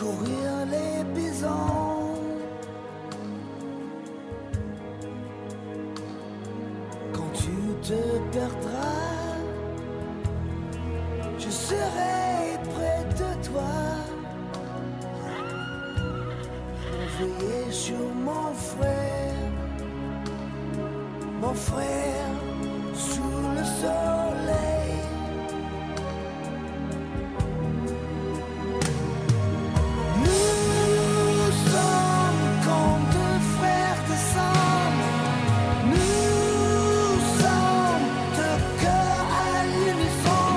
courir les bisons. Quand tu te perdras, je serai près de toi. Pour veiller sur mon frère, sous le soleil. Nous sommes comme deux frères de sang. Nous sommes deux cœurs à l'unisson.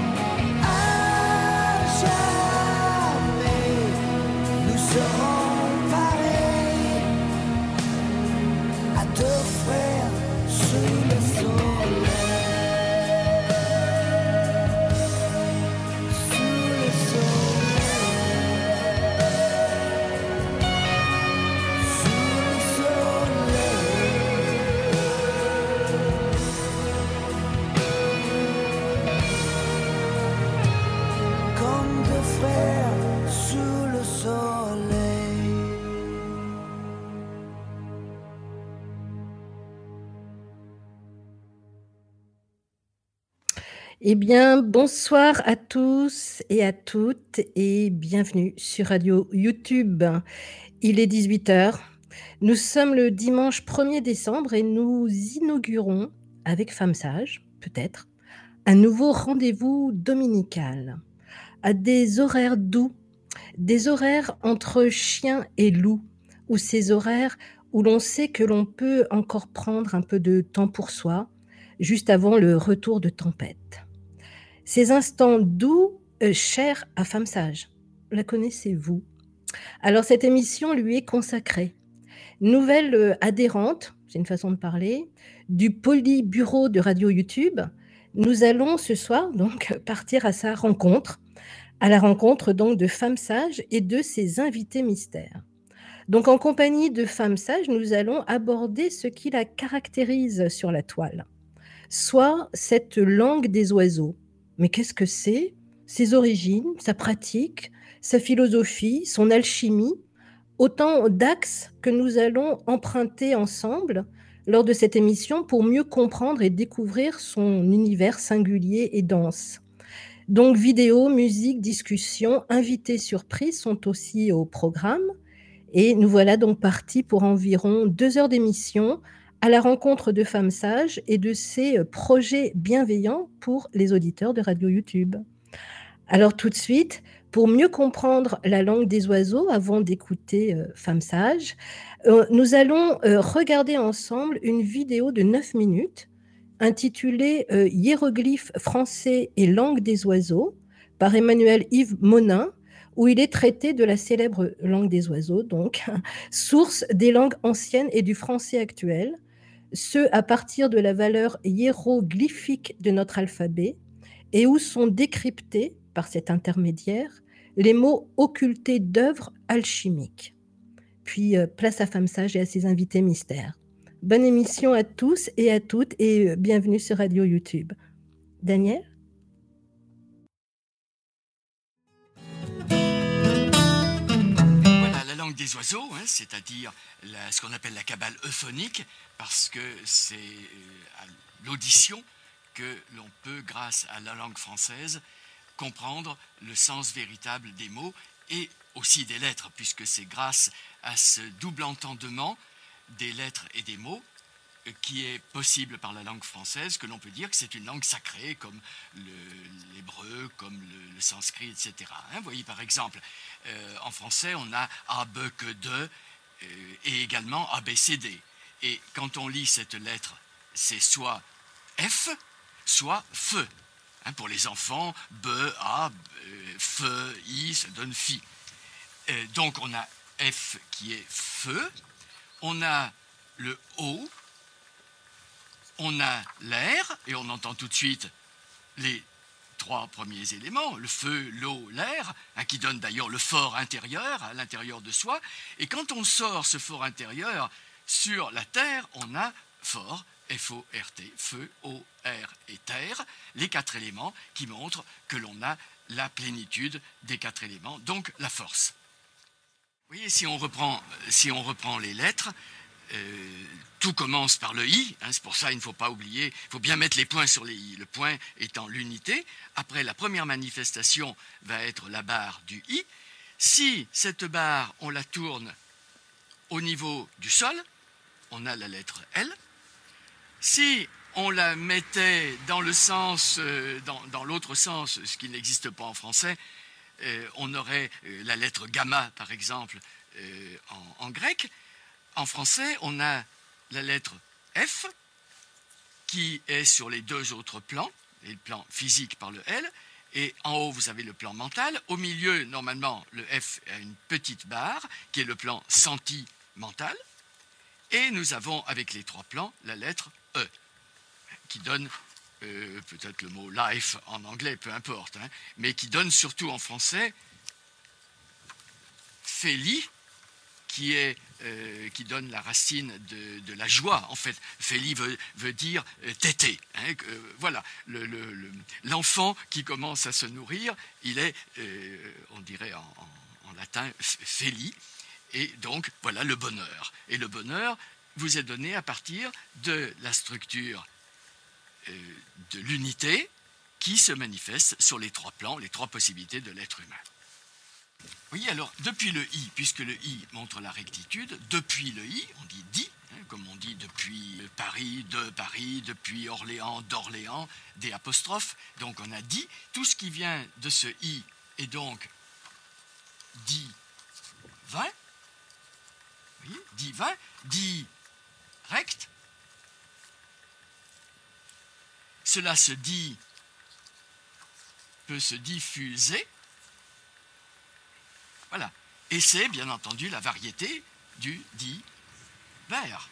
À jamais, nous serons pareils. À deux frères sous le soleil. Sous le soleil. Sous le soleil. Comme deux frères sous le soleil. Eh bien, bonsoir à tous et à toutes et bienvenue sur Radio YouTube. Il est 18h. Nous sommes le dimanche 1er décembre et nous inaugurons, avec Femmes Sages, peut-être, un nouveau rendez-vous dominical, à des horaires doux, des horaires entre chien et loup, ou ces horaires où l'on sait que l'on peut encore prendre un peu de temps pour soi, juste avant le retour de tempête. Ces instants doux, chers à Femmes Sages, la connaissez-vous? Alors cette émission lui est consacrée. Nouvelle adhérente, c'est une façon de parler, du Polybureau de Radio YouTube, nous allons ce soir donc partir à sa rencontre, à la rencontre donc de Femmes Sages et de ses invités mystères. Donc en compagnie de Femmes Sages, nous allons aborder ce qui la caractérise sur la toile, soit cette langue des oiseaux. Mais qu'est-ce que c'est? Ses origines, sa pratique, sa philosophie, son alchimie, autant d'axes que nous allons emprunter ensemble lors de cette émission pour mieux comprendre et découvrir son univers singulier et dense. Donc vidéo, musique, discussion, invités surprises sont aussi au programme. Et nous voilà donc partis pour environ 2 heures d'émission à la rencontre de Femmes Sages et de ces projets bienveillants pour les auditeurs de Radio YouTube. Alors tout de suite, pour mieux comprendre la langue des oiseaux avant d'écouter Femmes Sages, nous allons regarder ensemble une vidéo de 9 minutes intitulée Hiéroglyphes français et langue des oiseaux par Emmanuel Yves Monin, où il est traité de la célèbre langue des oiseaux, donc source des langues anciennes et du français actuel, ce à partir de la valeur hiéroglyphique de notre alphabet, et où sont décryptés, par cet intermédiaire, les mots occultés d'œuvres alchimiques. Puis place à Femmes Sages et à ses invités mystères. Bonne émission à tous et à toutes et bienvenue sur Radio YouTube. Daniel ? Voilà la langue des oiseaux, hein, c'est-à-dire ce qu'on appelle la cabale euphonique, parce que c'est à l'audition que l'on peut, grâce à la langue française, comprendre le sens véritable des mots et aussi des lettres, puisque c'est grâce à ce double entendement des lettres et des mots qui est possible par la langue française que l'on peut dire que c'est une langue sacrée, comme l'hébreu, comme le sanskrit, etc. Vous voyez, par exemple, en français, on a A, B, que de, et également A, B, C, D. Et quand on lit cette lettre, c'est soit F, soit F. Pour les enfants, B, A, F, I, ça donne Phi. Donc on a F qui est feu, on a le O, on a l'air, et on entend tout de suite les 3 premiers éléments, le feu, l'eau, l'air, qui donne d'ailleurs le fort intérieur à l'intérieur de soi. Et quand on sort ce fort intérieur sur la terre, on a fort, F-O-R-T, feu, eau, air et terre, les 4 éléments qui montrent que l'on a la plénitude des 4 éléments, donc la force. Vous voyez, si on reprend les lettres, tout commence par le i, hein, c'est pour ça il ne faut pas oublier, il faut bien mettre les points sur les i, le point étant l'unité. Après, la première manifestation va être la barre du i. Si cette barre, on la tourne au niveau du sol, on a la lettre L. Si on la mettait dans le sens, dans l'autre sens, ce qui n'existe pas en français, on aurait la lettre gamma, par exemple, en grec. En français, on a la lettre F, qui est sur les deux autres plans, et le plan physique par le L, et en haut, vous avez le plan mental. Au milieu, normalement, le F a une petite barre, qui est le plan sentimental. Et nous avons, avec les trois plans, la lettre E, qui donne, peut-être le mot life en anglais, peu importe, hein, mais qui donne surtout en français Féli, qui donne la racine de la joie. En fait, Féli veut dire tété. Hein, voilà, l'enfant qui commence à se nourrir, il est, on dirait en latin, Féli. Et donc, voilà le bonheur. Et le bonheur vous est donné à partir de la structure de l'unité qui se manifeste sur les trois plans, les trois possibilités de l'être humain. Oui, alors, depuis le i, puisque le i montre la rectitude, depuis le i, on dit di, hein, comme on dit depuis Paris, de Paris, depuis Orléans, d'Orléans, des apostrophes. Donc, on a di. Tout ce qui vient de ce i est donc divin. Oui, divin, direct. Cela se dit, peut se diffuser. Voilà. Et c'est, bien entendu, la variété du divers.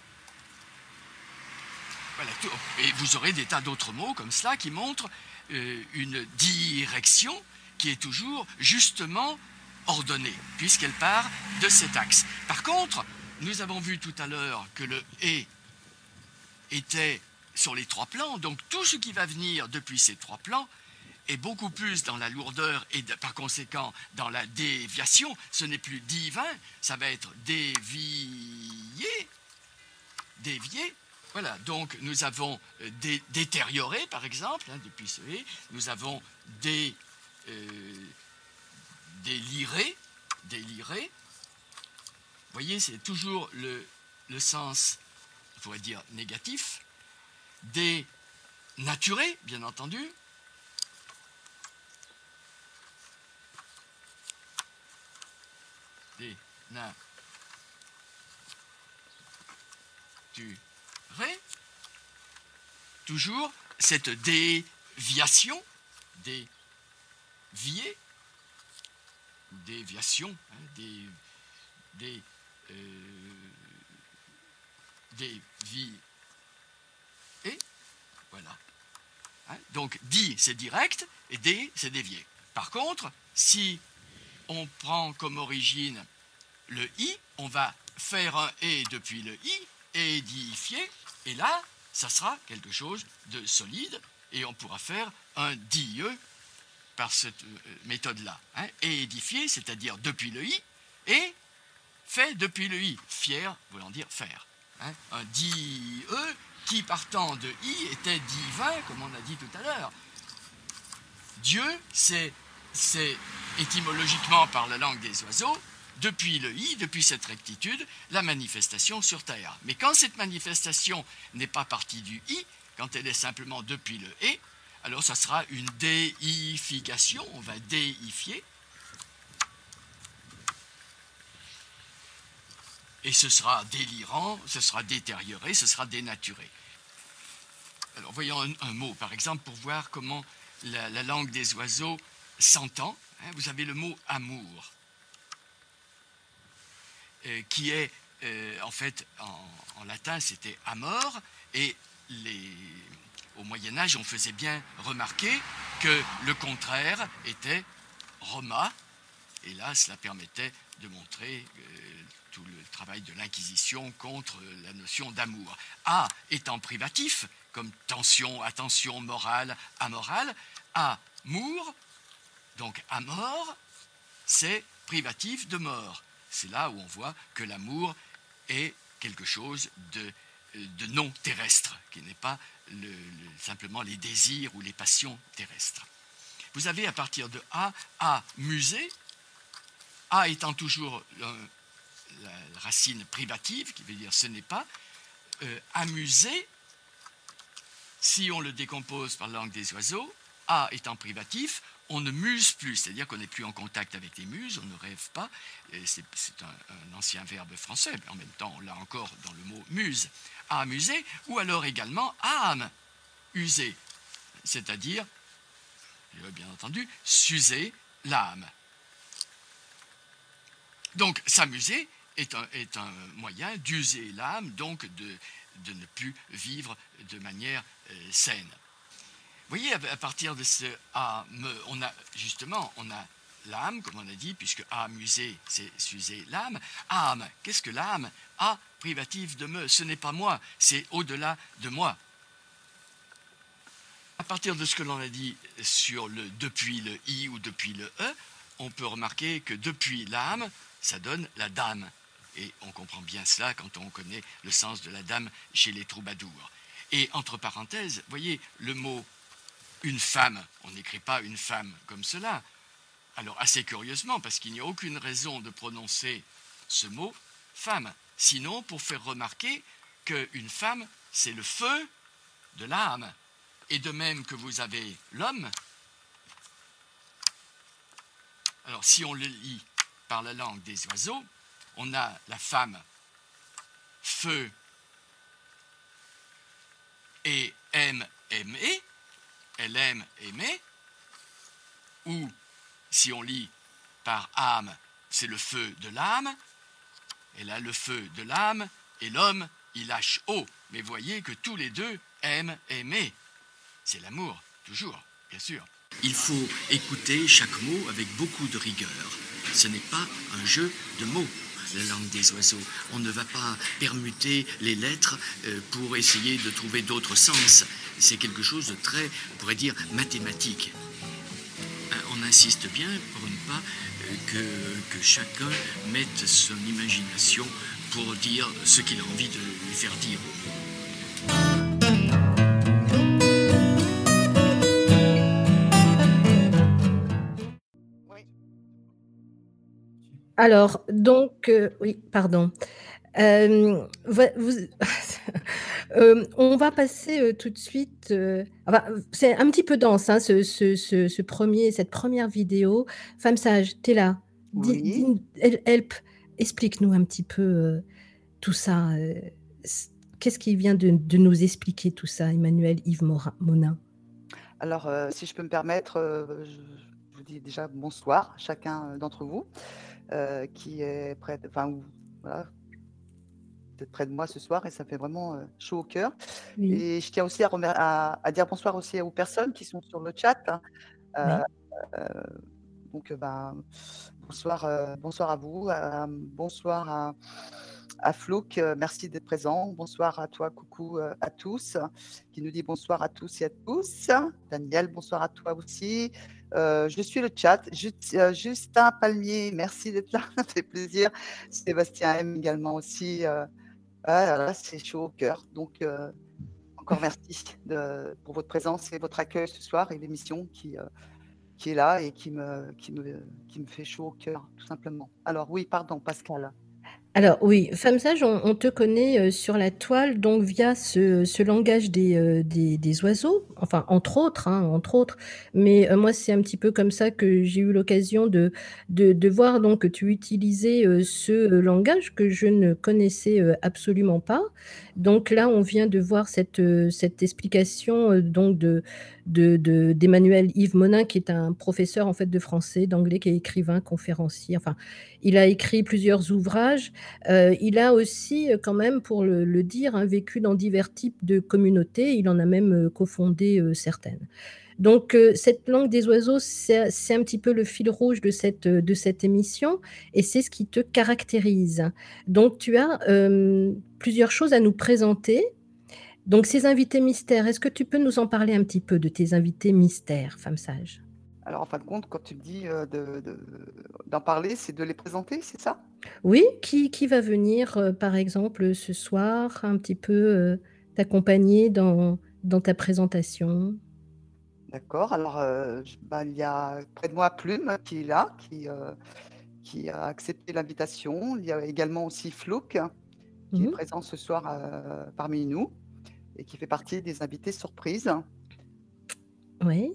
Voilà. Et vous aurez des tas d'autres mots comme cela qui montrent une direction qui est toujours justement ordonnée, puisqu'elle part de cet axe. Par contre, nous avons vu tout à l'heure que le « et » était sur les trois plans, donc tout ce qui va venir depuis ces trois plans est beaucoup plus dans la lourdeur et par conséquent dans la déviation. Ce n'est plus divin, ça va être dévié. Voilà, donc nous avons détérioré, par exemple, hein, depuis ce « et », nous avons déliré. Vous voyez, c'est toujours le sens, on pourrait dire, négatif. Dénaturé, bien entendu. Dénaturé. Toujours cette déviation, dévier, ou déviation, hein, dévier. Et voilà. Hein, donc, di, c'est direct, et dé, c'est dévié. Par contre, si on prend comme origine le i, on va faire un et depuis le i, édifier, et là, ça sera quelque chose de solide, et on pourra faire un die par cette méthode-là. Hein, édifier, c'est-à-dire depuis le i, et fait depuis le i, fier, voulant dire faire. Hein, un die qui, partant de i, était divin, comme on a dit tout à l'heure. Dieu, c'est étymologiquement par la langue des oiseaux, depuis le i, depuis cette rectitude, la manifestation sur terre. Mais quand cette manifestation n'est pas partie du i, quand elle est simplement depuis le et, alors ça sera une déification, on va déifier. Et ce sera délirant, ce sera détérioré, ce sera dénaturé. Alors voyons un mot, par exemple, pour voir comment la langue des oiseaux s'entend. Hein, vous avez le mot amour, qui est, en fait, en latin, c'était amor, et au Moyen-Âge, on faisait bien remarquer que le contraire était Roma, et là, cela permettait de montrer tout le travail de l'Inquisition contre la notion d'amour. A étant privatif, comme tension, attention, morale, amorale, amour, donc amor, c'est privatif de mort. c'est là où on voit que l'amour est quelque chose de non terrestre, qui n'est pas simplement les désirs ou les passions terrestres. Vous avez à partir de A, amuser, A étant toujours la racine privative, qui veut dire ce n'est pas, amuser, si on le décompose par la langue des oiseaux, A étant privatif, on ne muse plus, c'est-à-dire qu'on n'est plus en contact avec les muses, on ne rêve pas, et c'est un ancien verbe français, mais en même temps on l'a encore dans le mot muse, à amuser, ou alors également âme, user, c'est-à-dire, bien entendu, s'user l'âme. Donc s'amuser est un moyen d'user l'âme, donc de ne plus vivre de manière saine. Vous voyez, à partir de ce âme, on a l'âme, comme on a dit, puisque amuser, c'est s'user l'âme. Âme, qu'est-ce que l'âme? A, privatif de me, ce n'est pas moi, c'est au-delà de moi. À partir de ce que l'on a dit sur le depuis le i ou depuis le e, on peut remarquer que depuis l'âme, ça donne la dame. Et on comprend bien cela quand on connaît le sens de la dame chez les troubadours. Et entre parenthèses, voyez, le mot une femme, on n'écrit pas une femme comme cela. Alors assez curieusement, parce qu'il n'y a aucune raison de prononcer ce mot femme, sinon pour faire remarquer qu'une femme, c'est le feu de l'âme. Et de même que vous avez l'homme, alors si on le lit par la langue des oiseaux, on a la femme feu et aime aimer, elle aime aimer, ou si on lit par âme, c'est le feu de l'âme, elle a le feu de l'âme, et l'homme, il lâche haut. Mais voyez que tous les deux aiment aimer. C'est l'amour, toujours, bien sûr. Il faut écouter chaque mot avec beaucoup de rigueur. Ce n'est pas un jeu de mots, la langue des oiseaux. On ne va pas permuter les lettres pour essayer de trouver d'autres sens. C'est quelque chose de très, on pourrait dire, mathématique. On insiste bien pour ne pas que chacun mette son imagination pour dire ce qu'il a envie de lui faire dire. Alors, donc, oui, pardon. On va passer tout de suite. Enfin, c'est un petit peu dense, hein, cette première vidéo. Femme sage, tu es là. Oui. Help, explique-nous un petit peu tout ça. Qu'est-ce qui vient de nous expliquer tout ça, Emmanuel Yves Monin? Alors, si je peux me permettre, je vous dis déjà bonsoir à chacun d'entre vous qui est près de, enfin, voilà, d'être près de moi ce soir et ça fait vraiment chaud au cœur. Oui, Et je tiens aussi à dire bonsoir aussi aux personnes qui sont sur le chat. oui. Donc, bonsoir à vous, bonsoir à Flouk, merci d'être présent. Bonsoir à toi, coucou à tous, qui nous dit bonsoir à tous et à tous. Daniel, bonsoir à toi aussi. Je suis le chat. Justin Palmier, merci d'être là, ça fait plaisir. Sébastien M également aussi. Là, c'est chaud au cœur. Donc, encore merci pour votre présence et votre accueil ce soir et l'émission qui est là et qui me fait chaud au cœur, tout simplement. Alors oui, pardon, Pascal. Alors oui, Femme sage, on te connaît sur la toile, donc via ce langage des oiseaux, enfin entre autres, hein, entre autres. Mais moi, c'est un petit peu comme ça que j'ai eu l'occasion de voir donc que tu utilisais ce langage que je ne connaissais absolument pas. Donc là, on vient de voir cette explication donc d'Emmanuel Yves Monin, qui est un professeur en fait de français, d'anglais, qui est écrivain, conférencier. Enfin, il a écrit plusieurs ouvrages. Il a aussi, quand même, pour le dire, hein, vécu dans divers types de communautés. Il en a même cofondé certaines. Donc, cette langue des oiseaux, c'est un petit peu le fil rouge de cette émission et c'est ce qui te caractérise. Donc, tu as plusieurs choses à nous présenter. Donc, ces invités mystères, est-ce que tu peux nous en parler un petit peu de tes invités mystères, Femme sage? Alors, en fin de compte, quand tu me dis d'en parler, c'est de les présenter, c'est ça? Oui, qui va venir, par exemple, ce soir, un petit peu, t'accompagner dans ta présentation? D'accord, alors, il y a près de moi Plume qui est là, qui a accepté l'invitation. Il y a également aussi Flouk qui est Mmh. présent ce soir, parmi nous et qui fait partie des invités surprises. Ouais.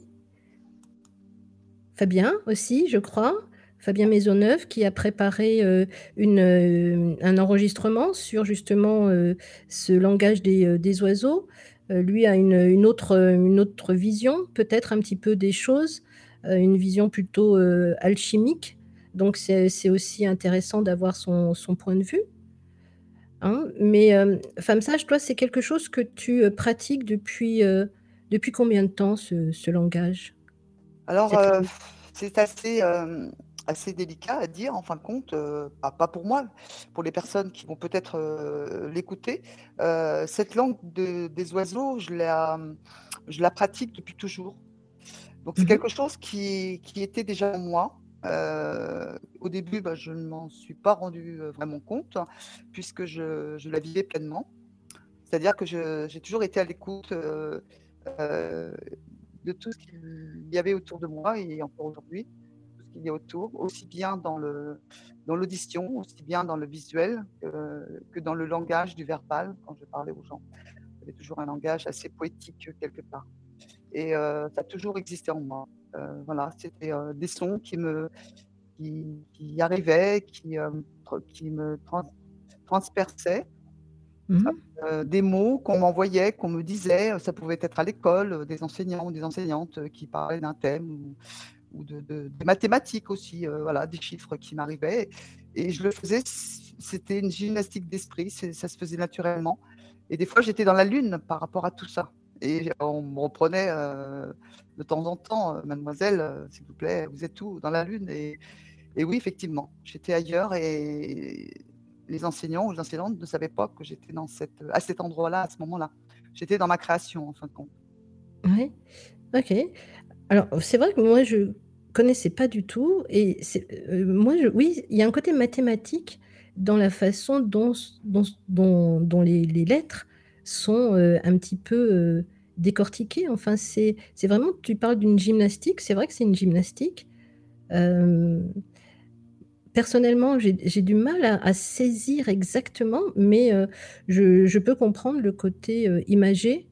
Fabien aussi, je crois. Fabien Maisonneuve qui a préparé, un enregistrement sur justement, ce langage des oiseaux. Lui a une autre vision, peut-être un petit peu des choses, une vision plutôt, alchimique. Donc c'est aussi intéressant d'avoir son point de vue, hein. Mais, Femme sage, toi, c'est quelque chose que tu, pratiques depuis combien de temps ce langage? Alors, Cette langue? c'est assez, assez délicat à dire en fin de compte, pas pour moi, pour les personnes qui vont peut-être, l'écouter. Cette langue des oiseaux, je la pratique depuis toujours. Donc c'est Mmh mh. quelque chose qui était déjà en moi. Au début, je ne m'en suis pas rendu vraiment compte, hein, puisque je la vivais pleinement. C'est-à-dire que je j'ai toujours été à l'écoute, heu, de tout ce qu'il y avait autour de moi et encore aujourd'hui, tout ce qu'il y a autour, aussi bien dans l'audition, aussi bien dans le visuel, que dans le langage du verbal quand je parlais aux gens. J'avais toujours un langage assez poétique, quelque part et ça a toujours existé en moi. Voilà, c'était, des sons qui arrivaient, qui me transperçaient. Mmh. Des mots qu'on m'envoyait, qu'on me disait, ça pouvait être à l'école, des enseignants ou des enseignantes, qui parlaient d'un thème ou de des mathématiques aussi, voilà, des chiffres qui m'arrivaient et je le faisais, c'était une gymnastique d'esprit, ça se faisait naturellement et des fois, j'étais dans la lune par rapport à tout ça et on me reprenait, de temps en temps, «Mademoiselle, s'il vous plaît, vous êtes où? Dans la lune?» et oui, effectivement, j'étais ailleurs et les enseignants ou les enseignantes ne savaient pas que j'étais à cet endroit-là, à ce moment-là. J'étais dans ma création, en fin de compte. Ouais, OK. Alors, c'est vrai que moi, je connaissais pas du tout et moi, oui, il y a un côté mathématique dans la façon dont les lettres sont, un petit peu, décortiquées. Enfin, c'est vraiment tu parles d'une gymnastique, c'est vrai que c'est une gymnastique. Hem, Personnellement, j'ai du mal à saisir exactement, mais je peux comprendre le côté, imagé,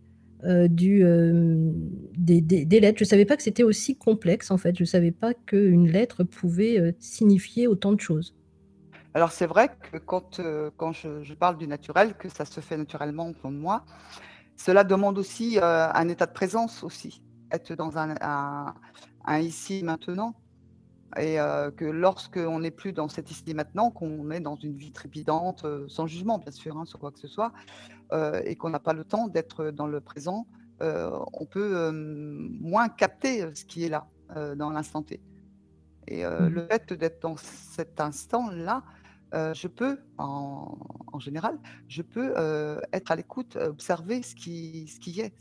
des lettres. Je savais pas que c'était aussi complexe, en fait. Je savais pas qu'une lettre pouvait, signifier autant de choses. Alors c'est vrai que quand je parle du naturel, que ça se fait naturellement au fond de moi, cela demande aussi, un état de présence aussi. Être dans un ici et maintenant et que lorsqu'on n'est plus dans cet ici et maintenant, qu'on est dans une vie trépidante, sans jugement bien sûr, hein, sur quoi que ce soit, et qu'on n'a pas le temps d'être dans le présent, on peut, moins capter, ce qui est là, dans l'instant T et Mmh. le fait d'être dans cet instant-là, je peux en général, je peux, être à l'écoute, observer ce qui est,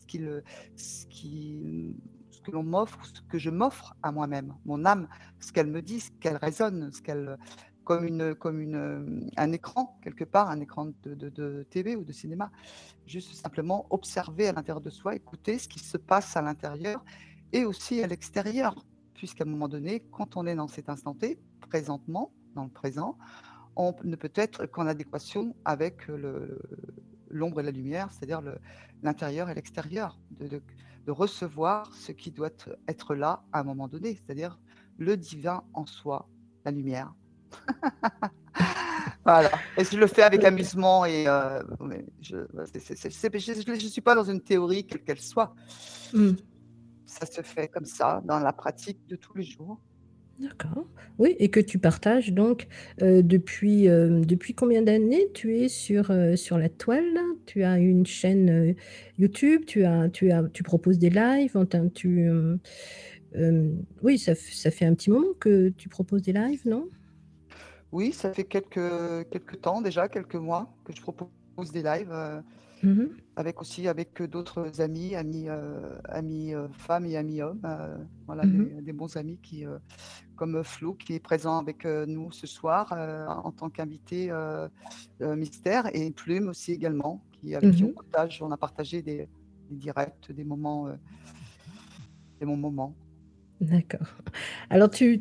ce que l'on m'offre, ce que je m'offre à moi-même, mon âme, ce qu'elle me dit, ce qu'elle résonne, ce qu'elle un écran quelque part, un écran de TV ou de cinéma. Juste simplement observer à l'intérieur de soi, écouter ce qui se passe à l'intérieur et aussi à l'extérieur. Puisqu'à un moment donné, quand on est dans cet instant T, présentement, dans le présent, on ne peut être qu'en adéquation avec l'ombre et la lumière, c'est-à-dire l'intérieur et l'extérieur, de recevoir ce qui doit être là à un moment donné, c'est-à-dire le divin en soi, la lumière. Voilà et je le fais avec OK. amusement et mais je suis pas dans une théorie quelle qu'elle soit. Mmh. Ça se fait comme ça, dans la pratique de tous les jours. D'accord. Oui et que tu partages donc, depuis combien d'années tu es sur la toile là? Tu as une chaîne, YouTube, tu proposes des lives, enfin oui ça fait un petit moment que tu proposes des lives, non? Oui, ça fait quelques temps déjà, quelques mois que je propose propose des lives Mhm. avec d'autres amis, femmes et amis hommes. Voilà, Mhm. des bons amis comme Flo qui est présent avec nous ce soir en tant qu'invité mystère, et Plume aussi également, avec qui Mhm. on a partagé des directs, des moments, des bons moments. D'accord. Alors tu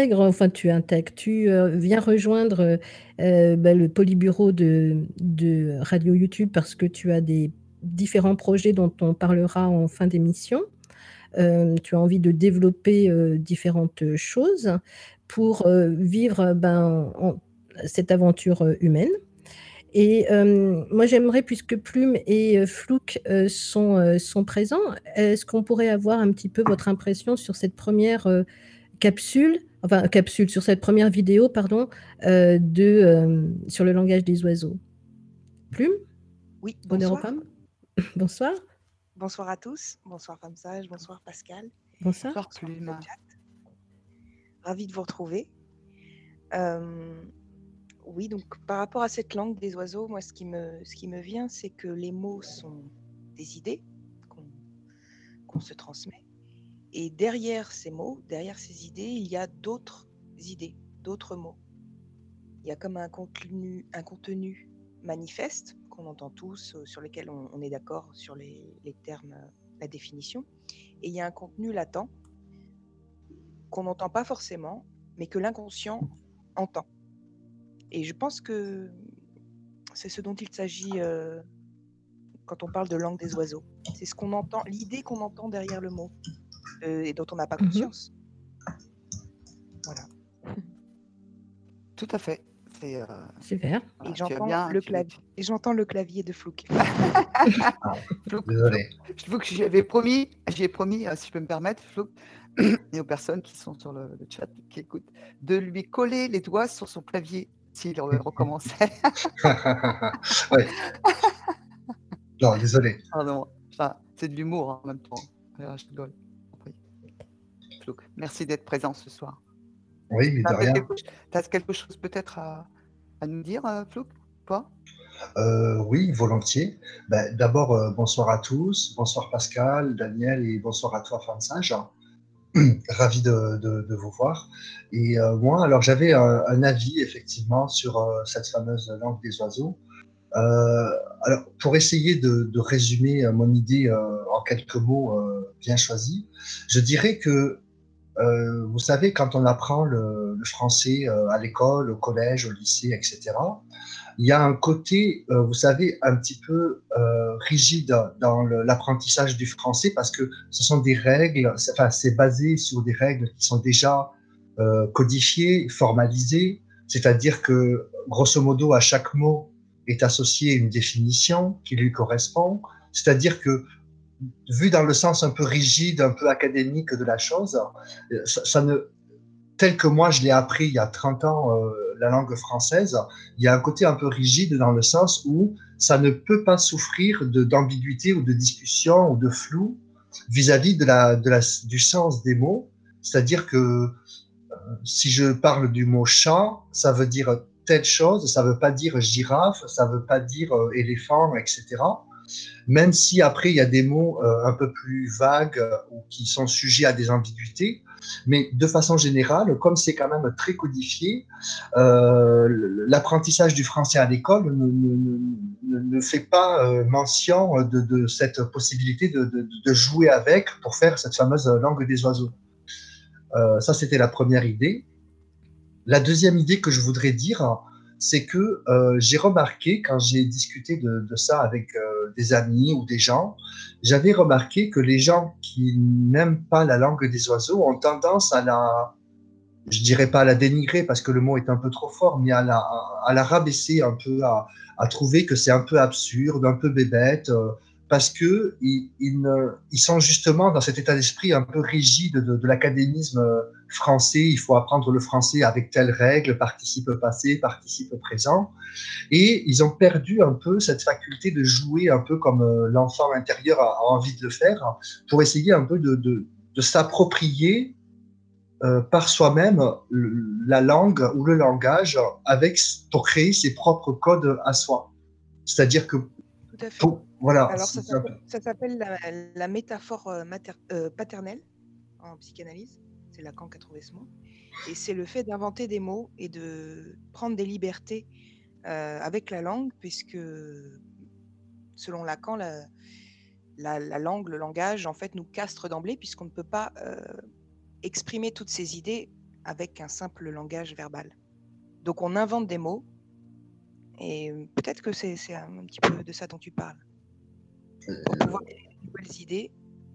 viens rejoindre le Polybureau de Radio YouTube parce que tu as des différents projets dont on parlera en fin d'émission. Tu as envie de développer différentes choses pour vivre cette aventure humaine. Et moi, j'aimerais, puisque Plume et Flouk sont présents, est-ce qu'on pourrait avoir un petit peu votre impression sur cette première sur cette première vidéo, pardon, sur le langage des oiseaux. Plume, Oui, honneur aux bonsoir. femmes. Bonsoir. Bonsoir à tous. Bonsoir Femme Sage. Bonsoir Pascal. Bonsoir. Bonsoir Bonsoir Plume. le chat. Ravie de vous retrouver. Oui, donc par rapport à cette langue des oiseaux, moi, ce qui me vient, c'est que les mots sont des idées qu'on se transmet. Et derrière ces mots, derrière ces idées, il y a d'autres idées, d'autres mots. Il y a comme un contenu manifeste qu'on entend tous, sur lequel on est d'accord sur les termes, la définition. Et il y a un contenu latent qu'on n'entend pas forcément, mais que l'inconscient entend. Et je pense que c'est ce dont il s'agit quand on parle de langue des oiseaux. C'est ce qu'on entend, l'idée qu'on entend derrière le mot et dont on n'a pas conscience. Voilà. Tout à fait. Super. Et Voilà, j'entends le clavier de Flouk. Désolé. Flouk, j'ai promis, si je peux me permettre, Flouk, et aux personnes qui sont sur le chat, qui écoutent, de lui coller les doigts sur son clavier s'il recommençait. Ouais. Non, désolé. Pardon. Enfin, c'est de l'humour en même temps. Je rigole. Oui. Flouk, merci d'être présent ce soir. Oui, mais de rien. Tu as quelque chose peut-être à nous dire, Flouk, toi? Oui, volontiers. D'abord, bonsoir à tous. Bonsoir Pascal, Daniel, et bonsoir à toi, Femme Sage. Ravi de vous voir. Et moi, alors j'avais un avis effectivement sur cette fameuse langue des oiseaux. Alors, pour essayer de résumer mon idée en quelques mots bien choisis, je dirais que vous savez, quand on apprend le français à l'école, au collège, au lycée, etc., il y a un côté, vous savez, un petit peu rigide dans l'apprentissage du français parce que ce sont des règles, c'est basé sur des règles qui sont déjà codifiées, formalisées, c'est-à-dire que, grosso modo, à chaque mot est associée une définition qui lui correspond, c'est-à-dire que, vu dans le sens un peu rigide, un peu académique de la chose, tel que moi je l'ai appris il y a 30 ans, la langue française, il y a un côté un peu rigide dans le sens où ça ne peut pas souffrir d'ambiguïté ou de discussion ou de flou vis-à-vis du sens des mots. C'est-à-dire que si je parle du mot chat, ça veut dire telle chose, ça ne veut pas dire girafe, ça ne veut pas dire éléphant, etc. Même si après il y a des mots un peu plus vagues ou qui sont sujets à des ambiguïtés, mais de façon générale, comme c'est quand même très codifié, l'apprentissage du français à l'école ne fait pas mention de cette possibilité de jouer avec pour faire cette fameuse langue des oiseaux. Ça, c'était la première idée. La deuxième idée que je voudrais dire, c'est que j'ai remarqué, quand j'ai discuté de ça avec des amis ou des gens, j'avais remarqué que les gens qui n'aiment pas la langue des oiseaux ont tendance je dirais pas à la dénigrer parce que le mot est un peu trop fort, mais à la rabaisser un peu, à trouver que c'est un peu absurde, un peu bébête, parce que ils sont justement dans cet état d'esprit un peu rigide de l'académisme français. Il faut apprendre le français avec telle règle, participe passé, participe présent. Et ils ont perdu un peu cette faculté de jouer un peu comme l'enfant intérieur a envie de le faire, pour essayer un peu de s'approprier par soi-même la langue ou le langage pour créer ses propres codes à soi. C'est-à-dire que, Tout à fait. voilà, Alors, ça s'appelle la métaphore paternelle en psychanalyse. C'est Lacan qui a trouvé ce mot. Et c'est le fait d'inventer des mots et de prendre des libertés avec la langue, puisque selon Lacan, la langue, le langage, en fait, nous castre d'emblée, puisqu'on ne peut pas exprimer toutes ces idées avec un simple langage verbal. Donc, on invente des mots, et peut-être que c'est un petit peu de ça dont tu parles. Pour pouvoir créer de nouvelles idées.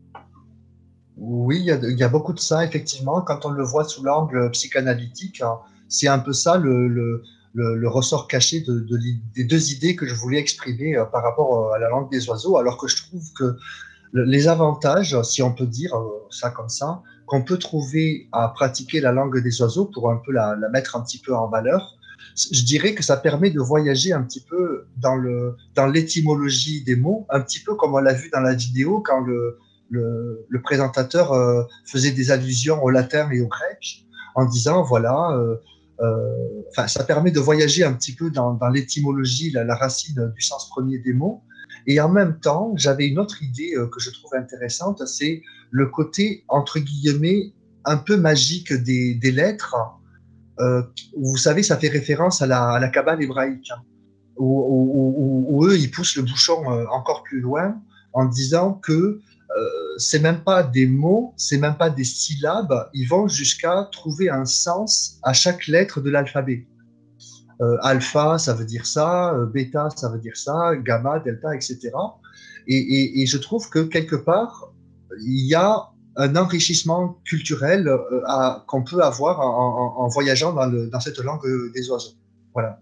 Oui, il y a beaucoup de ça, effectivement. Quand on le voit sous l'angle psychanalytique, hein, c'est un peu ça le ressort caché des deux idées que je voulais exprimer par rapport à la langue des oiseaux, alors que je trouve que les avantages, si on peut dire ça comme ça, qu'on peut trouver à pratiquer la langue des oiseaux pour un peu la mettre un petit peu en valeur, je dirais que ça permet de voyager un petit peu dans l'étymologie des mots, un petit peu comme on l'a vu dans la vidéo quand le présentateur faisait des allusions au latin et au grec en disant voilà, ça permet de voyager un petit peu dans l'étymologie, la racine du sens premier des mots. Et en même temps, j'avais une autre idée que je trouve intéressante, c'est le côté, entre guillemets, un peu magique des lettres. Vous savez, ça fait référence à la Kabbale hébraïque, hein, où eux, ils poussent le bouchon encore plus loin en disant que c'est même pas des mots, c'est même pas des syllabes, ils vont jusqu'à trouver un sens à chaque lettre de l'alphabet. Alpha, ça veut dire ça, bêta, ça veut dire ça, gamma, delta, etc. Et je trouve que quelque part, il y a un enrichissement culturel qu'on peut avoir en voyageant dans cette langue des oiseaux. Voilà.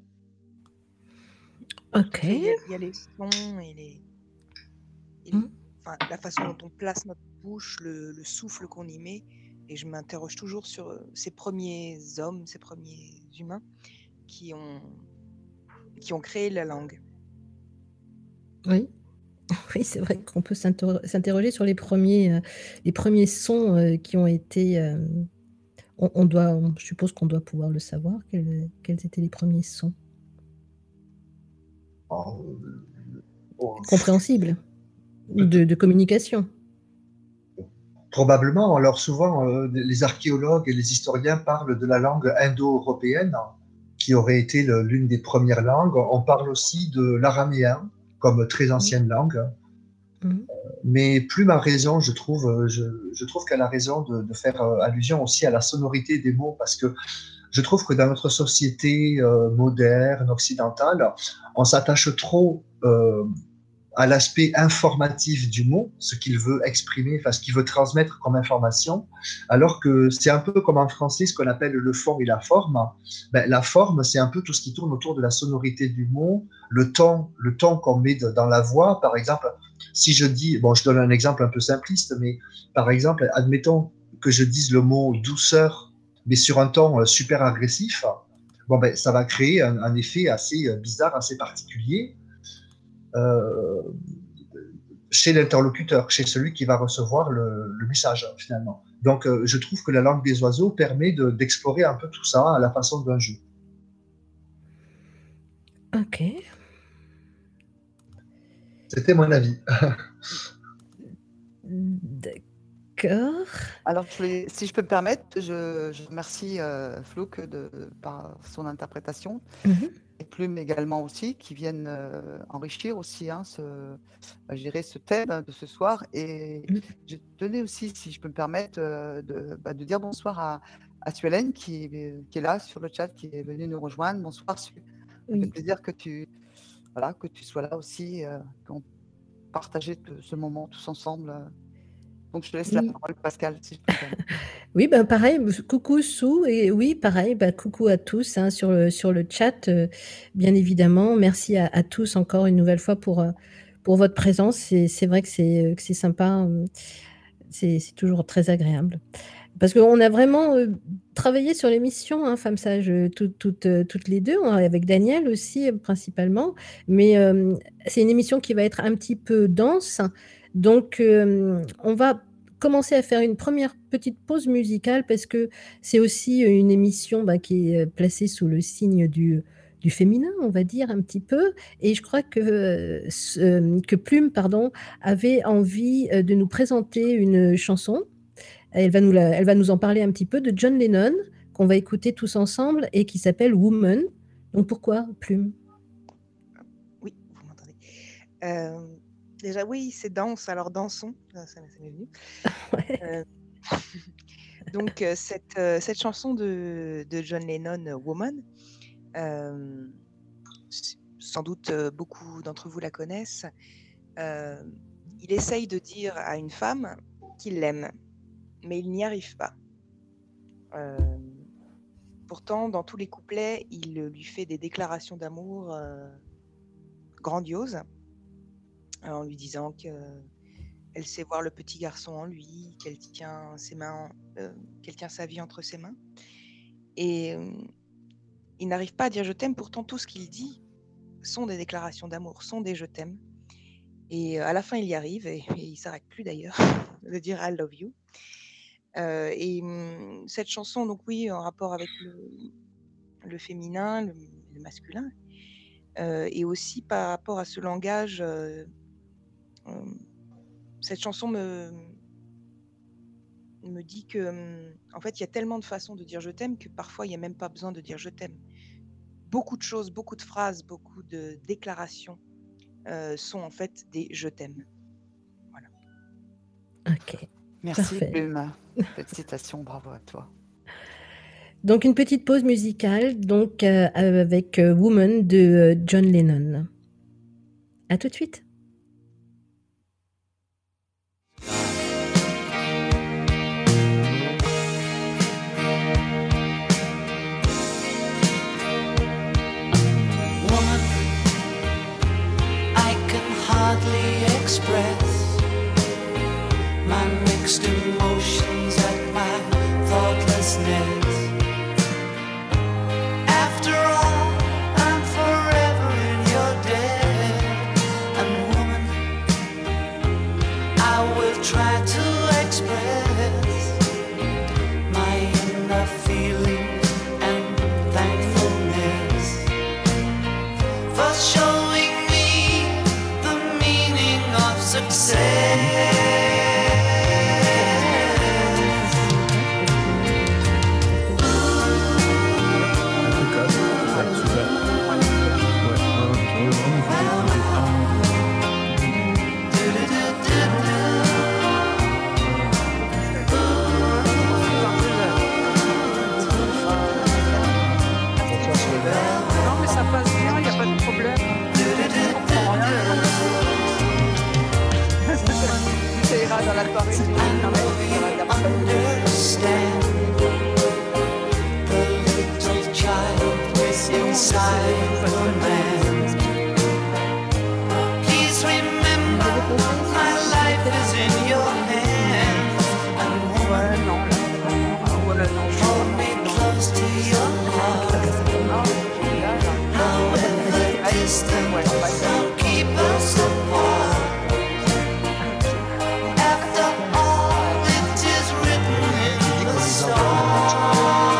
Ok. Il y a les sons et la façon dont on place notre bouche, le souffle qu'on y met. Et je m'interroge toujours sur ces premiers hommes, ces premiers humains qui ont créé la langue. Oui. Oui, c'est vrai qu'on peut s'interroger sur les premiers sons qui ont été. Je suppose qu'on doit pouvoir le savoir, quels étaient les premiers sons. Compréhensibles, de communication. Probablement. Alors souvent, les archéologues et les historiens parlent de la langue indo-européenne, qui aurait été l'une des premières langues. On parle aussi de l'araméen comme très ancienne langue. Mais Plume a raison, je trouve qu'elle a raison de faire allusion aussi à la sonorité des mots, parce que je trouve que dans notre société moderne, occidentale, on s'attache trop à l'aspect informatif du mot, ce qu'il veut exprimer, ce qu'il veut transmettre comme information, alors que c'est un peu comme en français ce qu'on appelle le fond et la forme. La forme, c'est un peu tout ce qui tourne autour de la sonorité du mot, le ton qu'on met dans la voix. Par exemple, si je dis, je donne un exemple un peu simpliste, mais par exemple, admettons que je dise le mot douceur, mais sur un ton super agressif, ça va créer un effet assez bizarre, assez particulier. Chez l'interlocuteur, chez celui qui va recevoir le message finalement. Donc je trouve que la langue des oiseaux permet d'explorer un peu tout ça à la façon d'un jeu. Ok. C'était mon avis. D'accord. Alors, si je peux me permettre, je remercie Flouk par son interprétation. Et Plume également aussi, qui viennent enrichir aussi ce thème de ce soir. Et je tenais aussi, si je peux me permettre, de dire bonsoir à Suelen qui est là sur le chat, qui est venu nous rejoindre. Bonsoir Su. Ça fait plaisir que tu sois là aussi, qu'on partage ce moment tous ensemble. Donc je te laisse la parole, Pascal, si je peux me permettre. Oui, pareil, coucou Sou, et oui, pareil, coucou à tous sur le chat, bien évidemment. Merci à tous encore une nouvelle fois pour votre présence. C'est vrai que c'est sympa, c'est toujours très agréable. Parce qu'on a vraiment travaillé sur l'émission, Femmes Sages, toutes les deux, avec Daniel aussi principalement. Mais c'est une émission qui va être un petit peu dense. Donc, on va commencer à faire une première petite pause musicale parce que c'est aussi une émission qui est placée sous le signe du du féminin, on va dire un petit peu. Et je crois que Plume, pardon, avait envie de nous présenter une chanson. Elle va nous en parler un petit peu de John Lennon, qu'on va écouter tous ensemble et qui s'appelle Woman. Donc pourquoi Plume? Oui, vous m'entendez. Déjà, oui, c'est danse, alors dansons, ça m'est venu. Ouais. Donc, cette chanson de John Lennon, Woman, sans doute beaucoup d'entre vous la connaissent. Il essaye de dire à une femme qu'il l'aime, mais il n'y arrive pas. Pourtant, dans tous les couplets, il lui fait des déclarations d'amour grandioses, en lui disant qu'elle sait voir le petit garçon en lui, qu'elle tient sa vie entre ses mains. Et il n'arrive pas à dire je t'aime, pourtant tout ce qu'il dit sont des déclarations d'amour, sont des je t'aime. Et à la fin, il y arrive, et il ne s'arrête plus d'ailleurs de dire I love you. Et cette chanson, donc oui, en rapport avec le féminin, le masculin, et aussi par rapport à ce langage, cette chanson me dit que, en fait, il y a tellement de façons de dire je t'aime que parfois, il n'y a même pas besoin de dire je t'aime. Beaucoup de choses, beaucoup de phrases, beaucoup de déclarations sont en fait des je t'aime. Voilà. Ok. Merci Parfait. Plume. Félicitations, bravo à toi. Donc une petite pause musicale donc avec Woman de John Lennon. À tout de suite. Woman, I can hardly express my mixed emotions at my thoughtlessness. After all, I'm forever in your debt. And woman, I will try to express my inner feelings and thankfulness for showing me the meaning of success. Non, mais ça passe bien, il n'y a pas de problème. Je comprends rien. Ça ira dans la soirée. Non, mais il y a pas de problème. Understand the little child inside the man. Please remember my life is in your hands. And woman, hold me close to your heart. However distant, don't keep us apart. After all, it is written in the stars.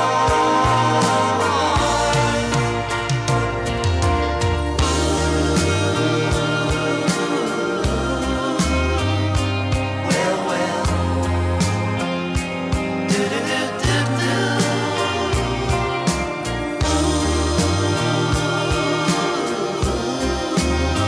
Well, well. Do-do-do-do-do.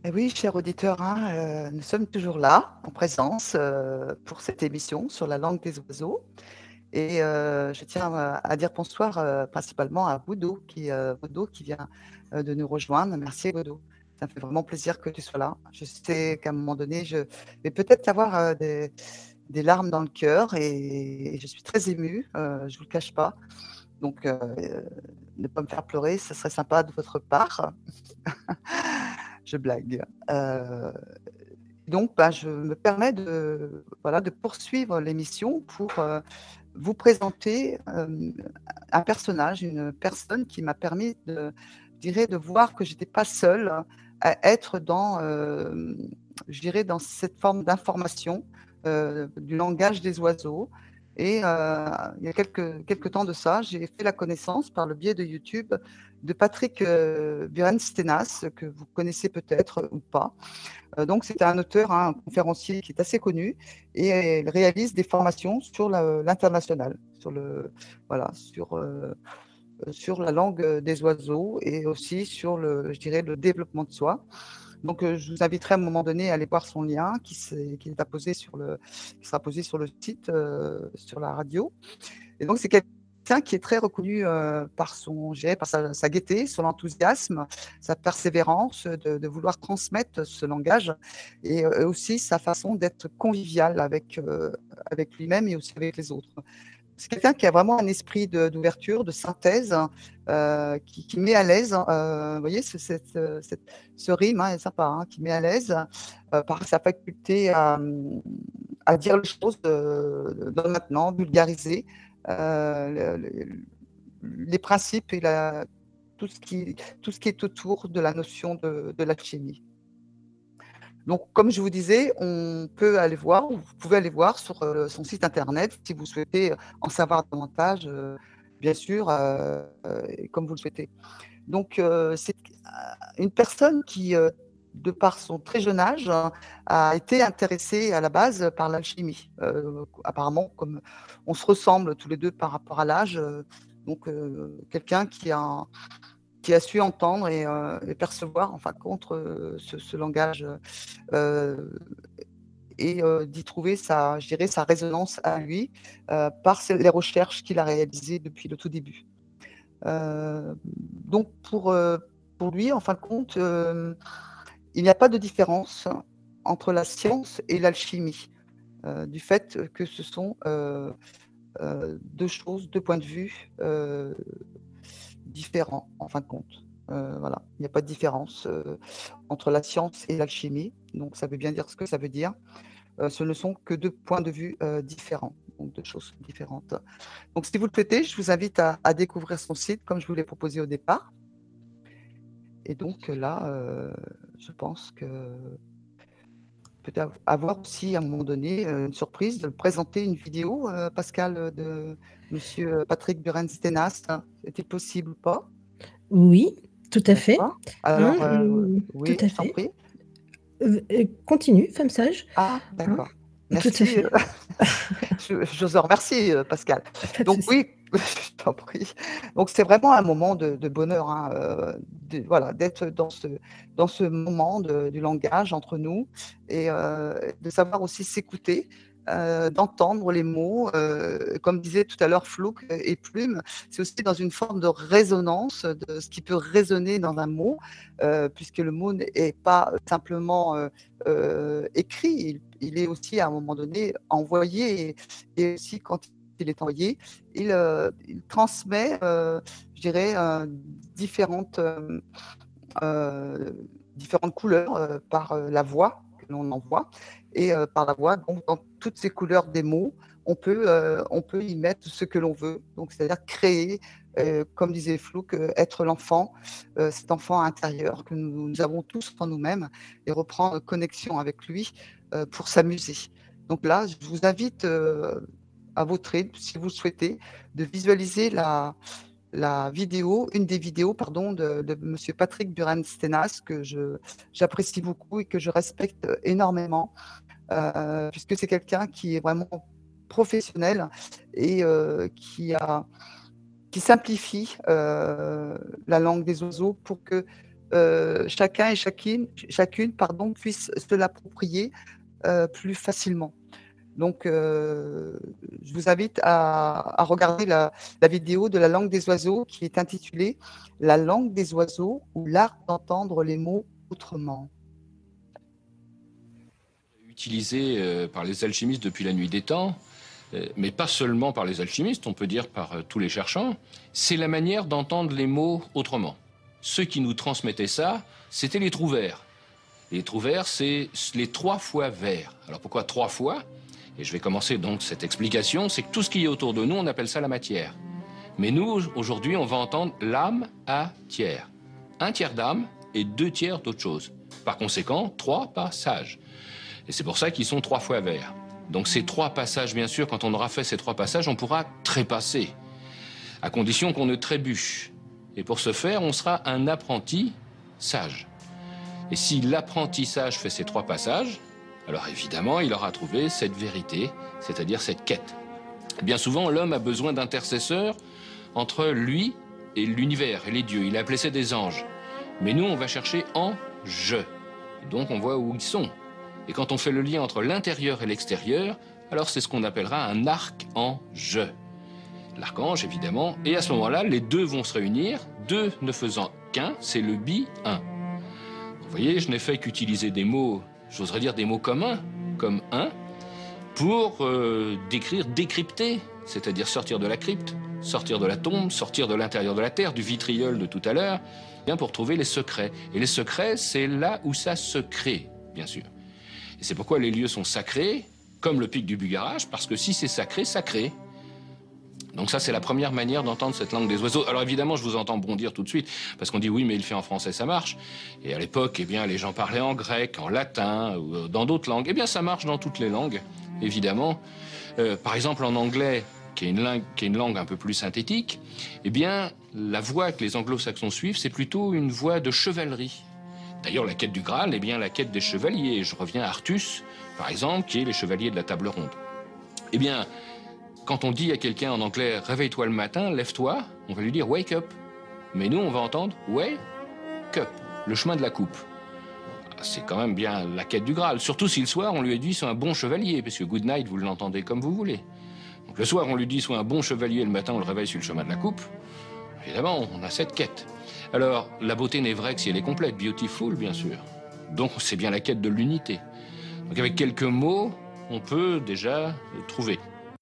Eh oui, chers auditeurs, hein, nous sommes toujours là, en présence, pour cette émission sur la langue des oiseaux. Et je tiens à dire bonsoir principalement à Bodo qui vient de nous rejoindre. Merci Bodo. Ça me fait vraiment plaisir que tu sois là. Je sais qu'à un moment donné, je vais peut-être avoir des larmes dans le cœur et je suis très émue, je ne vous le cache pas. Donc, ne pas me faire pleurer, ce serait sympa de votre part. Je blague. Donc, bah, je me permets de, voilà, de poursuivre l'émission pour vous présenter un personnage, une personne qui m'a permis je dirais, de voir que j'étais pas seule à être dans, je dirais, dans cette forme d'information du langage des oiseaux. Et il y a quelques temps de ça, j'ai fait la connaissance par le biais de YouTube de Patrick Buren-Stenas, que vous connaissez peut-être ou pas. Donc, c'est un auteur, hein, un conférencier qui est assez connu et il réalise des formations sur l'international, voilà, sur la langue des oiseaux et aussi sur je dirais, le développement de soi. Donc, je vous inviterai à un moment donné à aller voir son lien qui sera posé sur le site, sur la radio. Et donc, c'est quelqu'un qui est très reconnu par sa gaieté, son enthousiasme, sa persévérance de vouloir transmettre ce langage et aussi sa façon d'être convivial avec lui-même et aussi avec les autres. C'est quelqu'un qui a vraiment un esprit d'ouverture, de synthèse, qui met à l'aise. Vous voyez, ce rime est sympa, hein, qui met à l'aise par sa faculté à dire les choses dans le maintenant, vulgariser les principes et tout ce qui est autour de la notion de l'alchimie. Donc, comme je vous disais, vous pouvez aller voir sur son site internet si vous souhaitez en savoir davantage, bien sûr, comme vous le souhaitez. Donc, c'est une personne qui, de par son très jeune âge, a été intéressée à la base par l'alchimie. Apparemment, comme on se ressemble tous les deux par rapport à l'âge, donc quelqu'un qui a su entendre et percevoir, en fin de compte, ce langage et d'y trouver je dirais, sa résonance à lui par les recherches qu'il a réalisées depuis le tout début. Donc pour lui, en fin de compte, il n'y a pas de différence entre la science et l'alchimie, du fait que ce sont deux points de vue différents, en fin de compte. Voilà, il n'y a pas de différence entre la science et l'alchimie, donc ça veut bien dire ce que ça veut dire. Ce ne sont que deux points de vue différents, donc deux choses différentes. Donc si vous le souhaitez, je vous invite à découvrir son site comme je vous l'ai proposé au départ. Et donc là, je pense que peut-être avoir aussi à un moment donné une surprise de présenter une vidéo, Pascal, de Monsieur Patrick Buren-Stenas. Est-il possible ou pas? Oui, tout à fait. Alors, oui, tout à je t'en fait. prie. Continue, femme sage. Ah, d'accord. Merci. Tout à fait. Je remercie, Pascal. Donc oui, je t'en prie. Donc c'est vraiment un moment de bonheur, hein, voilà, d'être dans ce moment du langage entre nous et de savoir aussi s'écouter, d'entendre les mots. Comme disait tout à l'heure Flouk et Plume, c'est aussi dans une forme de résonance de ce qui peut résonner dans un mot, puisque le mot n'est pas simplement écrit, il est aussi à un moment donné envoyé et aussi quand il est envoyé, il transmet, je dirais, différentes couleurs par la voix que l'on envoie et par la voix, donc dans toutes ces couleurs des mots, on peut y mettre ce que l'on veut, donc c'est-à-dire créer, comme disait Flouk, être l'enfant, cet enfant intérieur que nous avons tous en nous-mêmes et reprendre connexion avec lui pour s'amuser. Donc là, je vous invite à votre rythme, si vous le souhaitez, de visualiser une des vidéos de Monsieur Patrick Buren-Stenas que j'apprécie beaucoup et que je respecte énormément, puisque c'est quelqu'un qui est vraiment professionnel et qui simplifie la langue des oiseaux pour que chacun et chacune puisse se l'approprier plus facilement. Donc, je vous invite à regarder la vidéo de la langue des oiseaux qui est intitulée « La langue des oiseaux ou l'art d'entendre les mots autrement ». Utilisé par les alchimistes depuis la nuit des temps, mais pas seulement par les alchimistes, on peut dire par tous les cherchants, c'est la manière d'entendre les mots autrement. Ceux qui nous transmettaient ça, c'était les trous verts. Les trous verts, c'est les 3 fois verts. Alors pourquoi 3 fois ? Et je vais commencer donc cette explication, c'est que tout ce qui est autour de nous, on appelle ça la matière. Mais nous, aujourd'hui, on va entendre l'âme à tiers. 1 tiers d'âme et 2 tiers d'autre chose. Par conséquent, 3 passages. Et c'est pour ça qu'ils sont 3 fois verts. Donc ces 3 passages, bien sûr, quand on aura fait ces 3 passages, on pourra trépasser, à condition qu'on ne trébuche. Et pour ce faire, on sera un apprenti sage. Et si l'apprentissage fait ces 3 passages, alors évidemment, il aura trouvé cette vérité, c'est-à-dire cette quête. Bien souvent, l'homme a besoin d'intercesseurs entre lui et l'univers, et les dieux. Il a appelé ça des anges. Mais nous, on va chercher en « je ». Donc on voit où ils sont. Et quand on fait le lien entre l'intérieur et l'extérieur, alors c'est ce qu'on appellera un archange. L'archange, évidemment, et à ce moment-là, les 2 vont se réunir, 2 ne faisant qu'un, c'est le bi-un. Vous voyez, je n'ai fait qu'utiliser des mots, j'oserais dire des mots communs, comme un, pour décrire, décrypter, c'est-à-dire sortir de la crypte, sortir de la tombe, sortir de l'intérieur de la terre, du vitriol de tout à l'heure, bien pour trouver les secrets. Et les secrets, c'est là où ça se crée, bien sûr. Et c'est pourquoi les lieux sont sacrés, comme le pic du Bugarach, parce que si c'est sacré, ça crée. Donc ça, c'est la première manière d'entendre cette langue des oiseaux. Alors évidemment, je vous entends bondir tout de suite, parce qu'on dit oui, mais il fait en français, ça marche. Et à l'époque, eh bien, les gens parlaient en grec, en latin, ou dans d'autres langues. Eh bien, ça marche dans toutes les langues, évidemment. Par exemple, en anglais, qui est une langue un peu plus synthétique, eh bien, la voie que les anglo-saxons suivent, c'est plutôt une voie de chevalerie. D'ailleurs, la quête du Graal est bien la quête des chevaliers. Je reviens à Artus, par exemple, qui est les chevaliers de la table ronde. Eh bien, quand on dit à quelqu'un en anglais « réveille-toi le matin, lève-toi », on va lui dire « wake up ». Mais nous, on va entendre « wake up », le chemin de la coupe. C'est quand même bien la quête du Graal. Surtout si le soir, on lui a dit « sois un bon chevalier », parce que « good night », vous l'entendez comme vous voulez. Donc le soir, on lui dit « sois un bon chevalier », le matin, on le réveille sur le chemin de la coupe. Évidemment, on a cette quête. Alors, la beauté n'est vraie que si elle est complète, beautiful, bien sûr. Donc, c'est bien la quête de l'unité. Donc, avec quelques mots, on peut déjà trouver.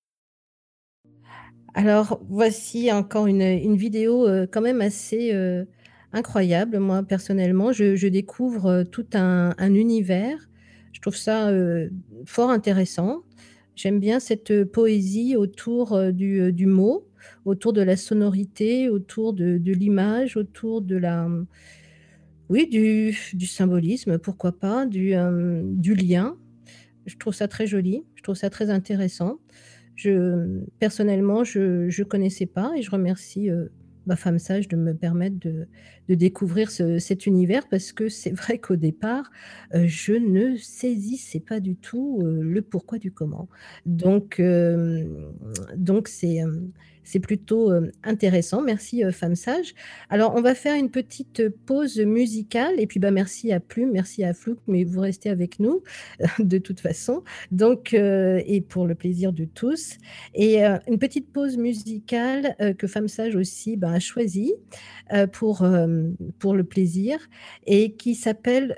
Alors, voici encore une vidéo quand même assez incroyable. Moi, personnellement, je découvre tout un univers. Je trouve ça fort intéressant. J'aime bien cette poésie autour du mot, autour de la sonorité, autour de l'image, autour de oui, du symbolisme, pourquoi pas, du lien. Je trouve ça très joli, je trouve ça très intéressant. Personnellement, je connaissais pas et je remercie ma femme sage de me permettre de découvrir cet univers parce que c'est vrai qu'au départ, je ne saisissais pas du tout le pourquoi du comment. Donc, c'est plutôt intéressant. Merci femme sage. Alors, on va faire une petite pause musicale et puis merci à Plume, merci à Flouk, mais vous restez avec nous de toute façon. Donc, et pour le plaisir de tous. Et une petite pause musicale que Femme Sage aussi a choisie pour le plaisir et qui s'appelle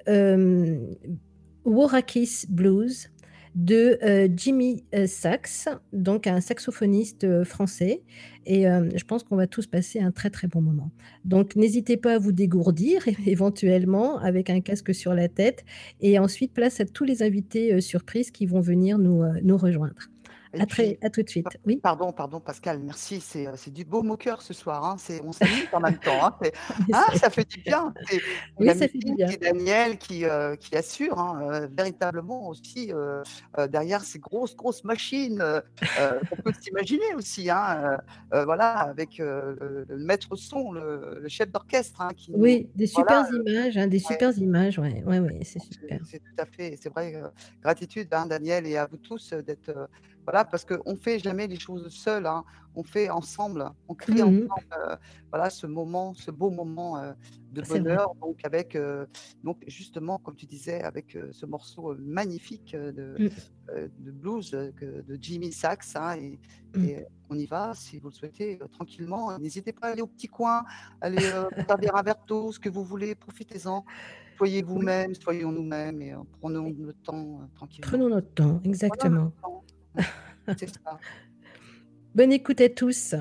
Worakis Blues de Jimmy Sax, donc un saxophoniste français. Et je pense qu'on va tous passer un très très bon moment. Donc n'hésitez pas à vous dégourdir éventuellement avec un casque sur la tête. Et ensuite, place à tous les invités surprises qui vont venir nous rejoindre. À tout de suite. Oui. Pardon, Pascal, merci. C'est du beau au cœur ce soir. Hein. On s'amuse en même temps. Hein. Ça fait du bien. Oui, ça fait du bien. C'est Daniel qui assure véritablement aussi derrière ces grosses machines qu'on peut s'imaginer aussi. Hein. Voilà, avec le maître son, le chef d'orchestre. Hein, oui, des super images. Des super images. Ouais, c'est super. C'est tout à fait. C'est vrai. Gratitude, Daniel, et à vous tous d'être Voilà, parce qu'on ne fait jamais les choses seul, hein. On fait ensemble, on crée Mmh. ensemble, voilà, ce moment, ce beau moment, de C'est vrai. bonheur, donc avec, donc justement, comme tu disais, avec, ce morceau, magnifique, Mmh. de blues, de Jimmy Sachs, hein, Mmh. et on y va si vous le souhaitez, tranquillement. N'hésitez pas à aller au petit coin, allez, servir un verre d'eau, ce que vous voulez, profitez-en. Soyez Oui. vous-même, soyons nous-mêmes et prenons Et le temps, tranquillement. prenons notre temps, Prenons notre exactement. temps. C'est ça. Bonne écoute à tous.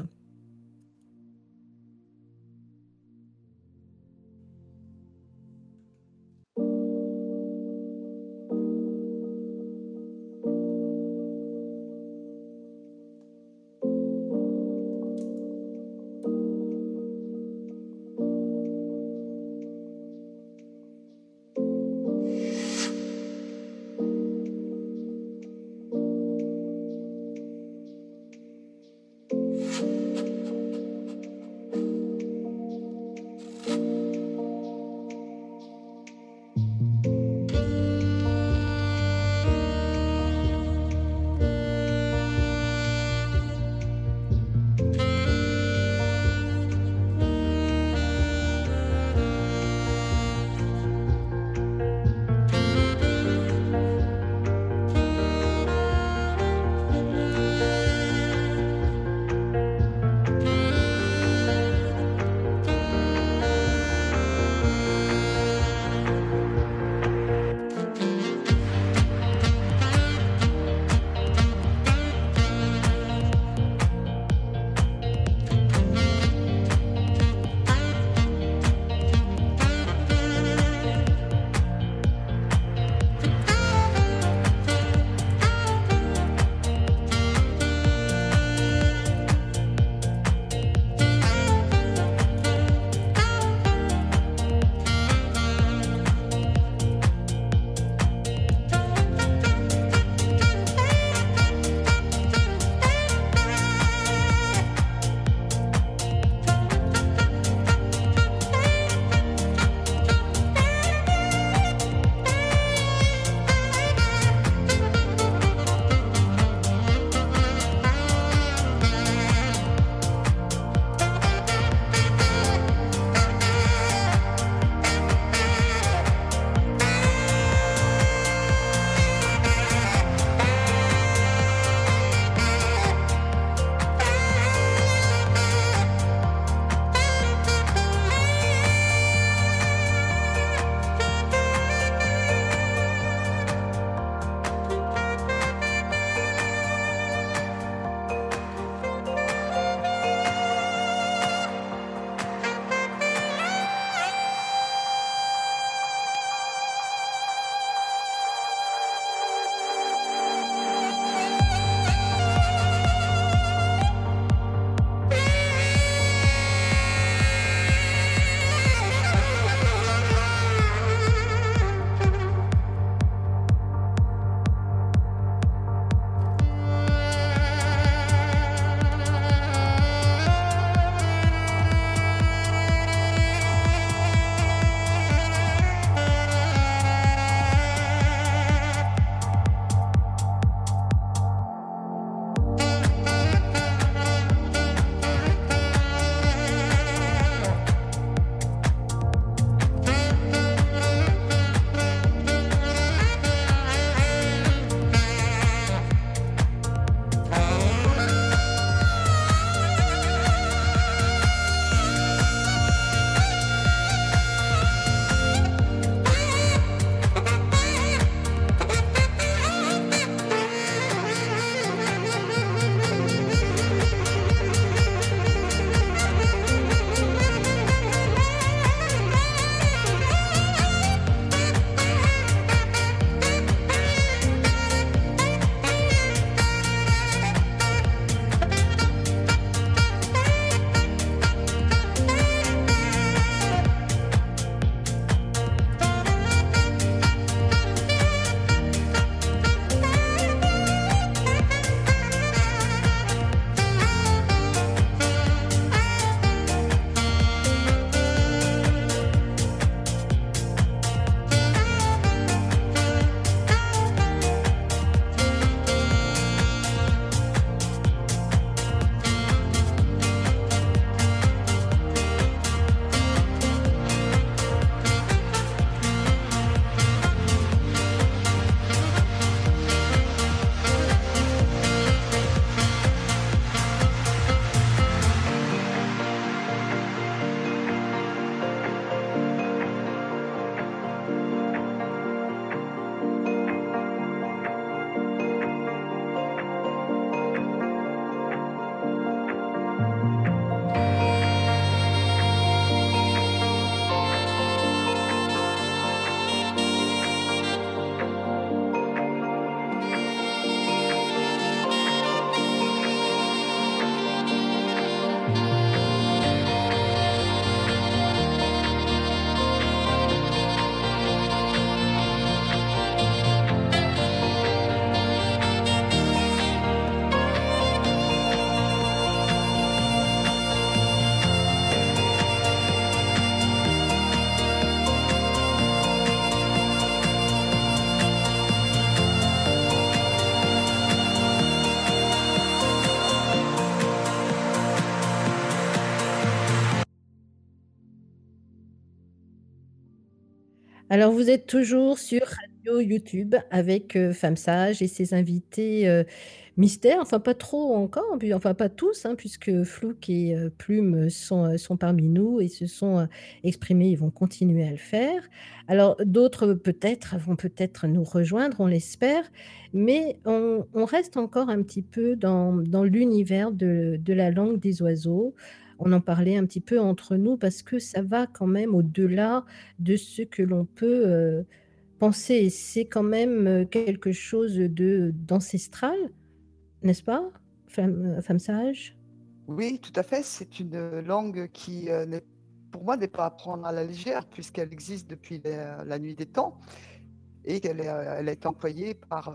Alors, vous êtes toujours sur radio YouTube avec, Femmes Sages et ses invités, mystères, enfin pas trop encore, puis enfin pas tous, hein, puisque Flouk et Plume sont parmi nous et se sont, exprimés, ils vont continuer à le faire. Alors d'autres peut-être vont peut-être nous rejoindre, on l'espère, mais on reste encore un petit peu dans l'univers de la langue des oiseaux. On en parlait un petit peu entre nous parce que ça va quand même au-delà de ce que l'on peut, penser. C'est quand même, quelque chose d'ancestral, n'est-ce pas? Femme sage? Oui, tout à fait. C'est une langue qui, pour moi, n'est pas à prendre à la légère puisqu'elle existe depuis la nuit des temps et elle a été employée par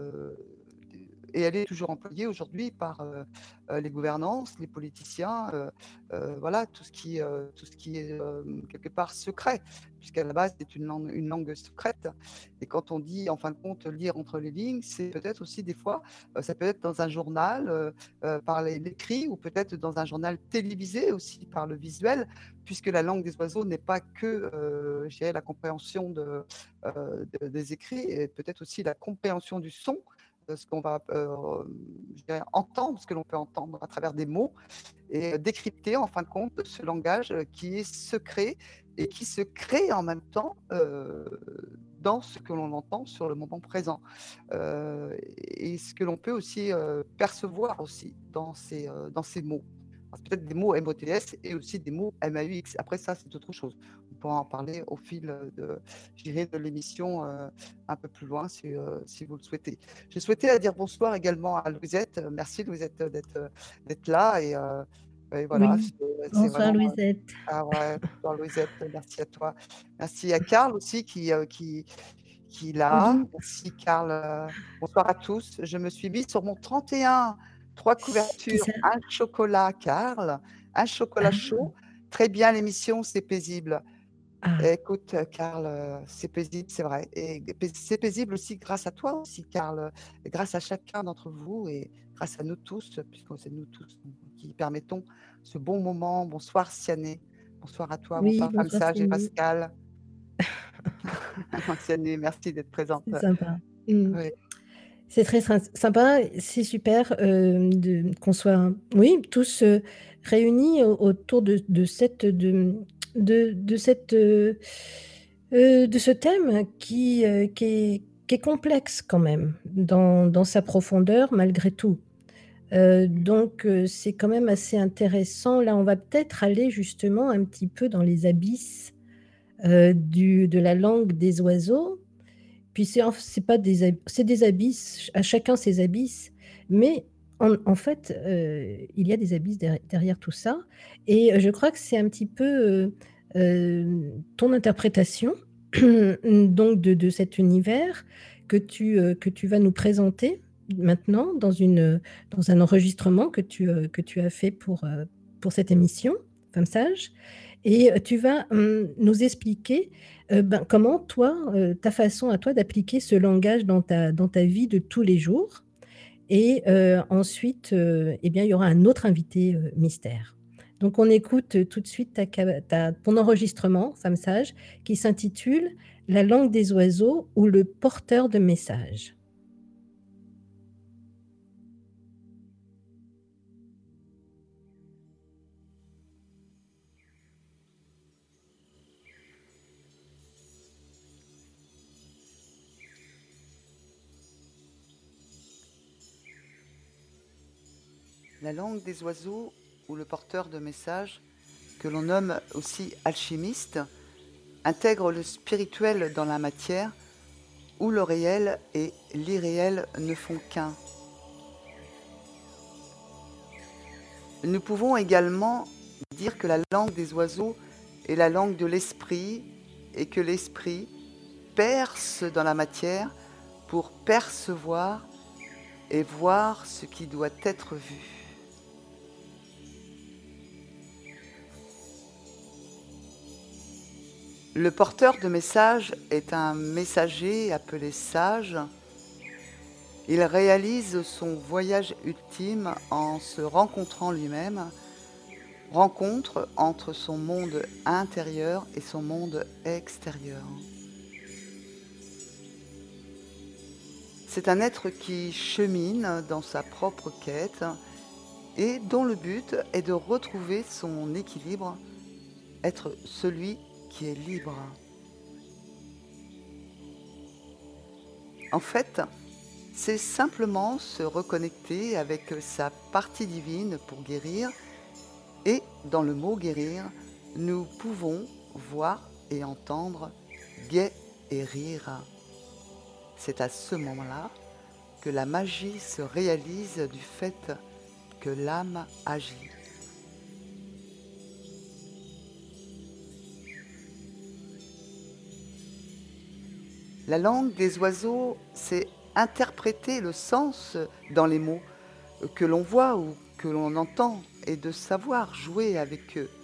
et elle est toujours employée aujourd'hui par les gouvernances, les politiciens, voilà, tout ce qui est quelque part secret, puisqu'à la base c'est une langue secrète. Et quand on dit en fin de compte lire entre les lignes, c'est peut-être aussi des fois, ça peut être dans un journal par l'écrit ou peut-être dans un journal télévisé aussi par le visuel, puisque la langue des oiseaux n'est pas que, je dirais, la compréhension des écrits et peut-être aussi la compréhension du son ce qu'on va je dirais, entendre, ce que l'on peut entendre à travers des mots, et décrypter en fin de compte ce langage qui est secret et qui se crée en même temps dans ce que l'on entend sur le moment présent. Et ce que l'on peut aussi percevoir aussi dans ces mots. Alors, peut-être des mots MOTS et aussi des mots MAUX. Après ça, c'est autre chose. On pourra en parler au fil je dirais, de l'émission un peu plus loin si vous le souhaitez. Je souhaitais dire bonsoir également à Louisette. Merci Louisette d'être là. Et voilà, Oui. c'est Bonsoir vraiment. Louisette. Ah ouais, bonsoir Louisette, merci à toi. Merci à Karl aussi qui est là. Oui. Merci Karl. Bonsoir à tous. Je me suis mise sur mon 31. 3 Qui couvertures, ça? un chocolat Karl, un chocolat Ah! chaud. Très bien l'émission, c'est paisible. Ah! Écoute Karl, c'est paisible, c'est vrai. Et c'est paisible aussi grâce à toi aussi Karl, grâce à chacun d'entre vous et grâce à nous tous, puisque c'est nous tous qui permettons ce bon moment. Bonsoir Siané. Bonsoir à toi, Oui, bonsoir Femme bonsoir Sage et Céline. Pascal. Siané, merci d'être présente. C'est sympa. Mmh. Oui. C'est très sympa, c'est super, qu'on soit, oui, tous, réunis autour de cette de cette, de ce thème qui est complexe quand même dans sa profondeur malgré tout. Donc c'est quand même assez intéressant. Là, on va peut-être aller justement un petit peu dans les abysses, de la langue des oiseaux. Puis c'est pas c'est des abysses, à chacun ses abysses, mais en fait, il y a des abysses derrière tout ça et je crois que c'est un petit peu, ton interprétation donc de cet univers que tu vas nous présenter maintenant dans un enregistrement que tu as fait pour cette émission, Femme Sage et tu vas, nous expliquer ben, comment toi, ta façon à toi d'appliquer ce langage dans ta vie de tous les jours et ensuite, eh bien, il y aura un autre invité, mystère. Donc on écoute, tout de suite ton enregistrement, Femme Sage, qui s'intitule «La langue des oiseaux ou le porteur de messages». La langue des oiseaux ou le porteur de messages, que l'on nomme aussi alchimiste, intègre le spirituel dans la matière où le réel et l'irréel ne font qu'un. Nous pouvons également dire que la langue des oiseaux est la langue de l'esprit et que l'esprit perce dans la matière pour percevoir et voir ce qui doit être vu. Le porteur de messages est un messager appelé sage. Il réalise son voyage ultime en se rencontrant lui-même, rencontre entre son monde intérieur et son monde extérieur. C'est un être qui chemine dans sa propre quête et dont le but est de retrouver son équilibre, être celui qui est libre. En fait, c'est simplement se reconnecter avec sa partie divine pour guérir. Et dans le mot guérir, nous pouvons voir et entendre guérir. C'est à ce moment-là que la magie se réalise du fait que l'âme agit. La langue des oiseaux, c'est interpréter le sens dans les mots que l'on voit ou que l'on entend et de savoir jouer avec eux.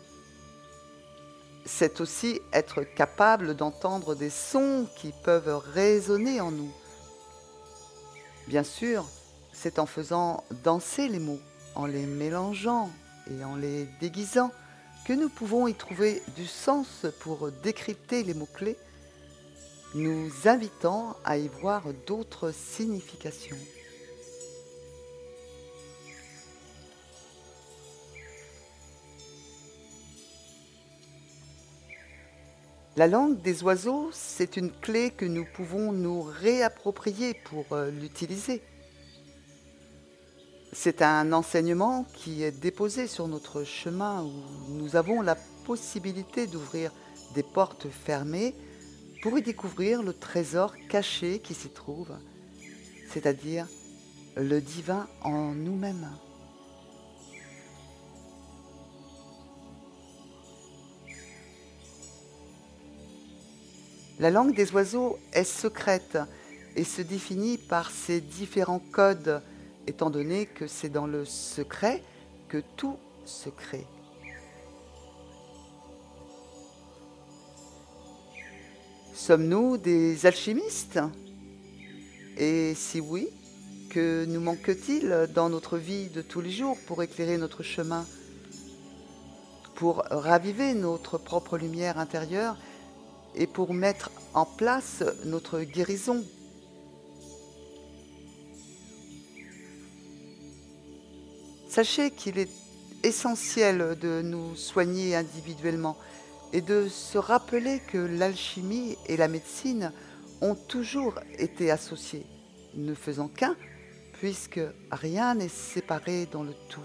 C'est aussi être capable d'entendre des sons qui peuvent résonner en nous. Bien sûr, c'est en faisant danser les mots, en les mélangeant et en les déguisant que nous pouvons y trouver du sens pour décrypter les mots-clés, nous invitant à y voir d'autres significations. La langue des oiseaux, c'est une clé que nous pouvons nous réapproprier pour l'utiliser. C'est un enseignement qui est déposé sur notre chemin où nous avons la possibilité d'ouvrir des portes fermées pour y découvrir le trésor caché qui s'y trouve, c'est-à-dire le divin en nous-mêmes. La langue des oiseaux est secrète et se définit par ses différents codes, étant donné que c'est dans le secret que tout se crée. Sommes-nous des alchimistes? Et si oui, que nous manque-t-il dans notre vie de tous les jours pour éclairer notre chemin, pour raviver notre propre lumière intérieure et pour mettre en place notre guérison? Sachez qu'il est essentiel de nous soigner individuellement et de se rappeler que l'alchimie et la médecine ont toujours été associées, ne faisant qu'un, puisque rien n'est séparé dans le tout.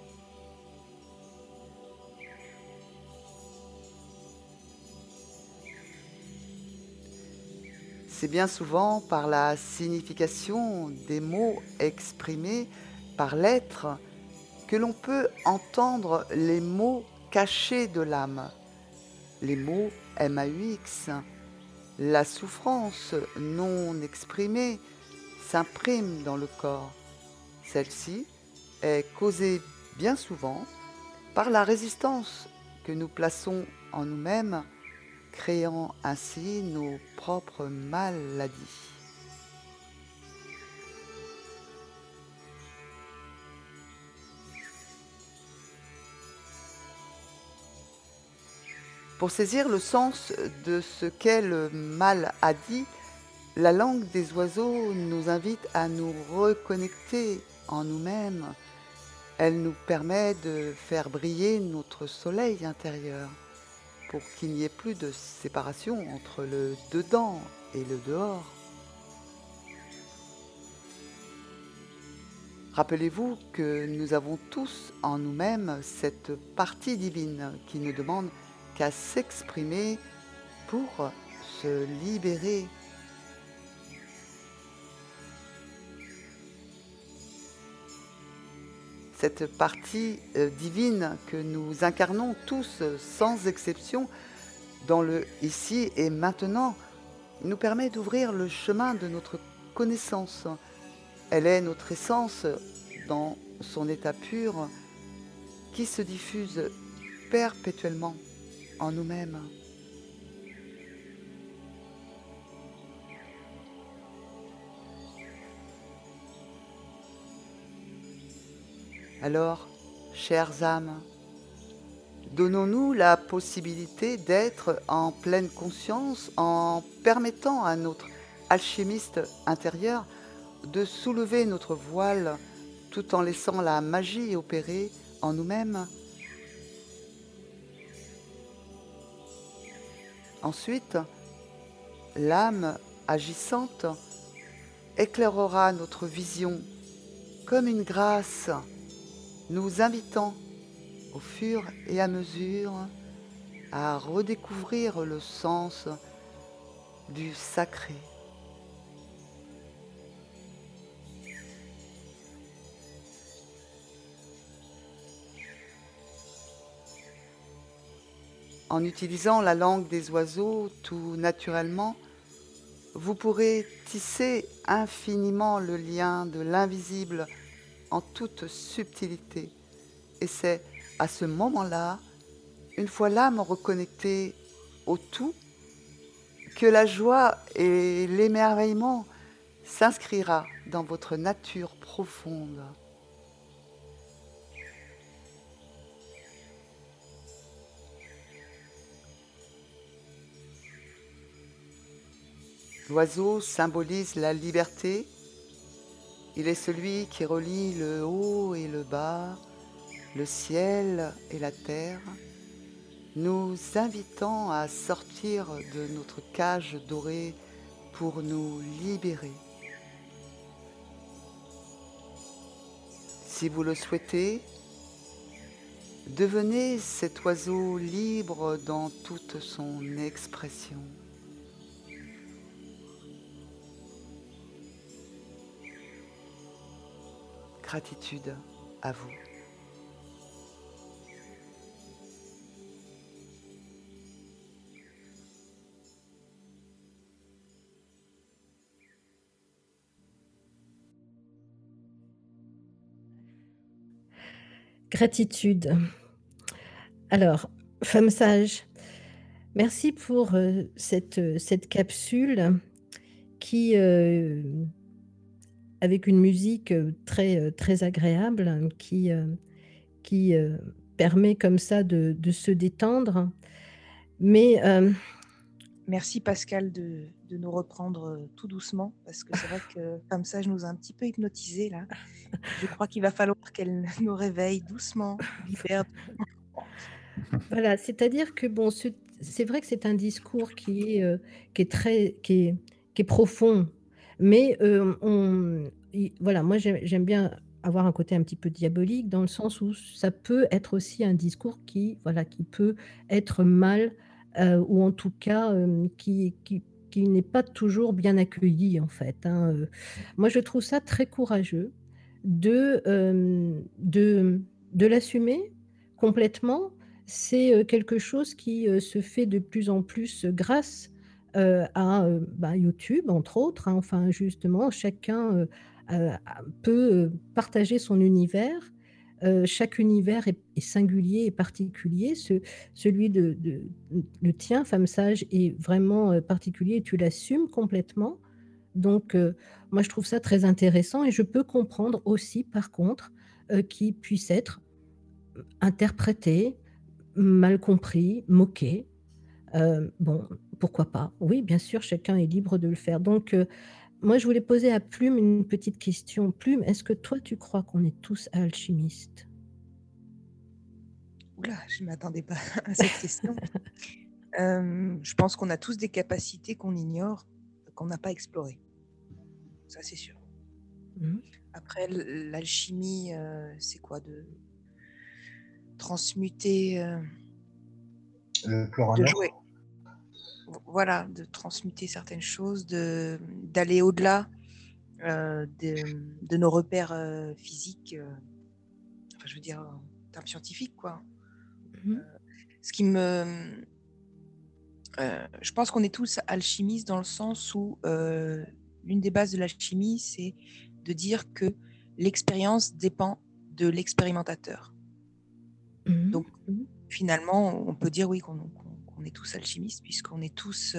C'est bien souvent par la signification des mots exprimés par l'être que l'on peut entendre les mots cachés de l'âme. Les mots MAUX, la souffrance non exprimée s'imprime dans le corps. Celle-ci est causée bien souvent par la résistance que nous plaçons en nous-mêmes, créant ainsi nos propres maladies. Pour saisir le sens de ce qu'est le maladie, la langue des oiseaux nous invite à nous reconnecter en nous-mêmes. Elle nous permet de faire briller notre soleil intérieur pour qu'il n'y ait plus de séparation entre le dedans et le dehors. Rappelez-vous que nous avons tous en nous-mêmes cette partie divine qui ne demande qu'à s'exprimer pour se libérer. Cette partie divine que nous incarnons tous sans exception dans le ici et maintenant nous permet d'ouvrir le chemin de notre connaissance. Elle est notre essence dans son état pur qui se diffuse perpétuellement en nous-mêmes. Alors, chères âmes, donnons-nous la possibilité d'être en pleine conscience en permettant à notre alchimiste intérieur de soulever notre voile tout en laissant la magie opérer en nous-mêmes. Ensuite, l'âme agissante éclairera notre vision comme une grâce, nous invitant au fur et à mesure à redécouvrir le sens du sacré. En utilisant la langue des oiseaux tout naturellement, vous pourrez tisser infiniment le lien de l'invisible en toute subtilité. Et c'est à ce moment-là, une fois l'âme reconnectée au tout, que la joie et l'émerveillement s'inscrira dans votre nature profonde. L'oiseau symbolise la liberté. Il est celui qui relie le haut et le bas, le ciel et la terre, nous invitant à sortir de notre cage dorée pour nous libérer. Si vous le souhaitez, devenez cet oiseau libre dans toute son expression. Gratitude à vous. Gratitude. Alors, femme sage, merci pour cette capsule qui, avec une musique très agréable, qui permet comme ça de se détendre. Mais Merci Pascal de nous reprendre tout doucement, parce que c'est vrai que Femme Sage nous a un petit peu hypnotisés là. Je crois qu'il va falloir qu'elle nous réveille doucement, libère. voilà, c'est-à-dire que bon, c'est vrai que c'est un discours qui est profond, mais voilà, moi j'aime bien avoir un côté un petit peu diabolique dans le sens où ça peut être aussi un discours qui peut être mal ou en tout cas qui n'est pas toujours bien accueilli en fait, hein. Moi je trouve ça très courageux de l'assumer complètement. C'est quelque chose qui se fait de plus en plus grâce à YouTube, entre autres, hein. Enfin, justement, chacun peut partager son univers. Chaque univers est singulier et particulier. Celui le tien, Femme Sage, est vraiment particulier et tu l'assumes complètement. Donc, moi, je trouve ça très intéressant et je peux comprendre aussi, par contre, qu'il puisse être interprété, mal compris, moqué. Bon, pourquoi pas? Oui, bien sûr, chacun est libre de le faire. Donc, moi, je voulais poser à Plume une petite question. Plume, est-ce que toi, tu crois qu'on est tous alchimistes? Oula, je ne m'attendais pas à cette question. Je pense qu'on a tous des capacités qu'on ignore, qu'on n'a pas explorées. Ça, c'est sûr. Après, l'alchimie, c'est quoi? De transmuter, de jouer. Voilà, de transmuter certaines choses, d'aller au-delà de nos repères physiques, enfin, je veux dire, en termes scientifiques, quoi. Ce qui me... je pense qu'on est tous alchimistes dans le sens où l'une des bases de l'alchimie, c'est de dire que l'expérience dépend de l'expérimentateur. Donc, finalement, on peut dire oui qu'on est tous alchimistes, puisqu'on est tous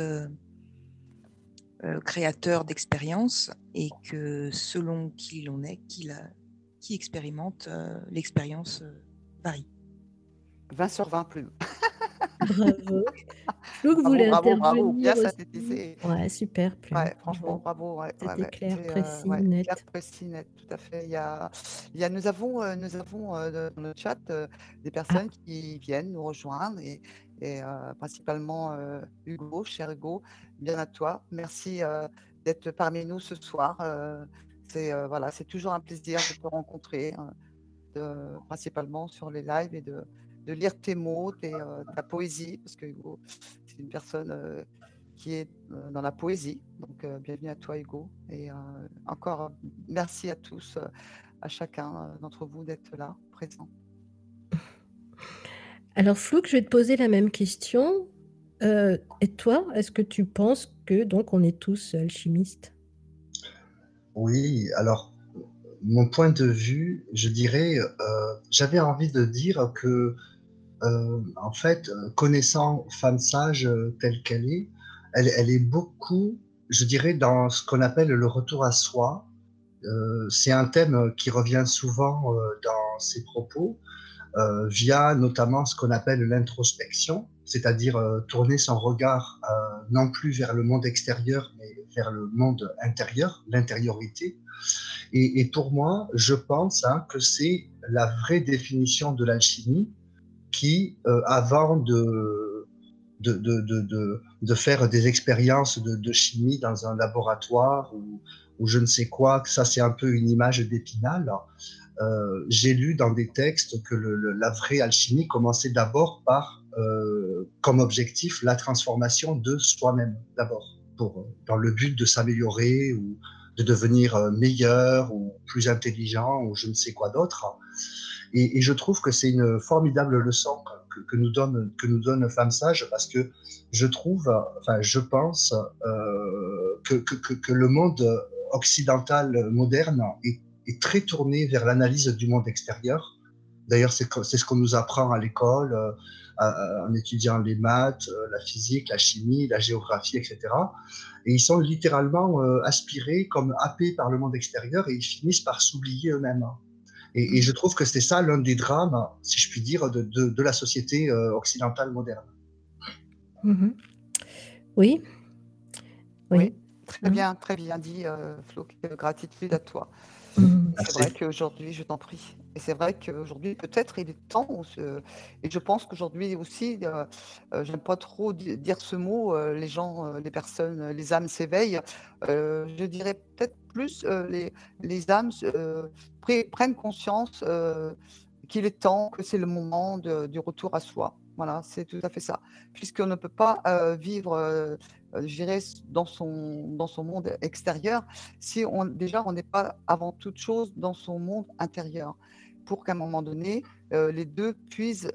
créateurs d'expériences, et que selon qui l'on est, qui expérimente, l'expérience varie. 20 sur 20 Plume. Bravo. Flouk voulait Bravo, bien intervenir aussi. synthétisé. Ouais, super, Plume. Ouais, franchement, bravo. Ouais, ouais, C'était ouais. clair, C'est précis, ouais, net. clair, précis, net, tout à fait. Nous avons dans le chat des Ah, personnes qui viennent nous rejoindre et principalement Hugo, cher Hugo, bien à toi. Merci d'être parmi nous ce soir. Voilà, c'est toujours un plaisir de te rencontrer, principalement sur les lives et de lire tes mots, ta poésie, parce que Hugo, c'est une personne qui est dans la poésie. Donc, bienvenue à toi, Hugo. Et encore, merci à tous, à chacun d'entre vous d'être là, présent. alors, Flouk, je vais te poser la même question. Et toi, est-ce que tu penses que donc on est tous alchimistes? Oui, alors, mon point de vue, je dirais, j'avais envie de dire que, en fait, connaissant Femme Sage telle qu'elle est, elle est beaucoup, je dirais, dans ce qu'on appelle le retour à soi. C'est un thème qui revient souvent dans ses propos, via notamment ce qu'on appelle l'introspection, c'est-à-dire tourner son regard non plus vers le monde extérieur, mais vers le monde intérieur, l'intériorité. Et pour moi, je pense que c'est la vraie définition de l'alchimie qui, avant de faire des expériences de chimie dans un laboratoire ou je ne sais quoi, que ça c'est un peu une image d'Épinal, j'ai lu dans des textes que la vraie alchimie commençait d'abord par, comme objectif, la transformation de soi-même, d'abord, dans le but de s'améliorer ou de devenir meilleur ou plus intelligent ou je ne sais quoi d'autre. Et je trouve que c'est une formidable leçon que nous donne Femme Sage, parce que je pense que le monde occidental moderne est très tourné vers l'analyse du monde extérieur. D'ailleurs, c'est ce qu'on nous apprend à l'école, en étudiant les maths, la physique, la chimie, la géographie, etc. Et ils sont littéralement aspirés, comme happés par le monde extérieur, et ils finissent par s'oublier eux-mêmes. Et je trouve que c'est ça l'un des drames, si je puis dire, de la société occidentale moderne. Mhm. Oui, Oui, oui. très bien dit, Flo. Gratitude à toi. Mhm. C'est vrai qu'aujourd'hui, je t'en prie. Et c'est vrai qu'aujourd'hui, peut-être, il est temps. Et je pense qu'aujourd'hui aussi, j'aime pas trop dire ce mot, les gens, les personnes, les âmes s'éveillent. Je dirais peut-être plus les âmes prennent conscience qu'il est temps, que c'est le moment du retour à soi. Voilà, c'est tout à fait ça. Puisqu'on ne peut pas vivre, je dirais, dans son monde extérieur si déjà on n'est pas avant toute chose dans son monde intérieur, pour qu'à un moment donné, les deux puissent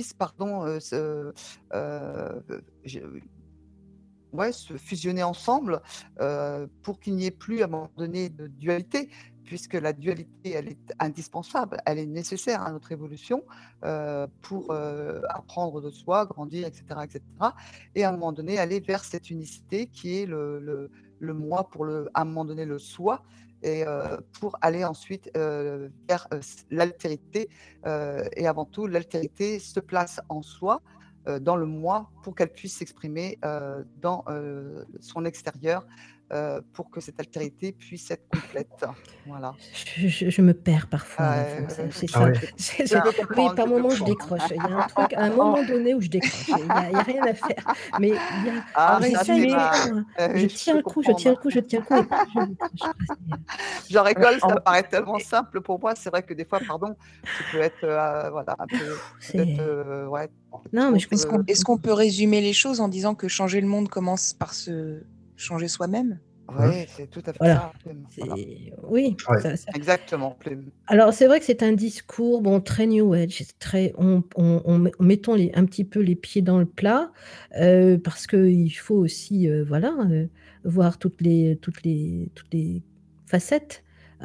se fusionner ensemble, pour qu'il n'y ait plus à un moment donné de dualité, puisque la dualité, elle est indispensable, elle est nécessaire à notre évolution, pour apprendre de soi, grandir, etc., etc. Et à un moment donné, aller vers cette unicité qui est le moi, à un moment donné le soi, et pour aller ensuite vers l'altérité. Et avant tout, l'altérité se place en soi, dans le moi, pour qu'elle puisse s'exprimer dans son extérieur, pour que cette altérité puisse être complète. Voilà. Je me perds parfois, là, Femme Sage, c'est ça. Oui, par moments, je décroche. Il y a un truc, à un moment donné, où je décroche. Il n'y a rien à faire. Mais il y a... j'essaye tout le temps, hein. Je tiens le coup, et puis je décroche. J'en rigole, ça paraît tellement simple pour moi. C'est vrai que des fois, pardon, ça peut être voilà, un peu... ouais. Non, mais Est-ce qu'on peut résumer les choses en disant que changer le monde commence par se changer soi-même? Oui, c'est tout à fait voilà. ça. Voilà. Oui, ouais. ça. Exactement. Alors, c'est vrai que c'est un discours très New Age, mettons un petit peu les pieds dans le plat, parce qu'il faut aussi voir toutes les facettes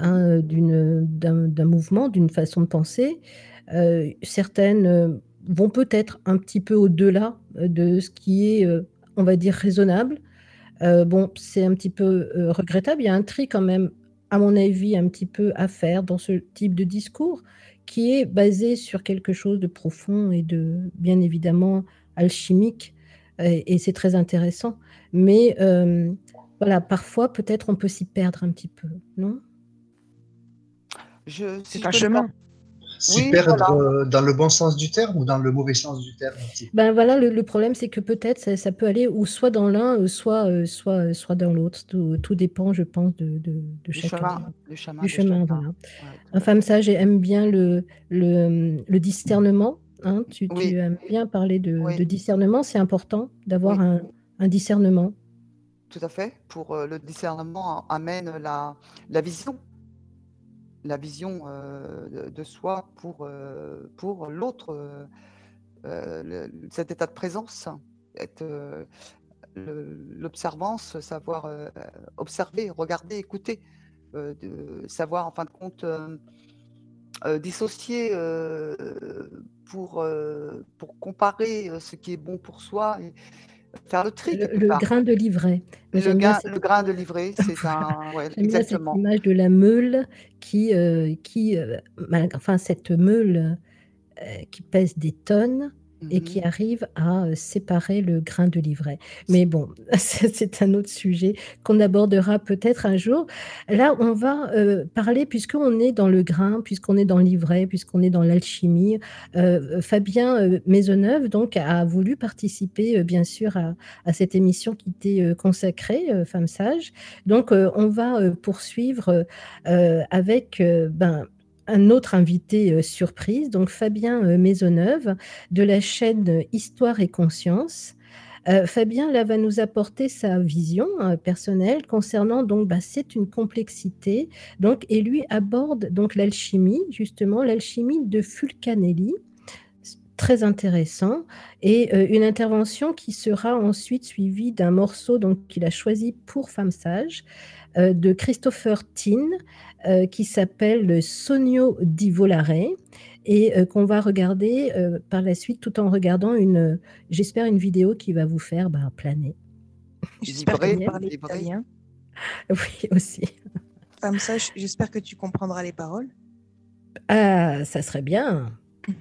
d'un mouvement, d'une façon de penser. Certaines vont peut-être un petit peu au-delà de ce qui est, on va dire, raisonnable. C'est un petit peu regrettable. Il y a un tri quand même, à mon avis, un petit peu à faire dans ce type de discours qui est basé sur quelque chose de profond et de, bien évidemment, alchimique. et c'est très intéressant. Mais voilà, parfois, peut-être on peut s'y perdre un petit peu, non? C'est un chemin. S'y perdre dans le bon sens du terme ou dans le mauvais sens du terme? Ben voilà, le problème, c'est que peut-être ça peut aller ou soit dans l'un, soit dans l'autre. Tout dépend, je pense, de chacun. Du chemin Du de chemin, chacun. voilà. Ouais, tout Un à femme fait. sage aime bien le discernement. Hein, tu Oui, aimes bien parler de oui, discernement. C'est important d'avoir oui, un discernement. tout à fait. Pour le discernement amène la vision de soi pour l'autre, cet état de présence, l'observance, savoir observer, regarder, écouter, de savoir en fin de compte dissocier pour comparer ce qui est bon pour soi et faire le tri quelque Le part. grain de livret. Moi, j'aime bien cette Le grain de livret, c'est un... Ouais, j'aime bien cette exactement. image de la meule enfin cette meule qui pèse des tonnes et qui arrive à séparer le grain de livret. Mais bon, c'est un autre sujet qu'on abordera peut-être un jour. Là, on va parler, puisqu'on est dans le grain, puisqu'on est dans le livret, puisqu'on est dans l'alchimie. Fabien Maisonneuve donc, a voulu participer, bien sûr, à cette émission qui était consacrée, Femmes Sages. Donc, on va poursuivre avec un autre invité surprise, donc Fabien Maisonneuve, de la chaîne Histoire et Conscience. Fabien là va nous apporter sa vision personnelle concernant donc c'est une complexité donc, et lui aborde donc l'alchimie, justement l'alchimie de Fulcanelli. Très intéressant, et une intervention qui sera ensuite suivie d'un morceau donc qu'il a choisi pour Femmes Sages de Christopher Tin, qui s'appelle Sogno di volare, et qu'on va regarder par la suite, tout en regardant j'espère une vidéo qui va vous faire planer. J'espère que vous parlez italien. Oui, aussi. Femme sage, j'espère que tu comprendras les paroles. Ah, ça serait bien.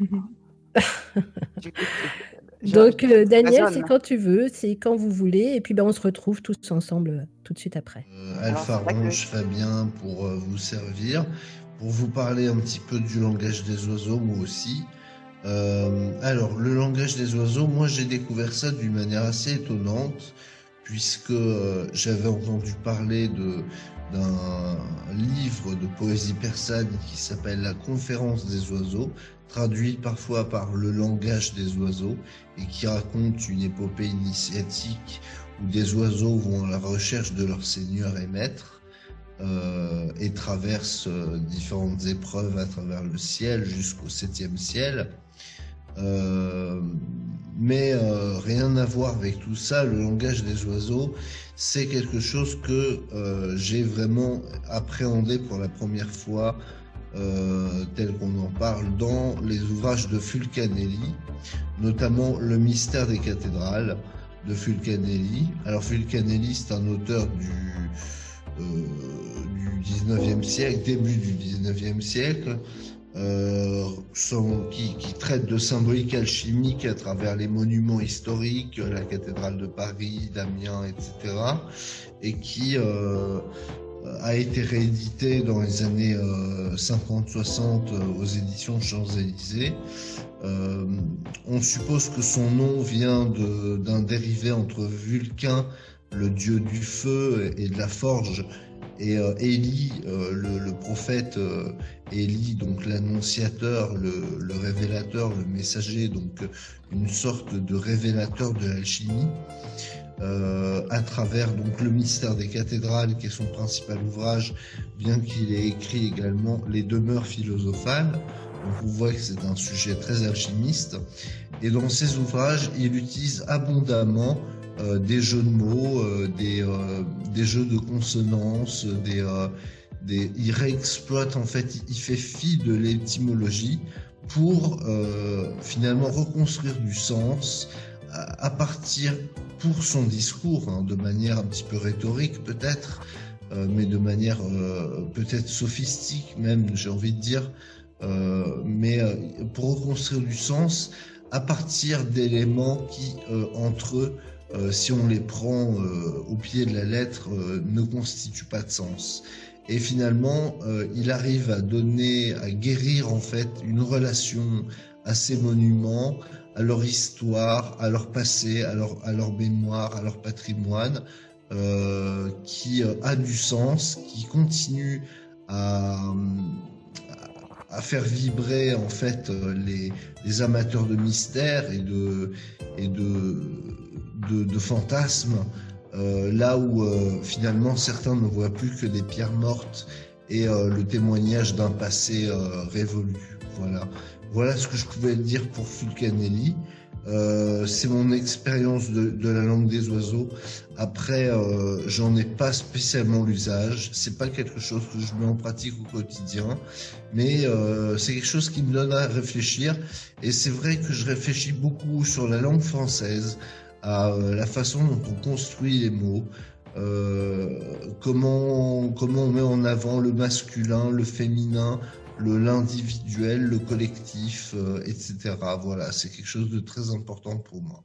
Donc Daniel, c'est quand tu veux, c'est quand vous voulez, et puis on se retrouve tous ensemble tout de suite après. Alpha Ronge Fabien pour vous servir, pour vous parler un petit peu du langage des oiseaux, moi aussi. Alors le langage des oiseaux, moi j'ai découvert ça d'une manière assez étonnante, puisque j'avais entendu parler d'un livre de poésie persane qui s'appelle La Conférence des oiseaux, traduit parfois par Le langage des oiseaux, et qui raconte une épopée initiatique où des oiseaux vont à la recherche de leur seigneur et maître et traversent différentes épreuves à travers le ciel jusqu'au 7e ciel. Mais rien à voir avec tout ça. Le langage des oiseaux, c'est quelque chose que j'ai vraiment appréhendé pour la première fois tel qu'on en parle dans les ouvrages de Fulcanelli, notamment Le mystère des cathédrales de Fulcanelli. Alors Fulcanelli, c'est un auteur du 19e siècle, début du 19e siècle, qui traite de symbolique alchimique à travers les monuments historiques, la cathédrale de Paris, d'Amiens, etc., et qui a été réédité dans les années 50-60 aux éditions Champs-Élysées. On suppose que son nom vient d'un dérivé entre Vulcain, le dieu du feu et de la forge, et Élie, le prophète Élie, donc l'annonciateur, le révélateur, le messager, donc une sorte de révélateur de l'alchimie. À travers donc Le mystère des cathédrales, qui est son principal ouvrage, bien qu'il ait écrit également Les demeures philosophales. Donc on voit que c'est un sujet très alchimiste. Et dans ses ouvrages, il utilise abondamment des jeux de mots, des jeux de consonances, il réexploite, en fait, il fait fi de l'étymologie pour finalement reconstruire du sens à partir, pour son discours, de manière un petit peu rhétorique peut-être, mais de manière peut-être sophistique même, j'ai envie de dire, mais pour reconstruire du sens à partir d'éléments qui, entre eux, si on les prend au pied de la lettre, ne constituent pas de sens. Et finalement, il arrive à guérir en fait une relation à ces monuments, à leur histoire, à leur passé, à leur mémoire, à leur patrimoine, qui a du sens, qui continue à faire vibrer en fait les amateurs de mystère et de fantasmes, là où finalement certains ne voient plus que des pierres mortes et le témoignage d'un passé révolu. Voilà ce que je pouvais dire pour Fulcanelli. C'est mon expérience de la langue des oiseaux. Après, j'en ai pas spécialement l'usage. C'est pas quelque chose que je mets en pratique au quotidien, mais c'est quelque chose qui me donne à réfléchir. Et c'est vrai que je réfléchis beaucoup sur la langue française, à la façon dont on construit les mots, comment on met en avant le masculin, le féminin, l'individuel, le collectif, etc. Voilà, c'est quelque chose de très important pour moi.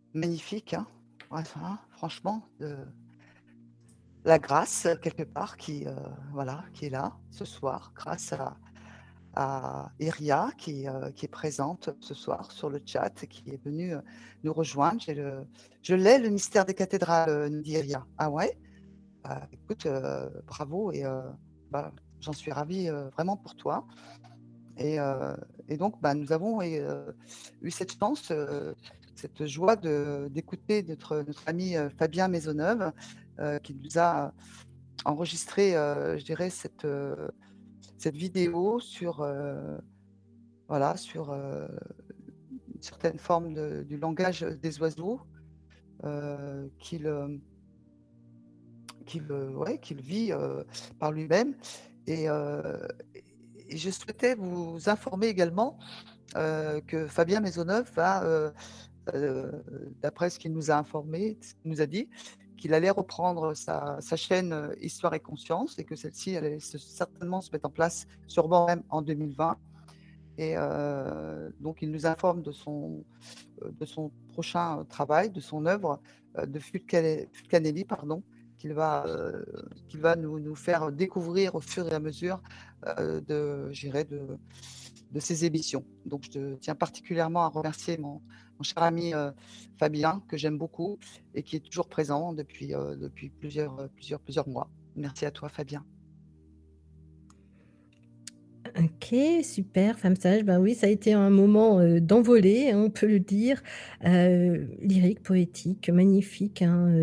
magnifique, hein. Ouais, ça, franchement, la grâce, quelque part, voilà, qui est là ce soir, grâce à Iria, qui est présente ce soir sur le chat, et qui est venue nous rejoindre. Je l'ai, le mystère des cathédrales, nous dit Iria. Ah ouais? Bah, écoute, bravo, et bah, j'en suis ravie vraiment pour toi. Et donc, bah, nous avons eu cette chance, cette joie d'écouter notre ami Fabien Maisonneuve, qui nous a enregistré, je dirais, cette vidéo sur, voilà, sur une certaine forme du langage des oiseaux, qu'il ouais, qu'il vit par lui-même. Et, et je souhaitais vous informer également que Fabien Maisonneuve va, d'après ce qu'il nous a informé, ce qu'il nous a dit, qu'il allait reprendre sa chaîne Histoire et Conscience, et que celle-ci allait certainement se mettre en place, sûrement même en 2020. Et donc, il nous informe de son prochain travail, de son œuvre, de Fulcanelli, pardon, qu'il va nous faire découvrir au fur et à mesure de ses émissions. Donc, je tiens particulièrement à remercier mon cher ami Fabien, que j'aime beaucoup et qui est toujours présent depuis plusieurs mois. Merci à toi, Fabien. Ok, super, femme sage. Ben oui, ça a été un moment d'envolée, hein, on peut le dire, lyrique, poétique, magnifique, hein.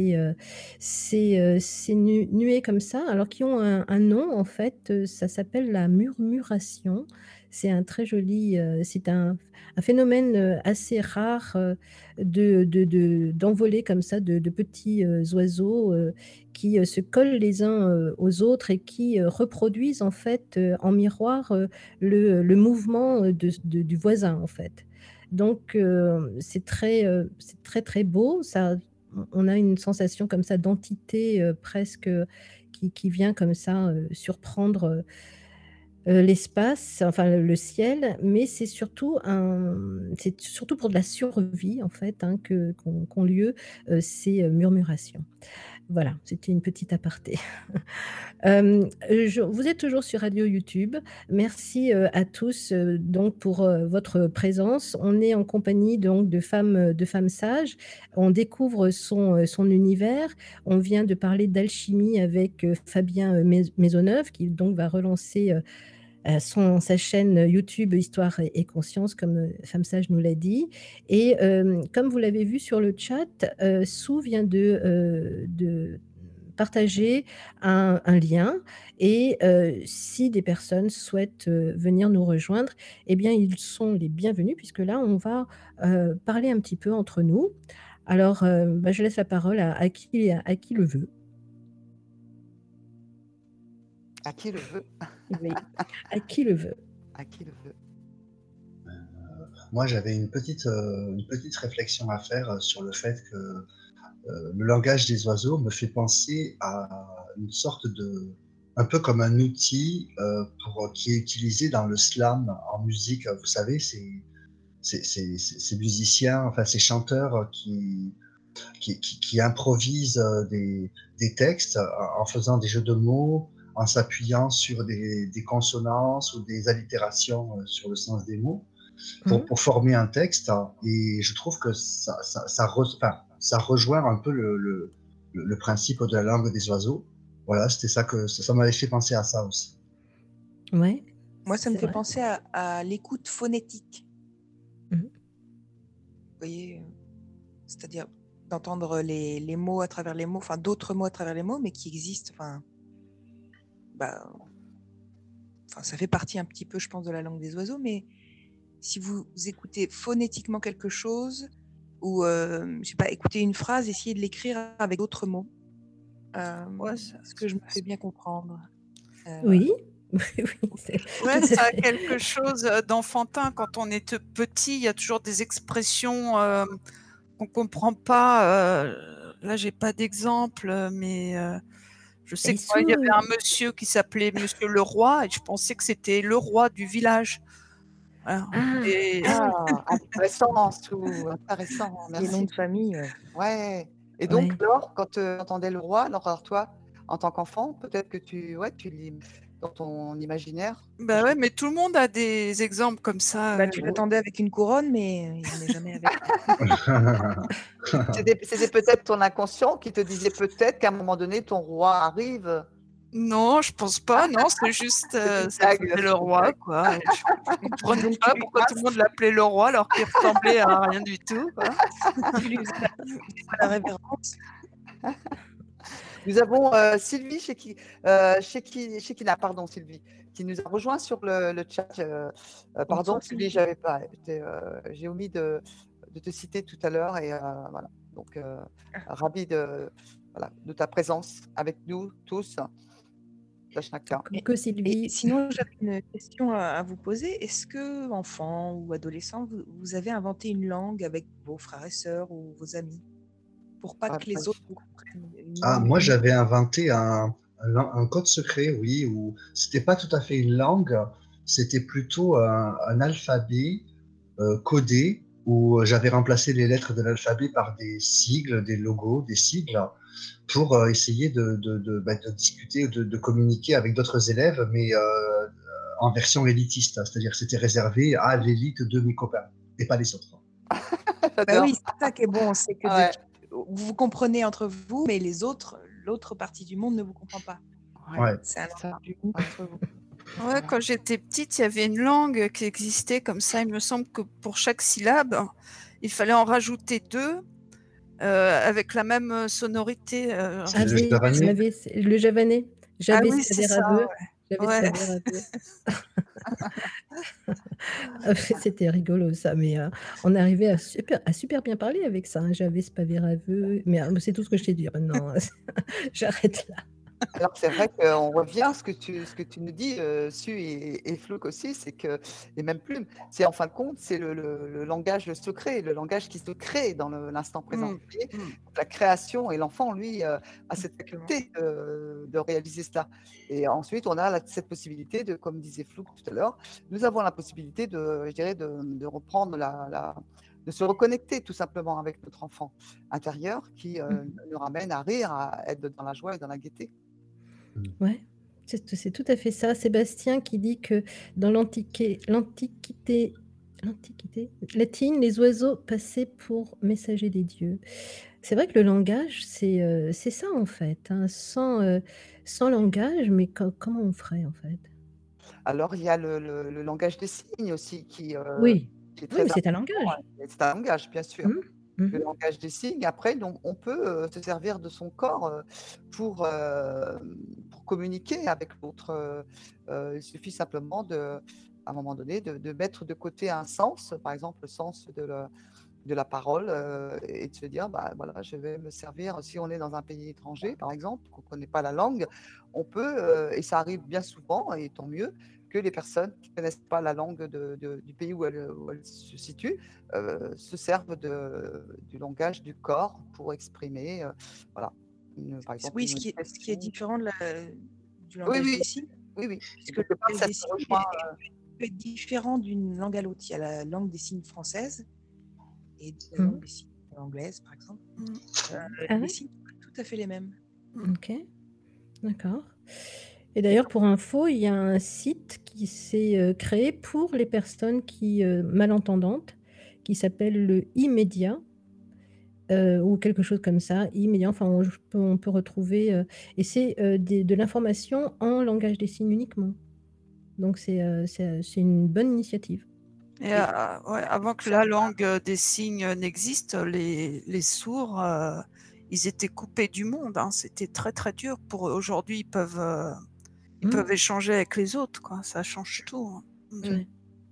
Ces nuées comme ça, alors qui ont un nom en fait, ça s'appelle la murmuration. C'est un très joli, c'est un phénomène assez rare d'envoler comme ça de petits oiseaux qui se collent les uns aux autres et qui reproduisent en fait en miroir le mouvement du voisin en fait. Donc c'est très très beau. Ça, on a une sensation comme ça d'entité presque qui vient comme ça surprendre l'espace, enfin le ciel, mais c'est surtout pour de la survie en fait hein, qu'ont lieu ces murmurations. Voilà, c'était une petite aparté. Vous êtes toujours sur Radio YouTube. Merci à tous donc pour votre présence. On est en compagnie donc de femmes sages. On découvre son univers. On vient de parler d'alchimie avec Fabien Maisonneuve qui donc va relancer sa chaîne YouTube Histoire et Conscience, comme Femme Sage nous l'a dit. Et comme vous l'avez vu sur le chat, Sue vient de partager un lien. Et si des personnes souhaitent venir nous rejoindre, eh bien, ils sont les bienvenus, puisque là, on va parler un petit peu entre nous. Alors, je laisse la parole à qui le veut. À qui le veut. Oui, à qui le veut. À qui le veut. Moi, j'avais une petite réflexion à faire sur le fait que le langage des oiseaux me fait penser à une sorte un peu comme un outil qui est utilisé dans le slam en musique. Vous savez, ces musiciens, enfin ces chanteurs qui improvisent des textes en faisant des jeux de mots, en s'appuyant sur des consonances ou des allitérations sur le sens des mots pour former un texte. Et je trouve que ça rejoint un peu le principe de la langue des oiseaux. Voilà, c'était ça m'avait fait penser à ça aussi. Ouais. Moi, ça me fait penser à l'écoute phonétique. Mmh. Vous voyez, c'est-à-dire d'entendre les mots à travers les mots, enfin d'autres mots à travers les mots, mais qui existent. Ça fait partie un petit peu, je pense, de la langue des oiseaux, mais si vous écoutez phonétiquement quelque chose, ou je sais pas, écoutez une phrase, essayez de l'écrire avec d'autres mots. Ce que je me fais bien comprendre. Oui. Ouais, ça a quelque chose d'enfantin. Quand on est petit, il y a toujours des expressions qu'on comprend pas. Là, j'ai pas d'exemple, mais je sais qu'il y avait un monsieur qui s'appelait Monsieur le Roi, et je pensais que c'était le roi du village. Voilà. Ah, Et Intéressant, Sue, intéressant, Les noms merci. de famille, ouais. Ouais. Et donc, ouais. alors, quand tu entendais le roi, alors toi, en tant qu'enfant, peut-être que tu lis dans ton imaginaire. bah ouais, mais tout le monde a des exemples comme ça. Bah, tu l'attendais avec une couronne, mais il n'est jamais avec. C'était peut-être ton inconscient qui te disait peut-être qu'à un moment donné, ton roi arrive. Non, je pense pas. Non, c'est juste, une ça blague, faisait c'est le une roi, blague. quoi. Je comprenais Donc, pas tu lui pourquoi tout le monde l'appelait le roi alors qu'il ressemblait à rien du tout, quoi. faisais la révérence. Nous avons Sylvie pardon, Sylvie, qui nous a rejoint sur le chat. Pardon, Bonsoir, Sylvie, Sylvie. j'ai omis de te citer tout à l'heure et voilà. Donc, ravi de ta présence avec nous tous. Tachnaka. Coucou Et Sylvie. sinon, j'avais une question à vous poser. Est-ce que, enfant ou adolescent, vous avez inventé une langue avec vos frères et sœurs ou vos amis pour pas Ah, que les autres vous comprennent une Ah, langue moi, j'avais inventé un code secret, oui, où c'était pas tout à fait une langue, c'était plutôt un alphabet codé, où j'avais remplacé les lettres de l'alphabet par des sigles, des logos, des sigles, pour essayer de discuter, de communiquer avec d'autres élèves, mais en version élitiste, c'est-à-dire que c'était réservé à l'élite de mes copains, et pas les autres. Bah J'adore. oui, c'est ça qui est bon, c'est que Ouais. vous vous comprenez entre vous, mais les autres, l'autre partie du monde ne vous comprend pas. Ouais. C'est un Ça. langage unique entre vous. Ouais, quand j'étais petite, il y avait une langue qui existait comme ça. Il me semble que pour chaque syllabe, il fallait en rajouter 2 avec la même sonorité. C'est le Avait, javanais. le javanais. Ah J'avais oui, c'est ça. Spaveraveux. Ouais. J'avais Ouais. Spaveraveux. C'était rigolo ça, mais on arrivait à super bien parler avec ça. Hein. J'avais Spaveraveux, mais c'est tout ce que je t'ai dit maintenant. J'arrête là. Alors, c'est vrai qu'on revient à ce que tu nous dis, Sue et Flouk aussi, c'est que, et même Plume, c'est en fin de compte, c'est le langage secret, le langage qui se crée dans l'instant présent. Vous voyez, la création, et l'enfant, lui, a cette faculté de réaliser cela. Et ensuite, on a cette possibilité de, comme disait Flouk tout à l'heure, nous avons la possibilité de reprendre de se reconnecter tout simplement avec notre enfant intérieur qui nous ramène à rire, à être dans la joie et dans la gaieté. Ouais, c'est tout à fait ça. Sébastien qui dit que dans l'Antiquité latine, les oiseaux passaient pour messagers des dieux. C'est vrai que le langage, c'est ça en fait. Hein. Sans langage, mais comment on ferait en fait? Alors, il y a le langage des signes aussi qui est Oui, très mais c'est un important. langage. C'est un langage, bien sûr. Mmh. Le langage des signes, après, donc, on peut se servir de son corps pour communiquer avec l'autre. Il suffit simplement, à un moment donné, de mettre de côté un sens, par exemple le sens de la parole, et de se dire, bah, voilà, je vais me servir, si on est dans un pays étranger, par exemple, qu'on ne connaît pas la langue, on peut, et ça arrive bien souvent, et tant mieux, que les personnes qui ne connaissent pas la langue du pays où elles se situent se servent du langage du corps pour exprimer, voilà, par exemple. Oui, ce qui est différent du Oui, langage oui, des signes, oui. puisque le Quelque part, langage ça des se signes rejoint. peut être différent d'une langue à l'autre. Il y a la langue des signes française et la langue des signes anglaise, par exemple. Les signes sont pas tout à fait les mêmes. Ok, d'accord. Et d'ailleurs, pour info, il y a un site qui s'est créé pour les personnes malentendantes, qui s'appelle le e-média, ou quelque chose comme ça, e-média, enfin on peut retrouver, et c'est de l'information en langage des signes uniquement. Donc c'est une bonne initiative. Et avant que la langue des signes n'existe, les sourds, ils étaient coupés du monde. Hein. C'était très très dur pour eux. Aujourd'hui, ils peuvent échanger avec les autres. Quoi. Ça change tout. Hein. Ouais.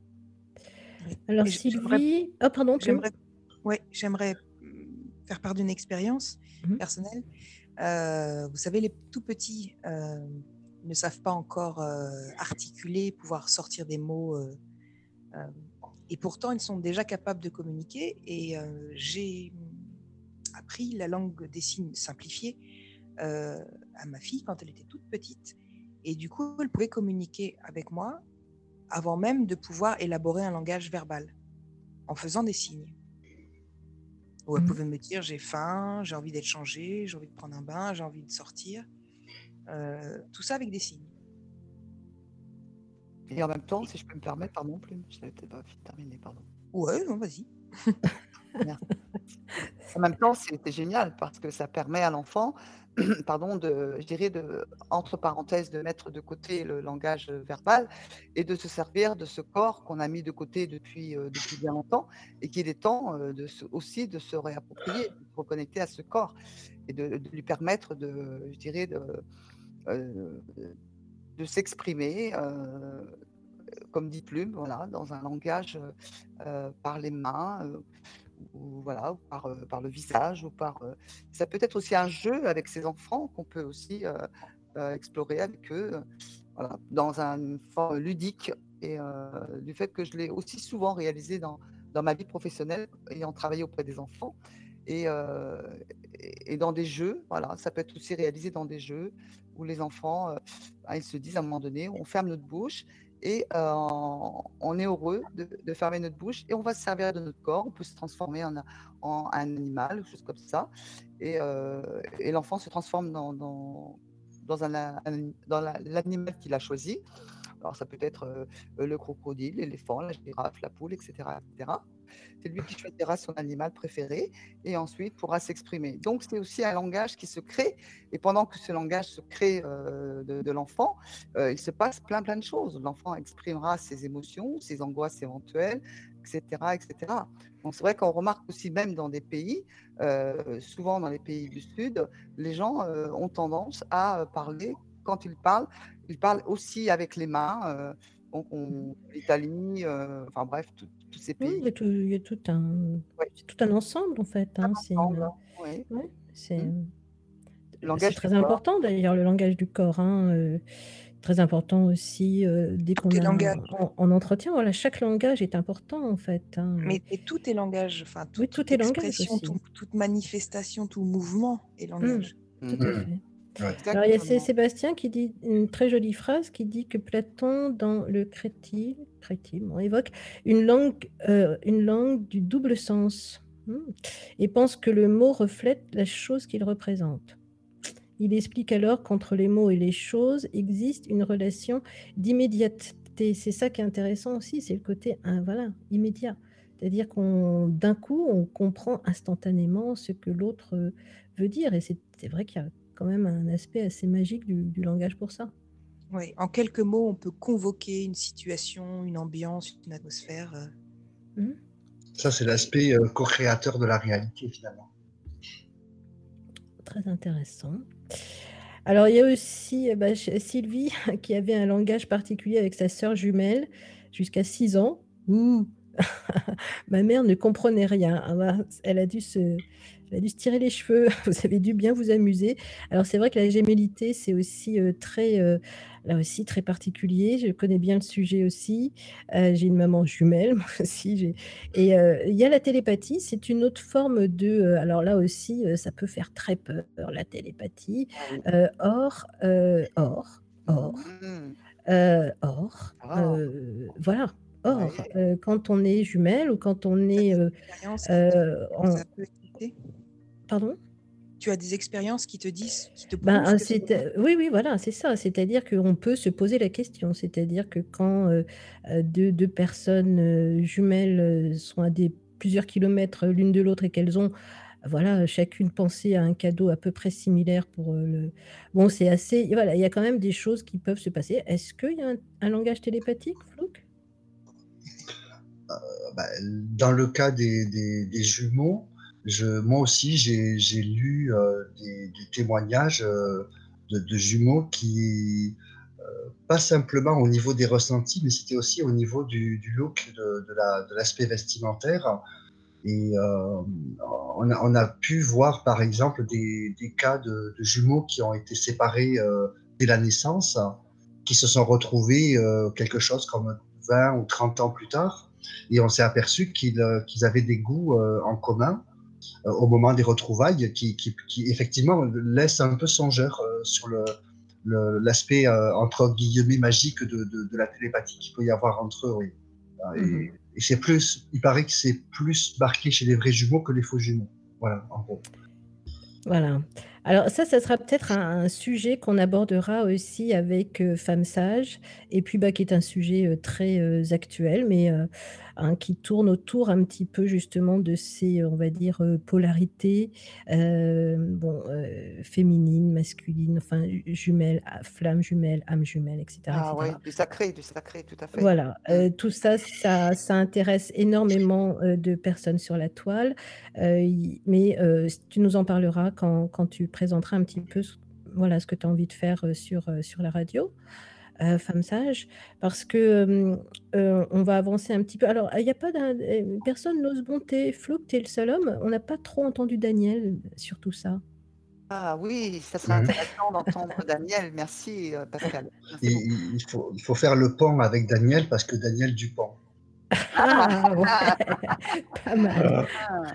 Alors Sylvie, pardon. J'aimerais faire part d'une expérience personnelle. Vous savez, les tout petits ne savent pas encore articuler, pouvoir sortir des mots. Et pourtant, ils sont déjà capables de communiquer. Et j'ai appris la langue des signes simplifiée à ma fille quand elle était toute petite. Et du coup, elle pouvait communiquer avec moi avant même de pouvoir élaborer un langage verbal, en faisant des signes. Où elle pouvait me dire j'ai faim, j'ai envie d'être changée, j'ai envie de prendre un bain, j'ai envie de sortir. Tout ça avec des signes. Et en même temps, si je peux me permettre, pardon, Plume, je n'avais peut-être pas terminé, pardon. Ouais, non, vas-y. Merci. En même temps, c'est génial parce que ça permet à l'enfant, pardon, je dirais, entre parenthèses, de mettre de côté le langage verbal et de se servir de ce corps qu'on a mis de côté depuis bien longtemps et qu'il est temps aussi de se réapproprier, de se reconnecter à ce corps et de lui permettre je dirais, de s'exprimer, comme dit Plume, voilà, dans un langage par les mains, ou voilà, ou par le visage, ça peut être aussi un jeu avec ses enfants qu'on peut aussi explorer avec eux, voilà, dans une forme ludique, et du fait que je l'ai aussi souvent réalisé dans ma vie professionnelle, ayant travaillé auprès des enfants, et dans des jeux, voilà, ça peut être aussi réalisé dans des jeux où les enfants, ils se disent à un moment donné, on ferme notre bouche et on est heureux de fermer notre bouche et on va se servir de notre corps, on peut se transformer en un animal, quelque chose comme ça, et l'enfant se transforme dans l'animal qu'il a choisi. Alors ça peut être le crocodile, l'éléphant, la girafe, la poule, etc., etc. C'est lui qui choisira son animal préféré et ensuite pourra s'exprimer. Donc c'est aussi un langage qui se crée, et pendant que ce langage se crée de l'enfant, il se passe plein de choses. L'enfant exprimera ses émotions, ses angoisses éventuelles, etc., etc. Donc c'est vrai qu'on remarque aussi, même dans des pays, souvent dans les pays du Sud, les gens ont tendance à parler, quand ils parlent aussi avec les mains. Donc l'Italie, enfin bref, tous ces Oui, pays. il y a tout un ensemble, en fait. Hein. Oui. C'est Langage très du corps. important, d'ailleurs, le langage du corps. Hein, très important aussi, dès qu'on en entretien. Voilà, chaque langage est important, en fait. Hein. Mais tout est langage. Enfin, Oui, tout est langage expression, aussi. toute manifestation, tout mouvement est langage. Tout à fait. Ouais. Alors, il y a Sébastien qui dit une très jolie phrase qui dit que Platon, dans le Crétile, on évoque une langue du double sens, et pense que le mot reflète la chose qu'il représente. Il explique alors qu'entre les mots et les choses existe une relation d'immédiateté. C'est ça qui est intéressant aussi, c'est le côté immédiat. C'est-à-dire d'un coup, on comprend instantanément ce que l'autre veut dire. Et c'est vrai qu'il y a quand même un aspect assez magique du langage pour ça. Oui, en quelques mots, on peut convoquer une situation, une ambiance, une atmosphère. Ça, c'est l'aspect co-créateur de la réalité, finalement. Très intéressant. Alors, il y a aussi Sylvie qui avait un langage particulier avec sa sœur jumelle jusqu'à 6 ans. Ma mère ne comprenait rien. Elle a dû se tirer les cheveux. Vous avez dû bien vous amuser. Alors, c'est vrai que la gémellité, c'est aussi là aussi très particulier. Je connais bien le sujet aussi. J'ai une maman jumelle, moi aussi. Et il y a la télépathie. C'est une autre forme de... alors là aussi, ça peut faire très peur, la télépathie. Or, voilà. Or, quand on est jumelle ou quand on est... ça peut exister. Pardon ? Tu as des expériences qui te disent, qui te prouvent oui, voilà, c'est ça. C'est-à-dire qu'on peut se poser la question. C'est-à-dire que quand deux personnes jumelles sont à plusieurs kilomètres l'une de l'autre et qu'elles ont chacune pensé à un cadeau à peu près similaire pour le... Bon, c'est assez... Voilà, il y a quand même des choses qui peuvent se passer. Est-ce qu'il y a un langage télépathique, Flouk ? Dans le cas des jumeaux, moi aussi, j'ai lu des témoignages de jumeaux qui, pas simplement au niveau des ressentis, mais c'était aussi au niveau du look, de l'aspect vestimentaire. Et on a pu voir, par exemple, des cas de jumeaux qui ont été séparés dès la naissance, qui se sont retrouvés quelque chose comme 20 ou 30 ans plus tard. Et on s'est aperçu qu'ils avaient des goûts en commun au moment des retrouvailles qui effectivement laissent un peu songeur sur l'aspect entre guillemets magique de la télépathie qu'il peut y avoir entre eux. Oui. Et c'est plus, il paraît que c'est plus marqué chez les vrais jumeaux que les faux jumeaux. Voilà, en gros. Voilà. Alors ça sera peut-être un sujet qu'on abordera aussi avec Femmes Sages, et puis qui est un sujet très actuel, mais qui tourne autour un petit peu justement de ces, on va dire, polarités féminines, masculines, enfin jumelles, flammes jumelles, âmes jumelles, etc. Ah oui, etc. du sacré, tout à fait. Voilà, tout ça, ça intéresse énormément de personnes sur la toile, mais tu nous en parleras quand tu présenteras un petit peu voilà, ce que tu as envie de faire sur la radio, Femmes Sages, parce que on va avancer un petit peu. Alors, il n'y a pas personne n'ose monter. Flo, tu es le seul homme. On n'a pas trop entendu Daniel sur tout ça. Ah oui, ça serait intéressant d'entendre Daniel. Merci Pascal. Il faut faire le pont avec Daniel parce que Daniel Dupont. Ah ouais, pas mal.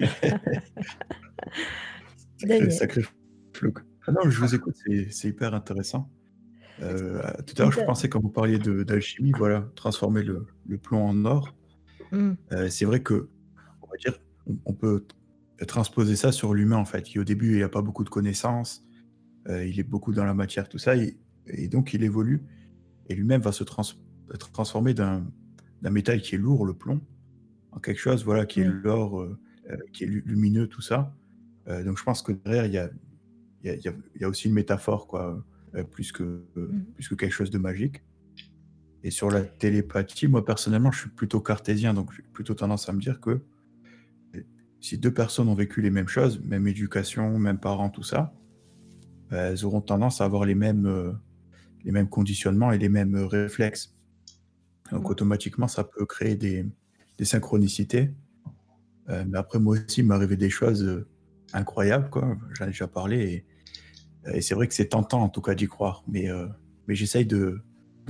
Sacré Flouk. Ah non, je vous écoute, c'est hyper intéressant. Tout à l'heure, je pensais quand vous parliez d'alchimie, voilà, transformer le plomb en or. C'est vrai que, on va dire, on peut transposer ça sur l'humain en fait, qui au début il n'a pas beaucoup de connaissances, il est beaucoup dans la matière, tout ça, et donc il évolue, et lui-même va se transformer d'un métal qui est lourd, le plomb, en quelque chose voilà, qui est l'or, qui est lumineux, tout ça. Donc je pense que derrière il y a aussi une métaphore, quoi, plus que quelque chose de magique. Et sur la télépathie, moi personnellement je suis plutôt cartésien, donc j'ai plutôt tendance à me dire que si deux personnes ont vécu les mêmes choses, même éducation, même parents, tout ça, elles auront tendance à avoir les mêmes conditionnements et les mêmes réflexes. Donc automatiquement, ça peut créer des synchronicités. Mais après, moi aussi, il m'est arrivé des choses incroyables, quoi. J'en ai déjà parlé. Et c'est vrai que c'est tentant, en tout cas, d'y croire. Mais j'essaye de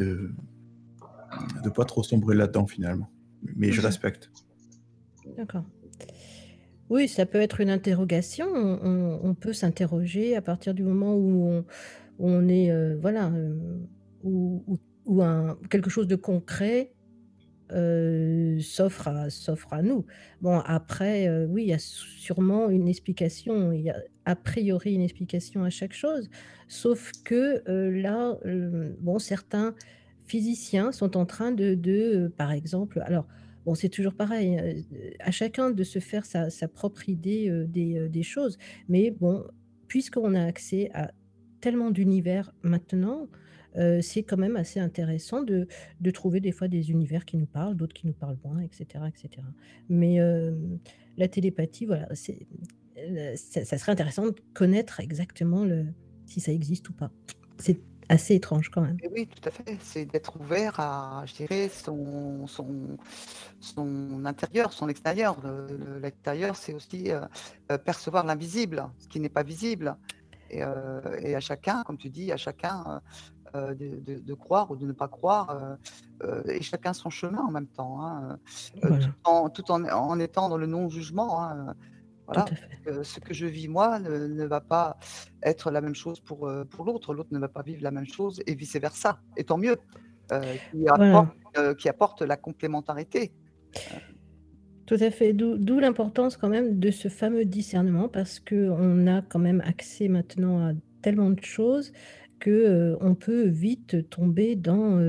pas trop sombrer là-dedans, finalement. Mais je respecte. D'accord. Oui, ça peut être une interrogation. On peut s'interroger à partir du moment où on est, voilà, où quelque chose de concret s'offre à nous. Bon, après, oui, il y a sûrement une explication. Il y a a priori une explication à chaque chose. Sauf que là, certains physiciens sont en train par exemple, alors, bon, c'est toujours pareil, à chacun de se faire sa propre idée des choses. Mais bon, puisqu'on a accès à tellement d'univers maintenant, c'est quand même assez intéressant de trouver des fois des univers qui nous parlent, d'autres qui nous parlent moins, etc., etc. Mais la télépathie, voilà, ça serait intéressant de connaître exactement si ça existe ou pas. C'est assez étrange quand même. Et oui, tout à fait. C'est d'être ouvert à, je dirais, son intérieur, son extérieur. L'extérieur, c'est aussi percevoir l'invisible, ce qui n'est pas visible. Et à chacun, comme tu dis, à chacun de croire ou de ne pas croire, et chacun son chemin en même temps, hein, Voilà. tout en étant dans le non-jugement. Hein, Tout voilà. à fait. Ce que je vis moi ne va pas être la même chose pour l'autre ne va pas vivre la même chose et vice-versa. Et tant mieux, Voilà. qui apporte la complémentarité. Tout à fait. D'où l'importance quand même de ce fameux discernement, parce qu'on a quand même accès maintenant à tellement de choses qu'on peut vite tomber dans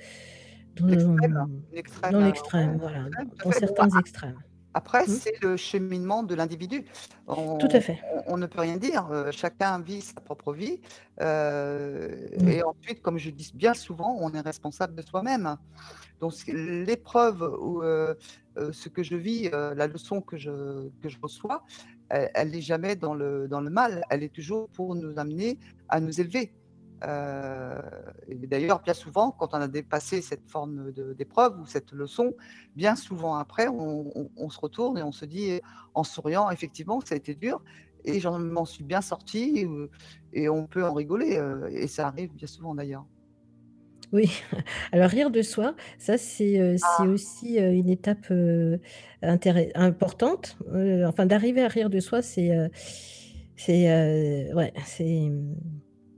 l'extrême, voilà, dans certains extrêmes. Après, c'est le cheminement de l'individu. Tout à fait. On ne peut rien dire. Chacun vit sa propre vie. Et ensuite, comme je dis bien souvent, on est responsable de soi-même. Donc, l'épreuve ou ce que je vis, la leçon que je reçois, elle n'est jamais dans le mal. Elle est toujours pour nous amener à nous élever. Et d'ailleurs, bien souvent, quand on a dépassé cette forme d'épreuve ou cette leçon, bien souvent après, on se retourne et on se dit, en souriant, effectivement, ça a été dur et j'en m'en suis bien sorti, et on peut en rigoler, et ça arrive bien souvent d'ailleurs. Oui, alors rire de soi, ça c'est aussi une étape importante. Enfin, d'arriver à rire de soi, ouais,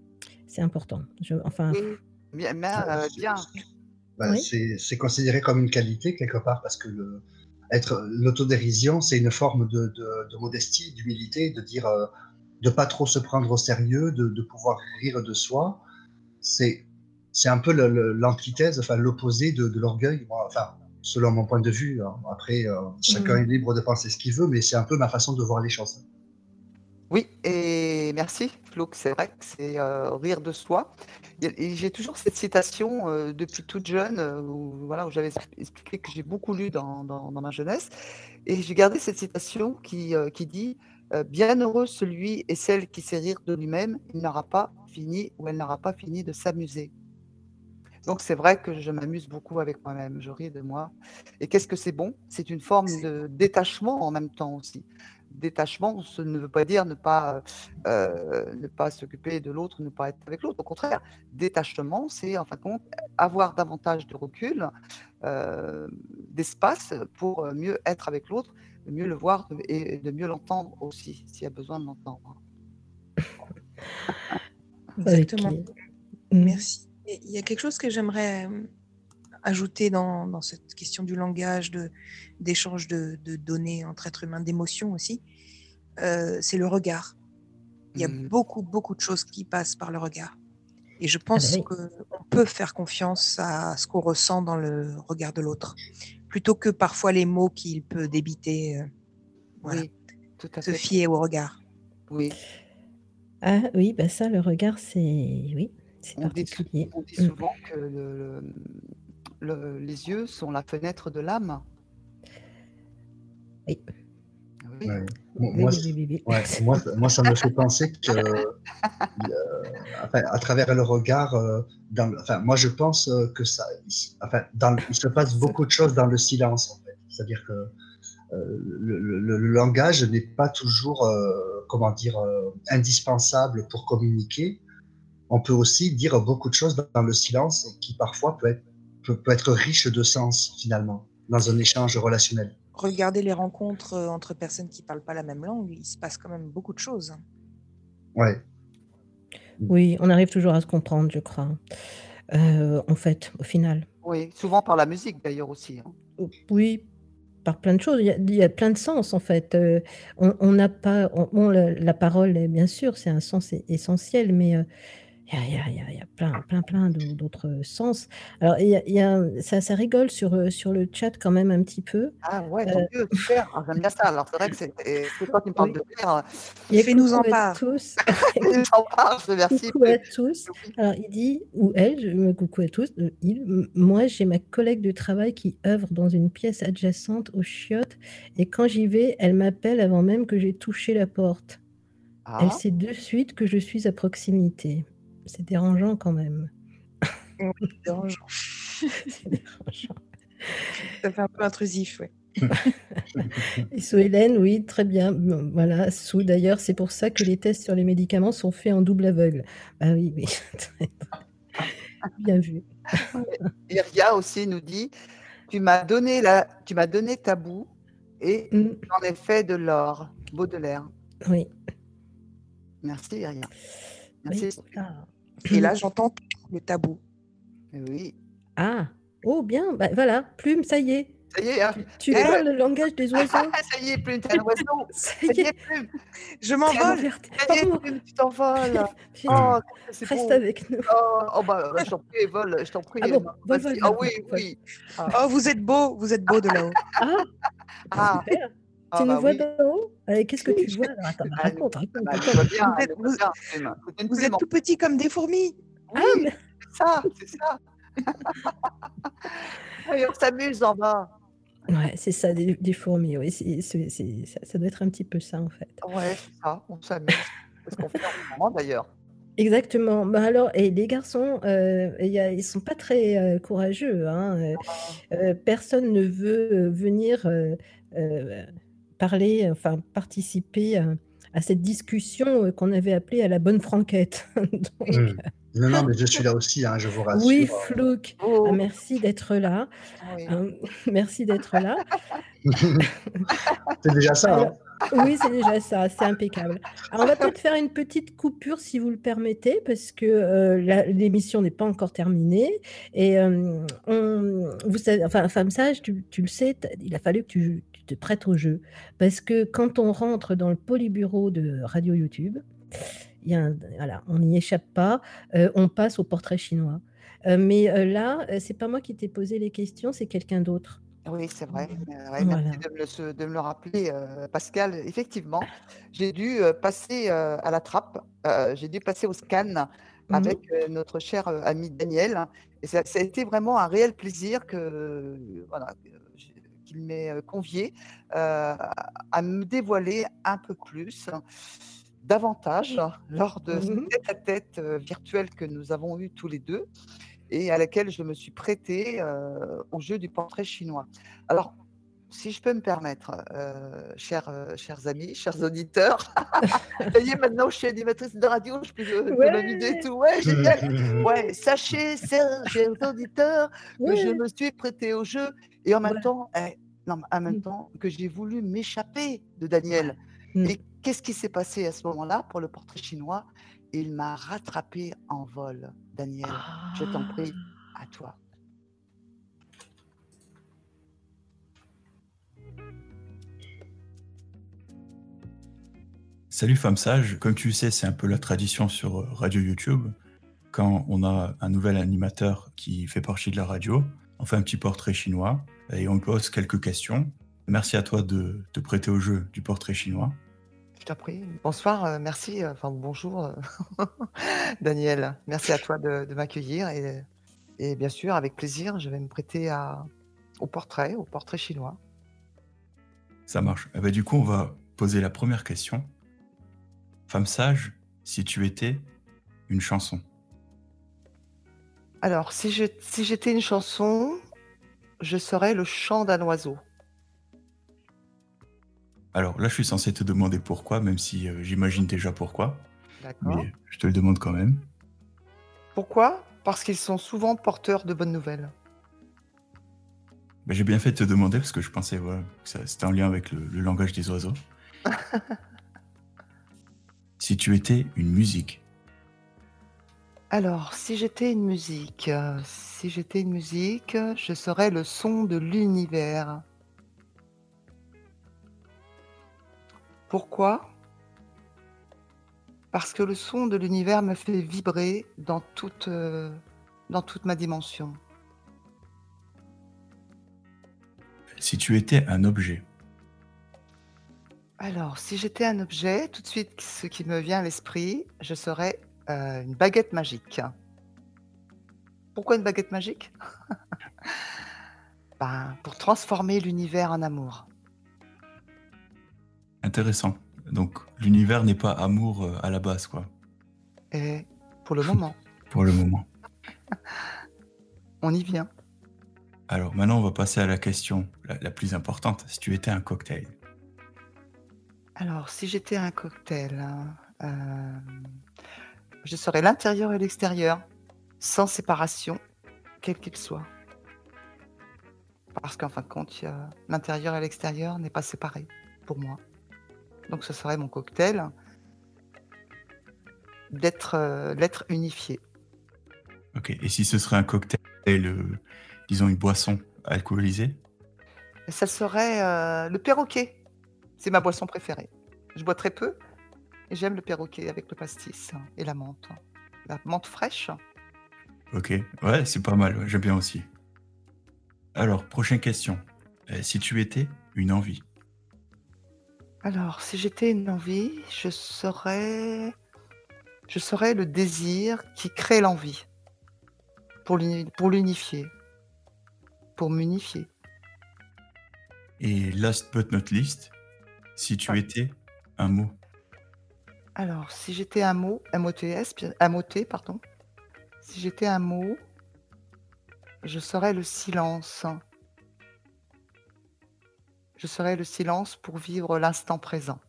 C'est important. Oui, bien. Bah, Oui. c'est considéré comme une qualité quelque part parce que l'autodérision, c'est une forme de modestie, d'humilité, de dire de pas trop se prendre au sérieux, de pouvoir rire de soi. C'est un peu l'antithèse, enfin l'opposé de l'orgueil, enfin selon mon point de vue. Hein. Après, chacun est libre de penser ce qu'il veut, mais c'est un peu ma façon de voir les choses. Oui, et merci, Flouk. C'est vrai que c'est rire de soi. Et j'ai toujours cette citation depuis toute jeune, où j'avais expliqué que j'ai beaucoup lu dans ma jeunesse. Et j'ai gardé cette citation qui dit bienheureux celui et celle qui sait rire de lui-même, il n'aura pas fini ou elle n'aura pas fini de s'amuser. Donc c'est vrai que je m'amuse beaucoup avec moi-même, je ris de moi. Et qu'est-ce que c'est bon? C'est une forme de détachement en même temps aussi. Détachement, ça ne veut pas dire ne pas s'occuper de l'autre, ne pas être avec l'autre. Au contraire, détachement, c'est en fin de compte avoir davantage de recul, d'espace pour mieux être avec l'autre, de mieux le voir et de mieux l'entendre aussi, s'il y a besoin de l'entendre. Exactement. Ok. Merci. Et il y a quelque chose que j'aimerais ajouter dans cette question du langage, d'échange de données entre êtres humains, d'émotions aussi, c'est le regard. Il y a beaucoup de choses qui passent par le regard. Et je pense qu'on peut faire confiance à ce qu'on ressent dans le regard de l'autre, plutôt que parfois les mots qu'il peut débiter. Oui, tout à se fait. fier au regard. Oui. Ah oui, bah ça, le regard, c'est On dit particulier. souvent que les yeux sont la fenêtre de l'âme. Oui. Oui. Ouais. Oui. Moi, ça me fait penser que, à travers le regard, moi, je pense que il se passe beaucoup de choses dans le silence, en fait. C'est-à-dire que le langage n'est pas toujours, indispensable pour communiquer. On peut aussi dire beaucoup de choses dans le silence qui parfois peut être riche de sens, finalement, dans un échange relationnel. Regardez les rencontres entre personnes qui ne parlent pas la même langue, il se passe quand même beaucoup de choses. Ouais. Oui, on arrive toujours à se comprendre, je crois. En fait, au final. Oui, souvent par la musique d'ailleurs aussi. Hein. Oui, par plein de choses. Il y a plein de sens, en fait. On n'a pas... la parole, bien sûr, c'est un sens essentiel, mais il y a plein d'autres sens. Alors, ça rigole sur le chat quand même un petit peu. Ah ouais, tant mieux, super. Ah, j'aime bien ça. Alors, c'est vrai que c'est toi qui me parles de Claire. Fais-nous en part. Tous. Fais-nous en part, merci. Coucou à tous. Alors, il dit, ou elle, coucou à tous, moi, j'ai ma collègue de travail qui œuvre dans une pièce adjacente aux chiottes, et quand j'y vais, elle m'appelle avant même que j'ai touché la porte. Ah. Elle sait de suite que je suis à proximité. C'est dérangeant quand même. Oui, dérangeant. C'est dérangeant. Ça fait un peu intrusif, oui. Et sous Hélène, oui, très bien. Voilà, sous d'ailleurs, c'est pour ça que les tests sur les médicaments sont faits en double aveugle. Ah oui, bien vu. Et Ria aussi nous dit, tu m'as donné ta boue et j'en ai fait de l'or. Baudelaire. Oui. Merci Ria. Merci. Oui. Et là, j'entends le tabou. Oui. Ah, oh bien, bah, voilà, Plume, ça y est. Ça y est, hein. Tu parles le langage des oiseaux. Ça y est, Plume, t'es un oiseau. Ça y est, Plume. Je m'envole. Ça y est, Plume, tu t'envoles. Oh, c'est reste beau. avec nous. Oh bah, je t'en prie, vole, je t'en prie. Ah bon, vol. Ah oui. Oh, vous êtes beau de là-haut. Ah, super. Tu nous vois d'en haut? Qu'est-ce que tu vois? Attends, raconte. Vous êtes tout petits comme des fourmis. Oui, c'est ça. Et on s'amuse en bas. Ouais, c'est ça, des fourmis. Oui, ça doit être un petit peu ça, en fait. Ouais, c'est ça, on s'amuse. C'est ce qu'on fait en ce moment, d'ailleurs. Exactement. Bah alors, et les garçons, ils sont pas très courageux. Hein. Personne ne veut venir parler, enfin participer à cette discussion qu'on avait appelée à la bonne franquette. Donc, Non, mais je suis là aussi, hein, je vous rassure. oui, Flouk, merci d'être là. Oui. Merci d'être là. C'est déjà ça. Alors, hein. Oui, c'est déjà ça, c'est impeccable. Alors, on va peut-être faire une petite coupure, si vous le permettez, parce que l'émission n'est pas encore terminée. Et vous savez, enfin, Femme Sage, tu le sais, il a fallu que tu te prêtes au jeu. Parce que quand on rentre dans le polybureau de Radio YouTube, voilà, on n'y échappe pas, on passe au portrait chinois. Mais là, c'est pas moi qui t'ai posé les questions, c'est quelqu'un d'autre. Oui, c'est vrai. Ouais, Voilà. merci de me le rappeler, Pascal. Effectivement, j'ai dû passer à la trappe, j'ai dû passer au scan avec notre cher ami Daniel. Et ça a été vraiment un réel plaisir qu'il m'ait convié à me dévoiler un peu plus, davantage, lors de ce tête-à-tête virtuel que nous avons eu tous les deux et à laquelle je me suis prêtée au jeu du portrait chinois. Alors, si je peux me permettre, chers amis, chers auditeurs, ça y est, maintenant je suis animatrice de radio, je peux m'amuser et tout. Ouais, génial. Ouais, sachez, chers auditeurs, que je me suis prêtée au jeu et en même temps, que j'ai voulu m'échapper de Daniel. Et qu'est-ce qui s'est passé à ce moment-là pour le portrait chinois? Il m'a rattrapé en vol. Daniel, je t'en prie, à toi. Salut Femme Sage, comme tu le sais, c'est un peu la tradition sur Radio YouTube. Quand on a un nouvel animateur qui fait partie de la radio, on fait un petit portrait chinois et on pose quelques questions. Merci à toi de te prêter au jeu du portrait chinois. Je t'en prie. Bonsoir, merci, bonjour, Daniel. Merci à toi de m'accueillir et bien sûr, avec plaisir, je vais me prêter au portrait chinois. Ça marche. Du coup, on va poser la première question. Femme Sage, si tu étais une chanson. Alors, si j'étais une chanson, je serais le chant d'un oiseau. Alors là, je suis censé te demander pourquoi, même si j'imagine déjà pourquoi. D'accord. Mais je te le demande quand même. Pourquoi? Parce qu'ils sont souvent porteurs de bonnes nouvelles. J'ai bien fait de te demander parce que je pensais que c'était en lien avec le langage des oiseaux. Si tu étais une musique. Alors, si j'étais une musique, je serais le son de l'univers. Pourquoi? Parce que le son de l'univers me fait vibrer dans toute ma dimension. Si tu étais un objet. Alors, si j'étais un objet, tout de suite, ce qui me vient à l'esprit, je serais une baguette magique. Pourquoi une baguette magique? Pour transformer l'univers en amour. Intéressant. Donc, l'univers n'est pas amour à la base, quoi. Et pour le moment. Pour le moment. On y vient. Alors, maintenant, on va passer à la question la plus importante. Si tu étais un cocktail. Alors, si j'étais un cocktail, je serais l'intérieur et l'extérieur, sans séparation, quel qu'il soit. Parce qu'en fin de compte, l'intérieur et l'extérieur n'est pas séparé, pour moi. Donc, ce serait mon cocktail l'être unifié. Ok, et si ce serait un cocktail, disons une boisson alcoolisée? Et ça serait le perroquet. C'est ma boisson préférée. Je bois très peu et j'aime le perroquet avec le pastis et la menthe. La menthe fraîche. Ok, ouais, c'est pas mal, j'aime bien aussi. Alors, prochaine question. Si tu étais une envie. Alors, si j'étais une envie, je serais le désir qui crée l'envie pour l'unifier, pour m'unifier. Et last but not least, si tu étais un mot. Alors, si j'étais un mot, M-O-T, pardon. Si j'étais un mot, je serais le silence. Je serais le silence pour vivre l'instant présent.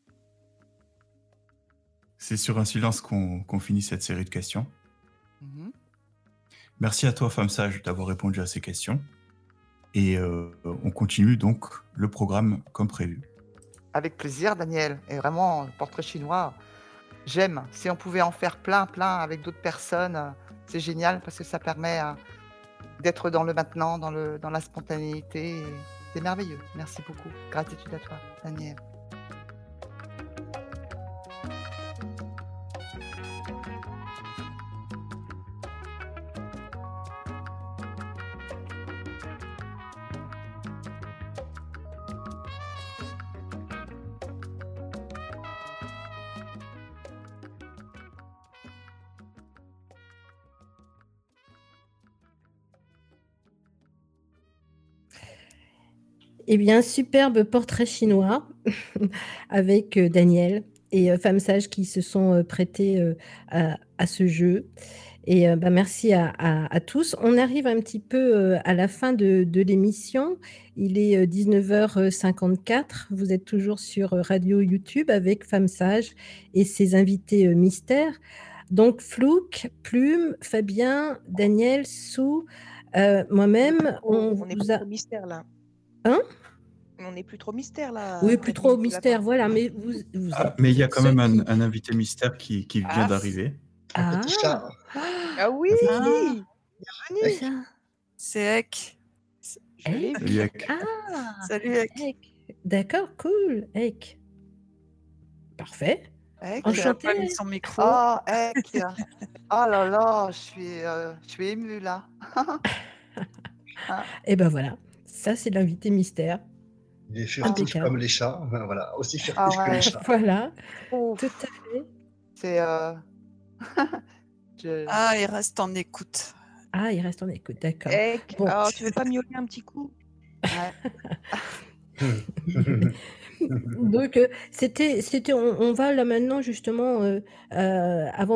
C'est sur un silence qu'on finit cette série de questions. Mhm. Merci à toi, Femme Sage, d'avoir répondu à ces questions. Et on continue donc le programme comme prévu. Avec plaisir, Daniel. Et vraiment, le portrait chinois, j'aime. Si on pouvait en faire plein, plein avec d'autres personnes, c'est génial parce que ça permet d'être dans le maintenant, dans la spontanéité. Et c'est merveilleux. Merci beaucoup. Gratitude à toi, Daniel. Eh bien, superbe portrait chinois avec Daniel et Femme Sage qui se sont prêtés à ce jeu. Et merci à tous. On arrive un petit peu à la fin de l'émission. Il est 19h54. Vous êtes toujours sur Radio YouTube avec Femme Sage et ses invités mystères. Donc, Flouk, Plume, Fabien, Daniel, Sue, moi-même, on n'est plus trop mystère là. Hein? On n'est plus trop mystère là. Oui, plus trop mystère, voilà. Mais mais il y a quand même un invité mystère qui vient d'arriver. Un petit chat. Ah oui, bienvenue. C'est Ek. Salut Ek. Salut Ek. D'accord, cool, Ek. Parfait. Ek, Enchanté. Pas mis son micro. Oh, Ek. Oh là là, je suis émue là. Et ben voilà, ça c'est l'invité mystère. Il est furtif comme les chats, voilà, aussi furtif que les chats. Voilà, Ouf. tout à fait. C'est Ah, il reste en écoute. Ah, il reste en écoute, d'accord. Ek, Bon. alors, tu veux pas miauler un petit coup? Donc, on va là maintenant justement, avant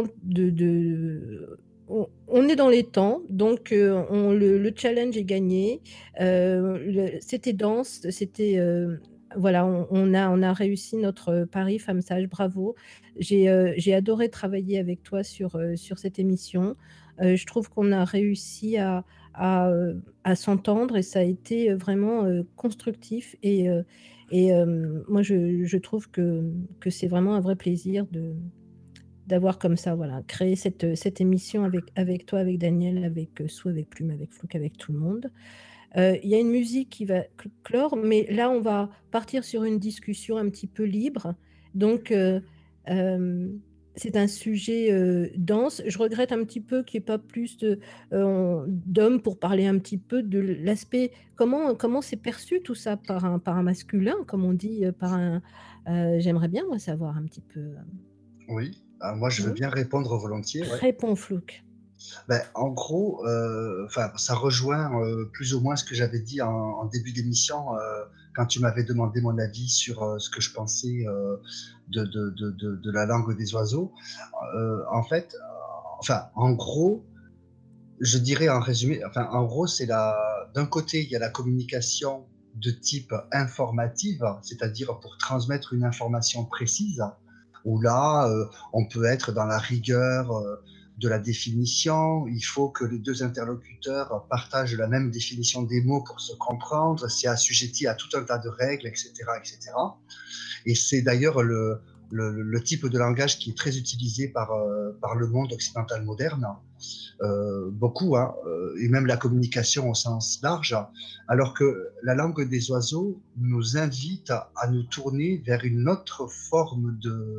on est dans les temps, donc le challenge est gagné. C'était dense, c'était voilà, on a réussi notre pari Femme Sage, bravo. J'ai adoré travailler avec toi sur cette émission. Je trouve qu'on a réussi à s'entendre et ça a été vraiment constructif et moi je trouve que c'est vraiment un vrai plaisir d'avoir comme ça, voilà, créé cette émission avec toi, avec Daniel, avec Sue, avec Plume, avec Flouk, avec tout le monde. Il y a une musique qui va clore, mais là, on va partir sur une discussion un petit peu libre. Donc, c'est un sujet dense. Je regrette un petit peu qu'il n'y ait pas plus d'hommes pour parler un petit peu de l'aspect, comment c'est perçu tout ça par un masculin, comme on dit, j'aimerais bien moi, savoir un petit peu. Oui, moi je veux bien répondre volontiers. Ouais. Réponds, Flouk. Ben, en gros, ça rejoint plus ou moins ce que j'avais dit en début d'émission quand tu m'avais demandé mon avis sur ce que je pensais de la langue des oiseaux. En fait, en gros, je dirais en résumé, en gros, d'un côté, il y a la communication de type informative, c'est-à-dire pour transmettre une information précise, où là, on peut être dans la rigueur de la définition, il faut que les deux interlocuteurs partagent la même définition des mots pour se comprendre, c'est assujetti à tout un tas de règles, etc. etc. Et c'est d'ailleurs le type de langage qui est très utilisé par le monde occidental moderne, beaucoup, et même la communication au sens large, alors que la langue des oiseaux nous invite à nous tourner vers une autre forme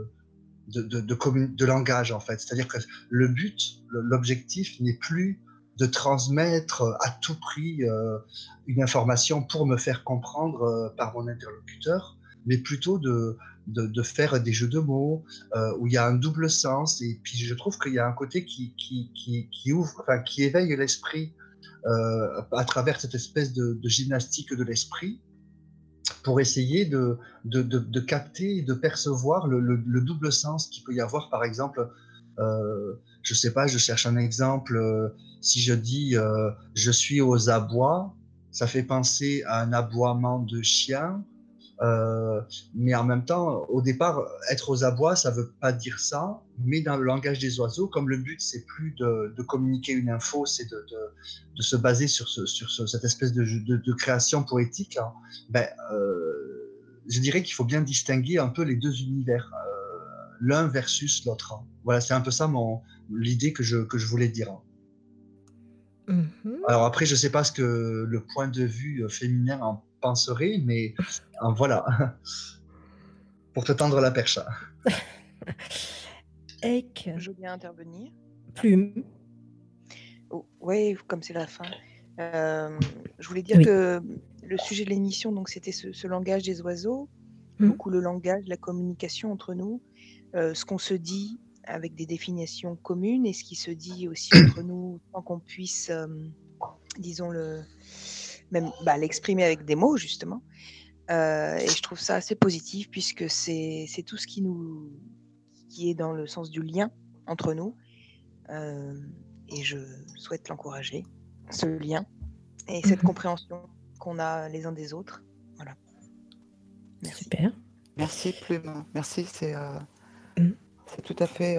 de langage, en fait. C'est-à-dire que le but, l'objectif n'est plus de transmettre à tout prix une information pour me faire comprendre par mon interlocuteur, mais plutôt de faire des jeux de mots où il y a un double sens. Et puis je trouve qu'il y a un côté qui ouvre, qui éveille l'esprit à travers cette espèce de gymnastique de l'esprit, pour essayer de capter et de percevoir le double sens qu'il peut y avoir. Par exemple, je sais pas, je cherche un exemple, si je dis je suis aux abois, ça fait penser à un aboiement de chien, mais en même temps, au départ, être aux abois, ça veut pas dire ça, mais dans le langage des oiseaux, comme le but c'est plus de communiquer une info, c'est de se baser sur cette espèce de création poétique, je dirais qu'il faut bien distinguer un peu les deux univers, l'un versus l'autre. Hein. Voilà, c'est un peu ça l'idée que je voulais dire. Hein. Alors après, je ne sais pas ce que le point de vue féminin en penserait, mais voilà, pour te tendre la perche. Ek. Je veux bien intervenir. Plume. Oh, oui, comme c'est la fin. Je voulais dire que le sujet de l'émission, donc, c'était ce langage des oiseaux, beaucoup le langage, la communication entre nous, ce qu'on se dit avec des définitions communes et ce qui se dit aussi entre nous sans qu'on puisse, disons, l'exprimer avec des mots, justement. Et je trouve ça assez positif puisque c'est tout ce qui est dans le sens du lien entre nous. Et je souhaite l'encourager, ce lien et cette compréhension qu'on a les uns des autres. Voilà. Merci. Super. Merci Plume. Merci. C'est tout à fait,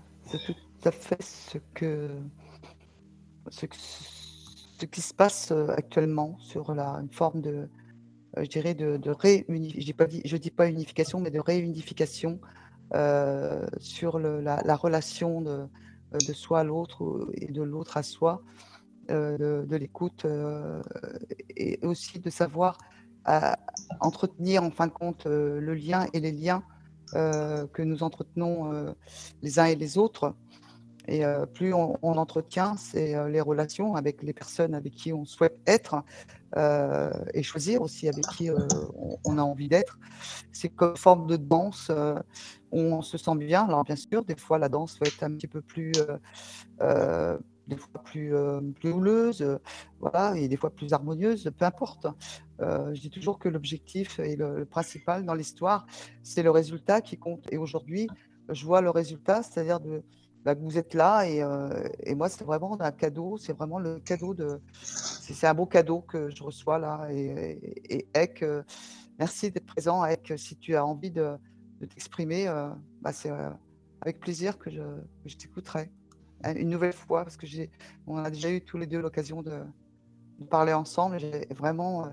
ce qui se passe actuellement sur une forme de, je dirais, je dis pas unification, mais de réunification sur la relation de soi à l'autre et de l'autre à soi, de l'écoute et aussi de savoir entretenir en fin de compte le lien et les liens que nous entretenons les uns et les autres. Et plus on entretient les relations avec les personnes avec qui on souhaite être et choisir aussi avec qui on a envie d'être. C'est comme une forme de danse où on se sent bien. Alors bien sûr, des fois la danse peut être un petit peu plus, des fois plus houleuse, voilà, et des fois plus harmonieuse, peu importe. Je dis toujours que l'objectif et le principal dans l'histoire, c'est le résultat qui compte. Et aujourd'hui, je vois le résultat, c'est-à-dire que vous êtes là et moi, c'est vraiment un cadeau. C'est vraiment le cadeau c'est un beau cadeau que je reçois là. Et Ek, merci d'être présent. Ek, si tu as envie de t'exprimer, c'est avec plaisir que je t'écouterai une nouvelle fois parce que on a déjà eu tous les deux l'occasion de parler ensemble. J'ai vraiment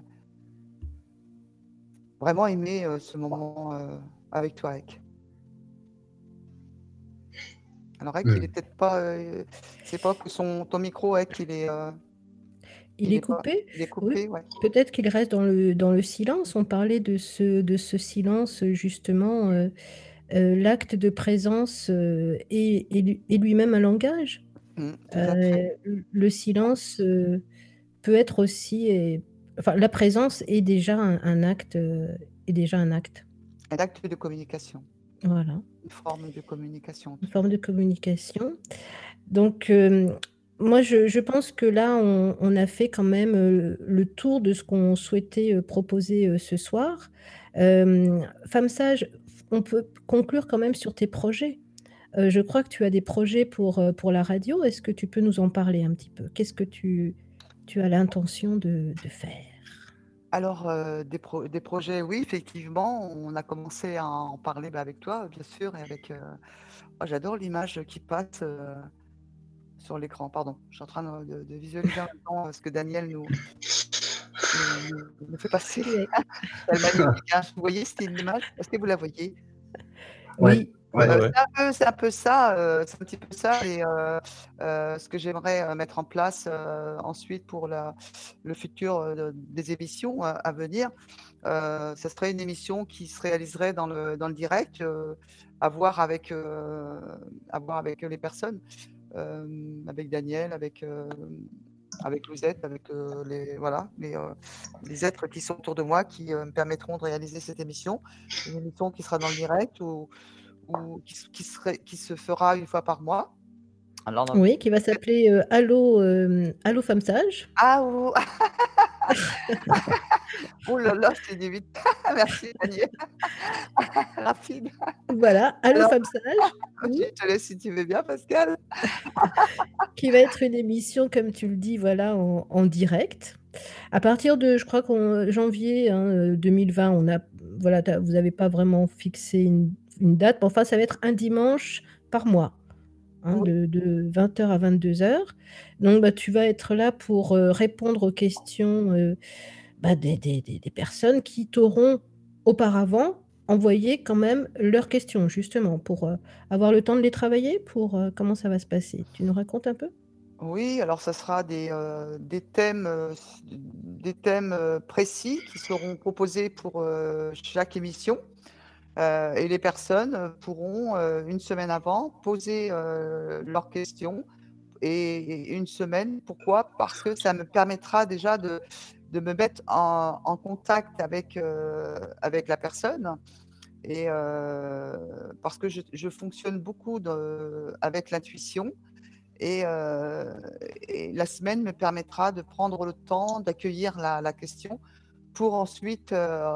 aimé ce moment avec toi, Ek. Alors, Ek, il est peut-être pas. C'est pas que ton micro, Ek, il est. Il est coupé. Il est coupé, Oui. ouais. Peut-être qu'il reste dans le silence. On parlait de ce silence, justement, l'acte de présence est lui-même un langage. Tout à fait. Le silence peut être aussi. Enfin, la présence est déjà un acte. Un acte de communication. Voilà. Une forme de communication. Une forme de communication. Donc, moi, je pense que là, on a fait quand même le tour de ce qu'on souhaitait proposer ce soir. Femme sage, on peut conclure quand même sur tes projets. Je crois que tu as des projets pour la radio. Est-ce que tu peux nous en parler un petit peu? Qu'est-ce que tu as l'intention de faire? Alors, des projets, oui, effectivement, on a commencé à en parler avec toi, bien sûr, et avec. J'adore l'image qui passe sur l'écran. Pardon, je suis en train de visualiser en même temps ce que Daniel nous fait passer. C'est magnifique. Hein. Vous voyez, c'était une image. Est-ce que vous la voyez? Oui. Ouais. C'est un peu ça, c'est un petit peu ça, et ce que j'aimerais mettre en place ensuite pour le futur des émissions à venir. Ça serait une émission qui se réaliserait dans le direct, à voir avec les personnes, avec Daniel, avec Louisette, avec les êtres qui sont autour de moi qui me permettront de réaliser cette émission. Une émission qui sera dans le direct ou qui se fera une fois par mois. Alors, oui, qui va s'appeler Allô Femme Sage. Ah, oh. Oh là là, c'est du vite. Merci Daniel. Rapide. Voilà, Allô Femme Sage. Je te laisse si tu veux bien, Pascal. Qui va être une émission, comme tu le dis, voilà, en direct. À partir de, je crois qu'en janvier 2020, vous n'avez pas vraiment fixé une date, mais enfin, ça va être un dimanche par mois, oui. de 20h à 22h. Donc, tu vas être là pour répondre aux questions des personnes qui t'auront auparavant, envoyer quand même leurs questions, justement, pour avoir le temps de les travailler, pour comment ça va se passer? Tu nous racontes un peu? Oui, alors ça sera des thèmes, précis qui seront proposés pour, chaque émission, et les personnes pourront, une semaine avant, poser, leurs questions et une semaine. Pourquoi? Parce que ça me permettra déjà de me mettre en contact avec la personne et parce que je fonctionne beaucoup avec l'intuition et la semaine me permettra de prendre le temps d'accueillir la question pour ensuite,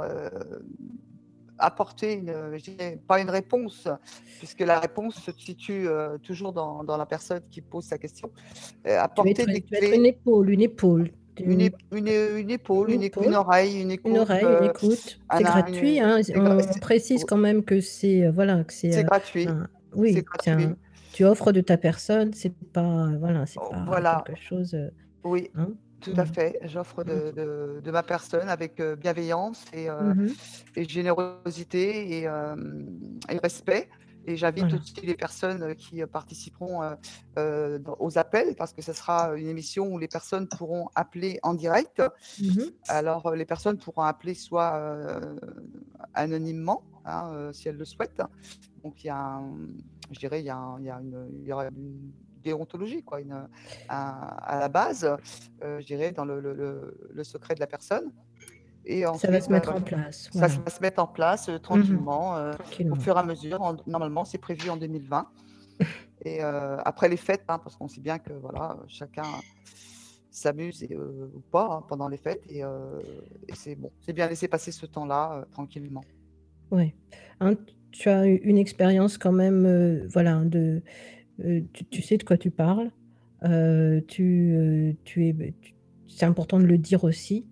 apporter je dirais pas une réponse, puisque la réponse se situe, toujours dans la personne qui pose sa question. Apporter des Tu vas être clés, une épaule, une épaule. une épaule, Une une épaule, oreille, une une écoute, oreille, une écoute. C'est gratuit, hein. c'est gra On précise oui, quand même que c'est, voilà, que c'est, c'est gratuit, c'est oui, gratuit. tu offres de ta personne, c'est pas, voilà, c'est Oh, pas voilà, quelque chose, oui, hein. tout à fait. J'offre de ma personne avec, bienveillance Mmh. et générosité et respect et j'invite Voilà. aussi les personnes, qui, participeront, aux appels parce que ce sera une émission où les personnes pourront appeler en direct. Mmh. Alors, les personnes pourront appeler soit, anonymement, hein, si elles le souhaitent. Donc il y a je dirais, il y aura une déontologie quoi, à la base, je dirais dans le secret de la personne et Ça va ensuite, se mettre en voilà, place, ça voilà. va se mettre en place, Mmh. tranquillement, au Tranquillement. fur et à mesure. Normalement, c'est prévu en 2020 et après les fêtes, hein, parce qu'on sait bien que voilà, chacun s'amuse ou pas, hein, pendant les fêtes et c'est bon. C'est bien laisser passer ce temps-là, tranquillement. Ouais. Hein, tu as eu une expérience quand même, voilà, tu sais de quoi tu parles. Tu es c'est important de le dire aussi.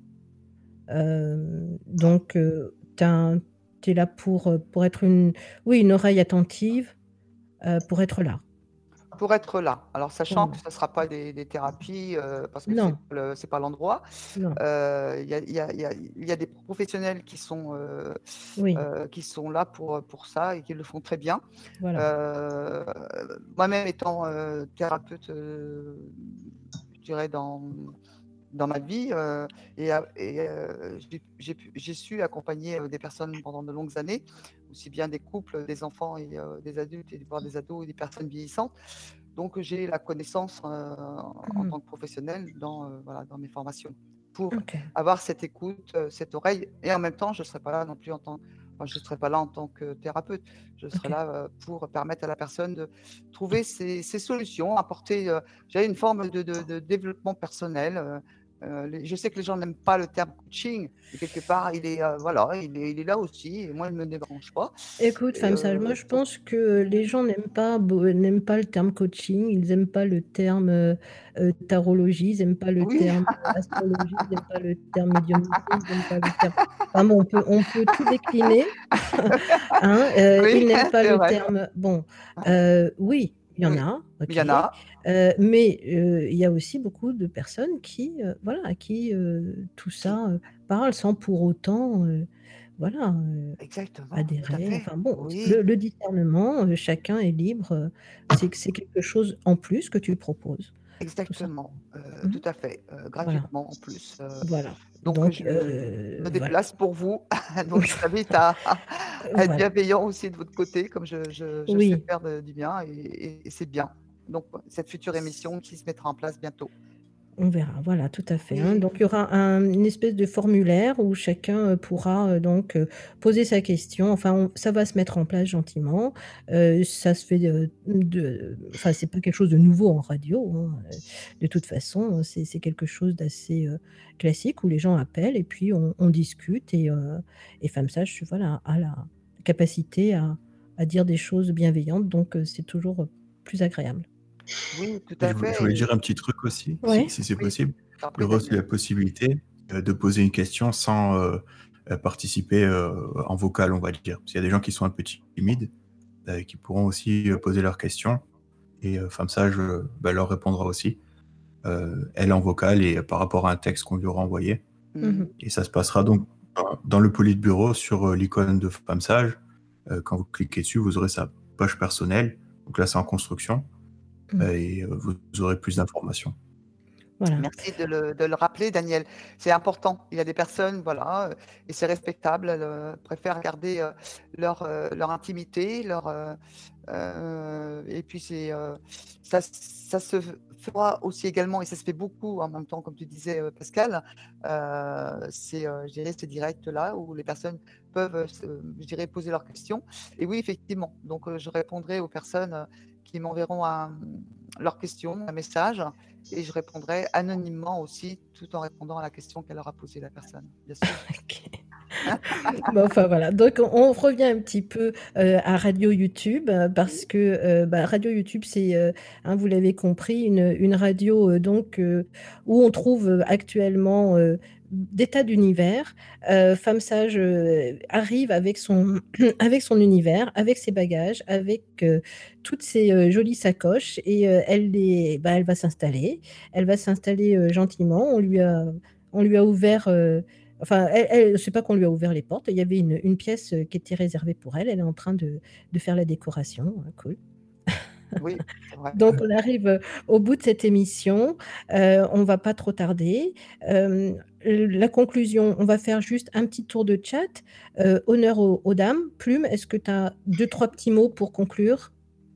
Donc tu es là pour être une oreille attentive, pour être là. Pour être là. Alors sachant que Voilà. ça ne sera pas des thérapies, parce que Non, c'est pas l'endroit. non. Il y a des professionnels Oui, qui sont là pour ça et qui le font très bien. voilà. Heu, Moi-même étant, thérapeute, je dirais dans ma vie, j'ai su accompagner, des personnes pendant de longues années, aussi bien des couples, des enfants et des adultes et voire des ados et des personnes vieillissantes. Donc j'ai la connaissance, en Mmh. tant que professionnelle voilà, dans mes formations pour OK. avoir cette écoute, cette oreille et en même temps, je ne serai pas là non plus je serai pas là en tant que thérapeute. Je serai OK. là, pour permettre à la personne de trouver ses solutions, apporter, j'ai une forme de développement personnel, je sais que les gens n'aiment pas le terme coaching, mais quelque part il est, voilà, il est là aussi et moi il ne me dérange pas Écoute, et femme sage, moi je donc pense que les gens n'aiment pas le terme coaching, ils n'aiment pas le terme, tarologie, ils n'aiment pas le oui. terme, astrologie, ils n'aiment pas le terme médiumnité, ils n'aiment pas le terme, enfin bon, on peut tout décliner, hein, Oui, ils n'aiment pas c'est le vrai. terme bon, oui, il y en Oui, a, il OK, y en a. mais il y a aussi beaucoup de personnes qui, voilà, à qui, tout Qui ça, parle sans pour autant, voilà, exactement, tout à adhérer, fait. enfin bon, Oui, le discernement, chacun est libre, c'est quelque chose en plus que tu proposes, tout exactement, simplement. Mmh. tout à fait, Voilà, gratuitement en plus, voilà. donc Donc je me voilà. déplace pour vous, donc je t'invite à être Voilà. bienveillant aussi de votre côté comme je sais Oui. faire du bien et c'est bien. Donc cette future émission qui se mettra en place bientôt. On verra, voilà, tout à fait, hein. Oui, Donc il y aura une espèce de formulaire où chacun, pourra, donc poser sa question. Enfin ça va se mettre en place gentiment. Ça se fait, enfin c'est pas quelque chose de nouveau en radio, hein, de toute façon, c'est quelque chose d'assez, classique où les gens appellent et puis on discute et Femme Sage, voilà, a la capacité à dire des choses bienveillantes donc c'est toujours, plus agréable. oui, tout Et à je fait voulais et dire un petit truc aussi, si Ouais. c'est oui, possible. je t'en Il y prie aura aussi Daniel. la possibilité, de poser une question sans, participer, en vocal, on va dire. Parce qu'il y a des gens qui sont un peu timides, qui pourront aussi, poser leurs questions et Femme Sage, leur répondra aussi, elle en vocal et par rapport à un texte qu'on lui aura envoyé Mmh. Mmh. et ça se passera donc dans le Politburo, sur l'icône de Femme Sage, quand vous cliquez dessus, vous aurez sa page personnelle. Donc là, c'est en construction. Et vous aurez plus d'informations. Voilà. Merci de le rappeler, Daniel. C'est important. Il y a des personnes, voilà, et c'est respectable, elles préfèrent garder leur intimité, et puis ça se fera aussi également, et ça se fait beaucoup en même temps, comme tu disais, Pascal. Je dirais ces directs-là où les personnes peuvent, je dirais, poser leurs questions. Et oui, effectivement. Donc, je répondrai aux personnes qui m'enverront leurs questions, un message, et je répondrai anonymement aussi, tout en répondant à la question qu'elle aura posée, la personne, bien sûr. Bon, enfin voilà, donc on revient un petit peu à Radio YouTube, parce que Radio YouTube, c'est, vous l'avez compris, une radio donc où on trouve actuellement des tas d'univers. Femme Sage arrive avec son univers, avec ses bagages, avec toutes ses jolies sacoches, et elle va s'installer. Elle va s'installer gentiment. On lui a ouvert... Enfin, c'est pas qu'on lui a ouvert les portes. Il y avait une pièce qui était réservée pour elle. Elle est en train de faire la décoration. Cool. Oui, c'est vrai. Donc, on arrive au bout de cette émission. On va pas trop tarder. La conclusion, on va faire juste un petit tour de chat. Honneur aux dames. Plume, est-ce que tu as 2-3 petits mots pour conclure?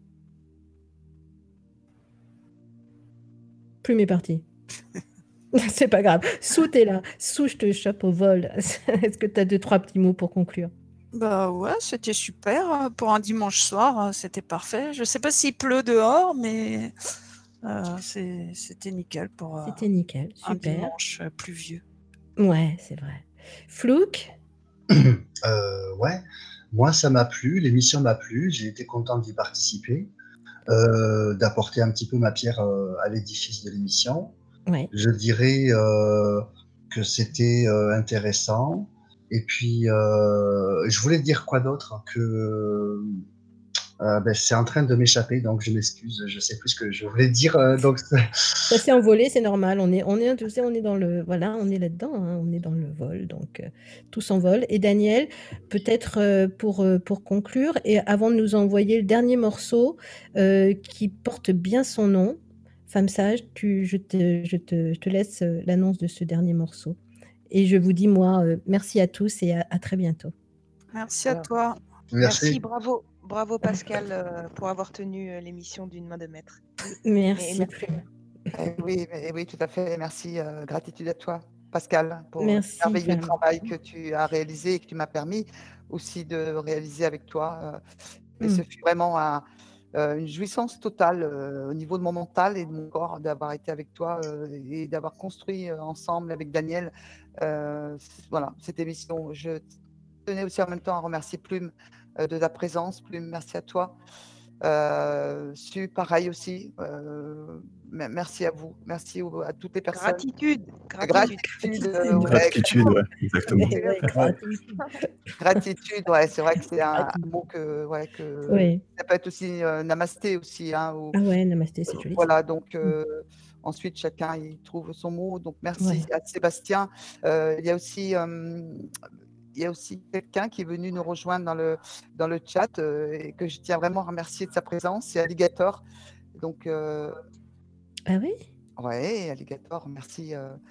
Plume est parti. C'est pas grave. Sou, t'es là. Sou, je te chope au vol. Est-ce que tu as 2-3 petits mots pour conclure? Bah ouais, c'était super. Pour un dimanche soir, c'était parfait. Je sais pas s'il pleut dehors, mais c'était nickel pour C'était nickel, un super. dimanche pluvieux. Ouais, c'est vrai. Flouk? Ouais, moi ça m'a plu, l'émission m'a plu, j'ai été content d'y participer, d'apporter un petit peu ma pierre à l'édifice de l'émission. Ouais. Je dirais que c'était intéressant. Et puis, je voulais dire quoi d'autre? Que c'est en train de m'échapper, donc je m'excuse, je sais plus ce que je voulais dire. Donc Ça s'est envolé, c'est normal. Tu sais, on est dans le, voilà, on est là-dedans, hein, on est dans le vol, donc tout s'envole. Et Daniel, peut-être pour conclure, et avant de nous envoyer le dernier morceau qui porte bien son nom, Femme Sage, je te laisse l'annonce de ce dernier morceau. Et je vous dis, moi, merci à tous et à très bientôt. Merci à toi. Merci, bravo Pascal pour avoir tenu l'émission d'une main de maître. Merci. Oui, tout à fait. Merci, gratitude à toi, Pascal, pour le Merci, merveilleux travail que tu as réalisé et que tu m'as permis aussi de réaliser avec toi. Et ce fut vraiment une jouissance totale au niveau de mon mental et de mon corps d'avoir été avec toi et d'avoir construit ensemble avec Daniel voilà, cette émission. Je tenais aussi en même temps à remercier Plume de ta présence. Plume, merci à toi. Su, pareil aussi. Merci à vous. Merci à toutes les personnes. Gratitude, ouais, exactement. Gratitude, ouais, c'est vrai que c'est un mot que ça peut être aussi namasté aussi. Hein, Ah ouais, namasté, c'est joli. Voilà, donc ensuite chacun il trouve son mot. Donc merci à Sébastien. Il y a aussi quelqu'un qui est venu nous rejoindre dans le chat et que je tiens vraiment à remercier de sa présence, c'est Alligator. Donc, ah oui? Ouais, Alligator, merci.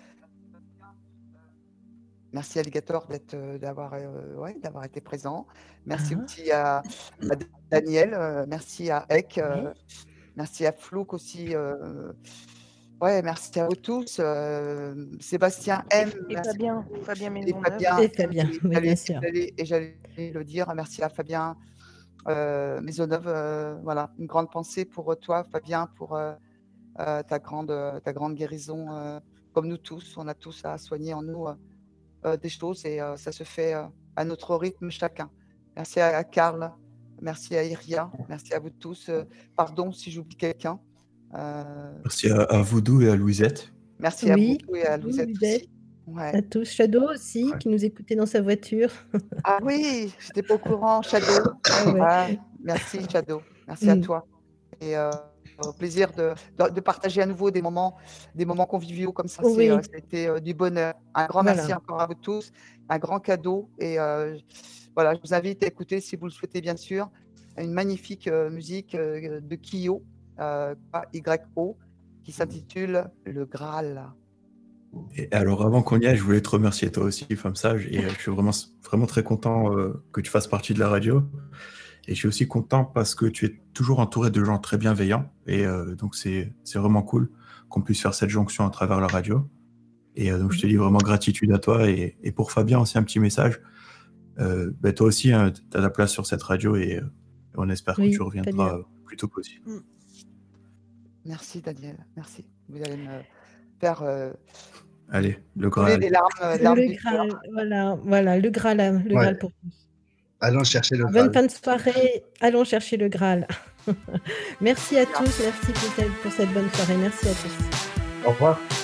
Merci Alligator d'avoir été présent. Merci aussi à Daniel, merci à Ek, merci à Flouk aussi. Ouais, merci à vous tous. Sébastien M. Et Fabien Maisonneuve. Et Fabien, oui, bien sûr. Et j'allais le dire, merci à Fabien Maisonneuve. Voilà, une grande pensée pour toi, Fabien, pour ta grande guérison. Comme nous tous, on a tous à soigner en nous des choses et ça se fait à notre rythme chacun. Merci à Karl, merci à Iria, merci à vous tous. Pardon si j'oublie quelqu'un. Merci à Voodoo et à Louisette. Merci à Voodoo et à Louisette aussi. Ouais. À tous. Shadow aussi, qui nous écoutait dans sa voiture. Ah oui, je n'étais pas au courant, Shadow. Merci Shadow, merci à toi. Et Au plaisir de partager à nouveau des moments conviviaux comme ça. Oui. C'était du bonheur. Un grand merci encore à vous tous. Un grand cadeau. Et voilà, je vous invite à écouter, si vous le souhaitez bien sûr, une magnifique musique de Kyo, KYO, qui s'intitule Le Graal. Et alors, avant qu'on y aille, je voulais te remercier toi aussi, Femme Sage, et je suis vraiment très content que tu fasses partie de la radio. Et je suis aussi content parce que tu es toujours entouré de gens très bienveillants, et donc c'est vraiment cool qu'on puisse faire cette jonction à travers la radio. Et donc je te dis vraiment gratitude à toi, et pour Fabien aussi un petit message. Toi aussi, tu as ta place sur cette radio, et on espère que tu reviendras le plus tôt possible. Merci Daniel, merci. Vous allez me faire allez, le Graal. Des larmes le Graal, voilà, le Graal pour tous. Allons chercher le Graal. Bonne fin de soirée, allons chercher le Graal. Merci à tous, merci pour cette bonne soirée, merci à tous. Au revoir.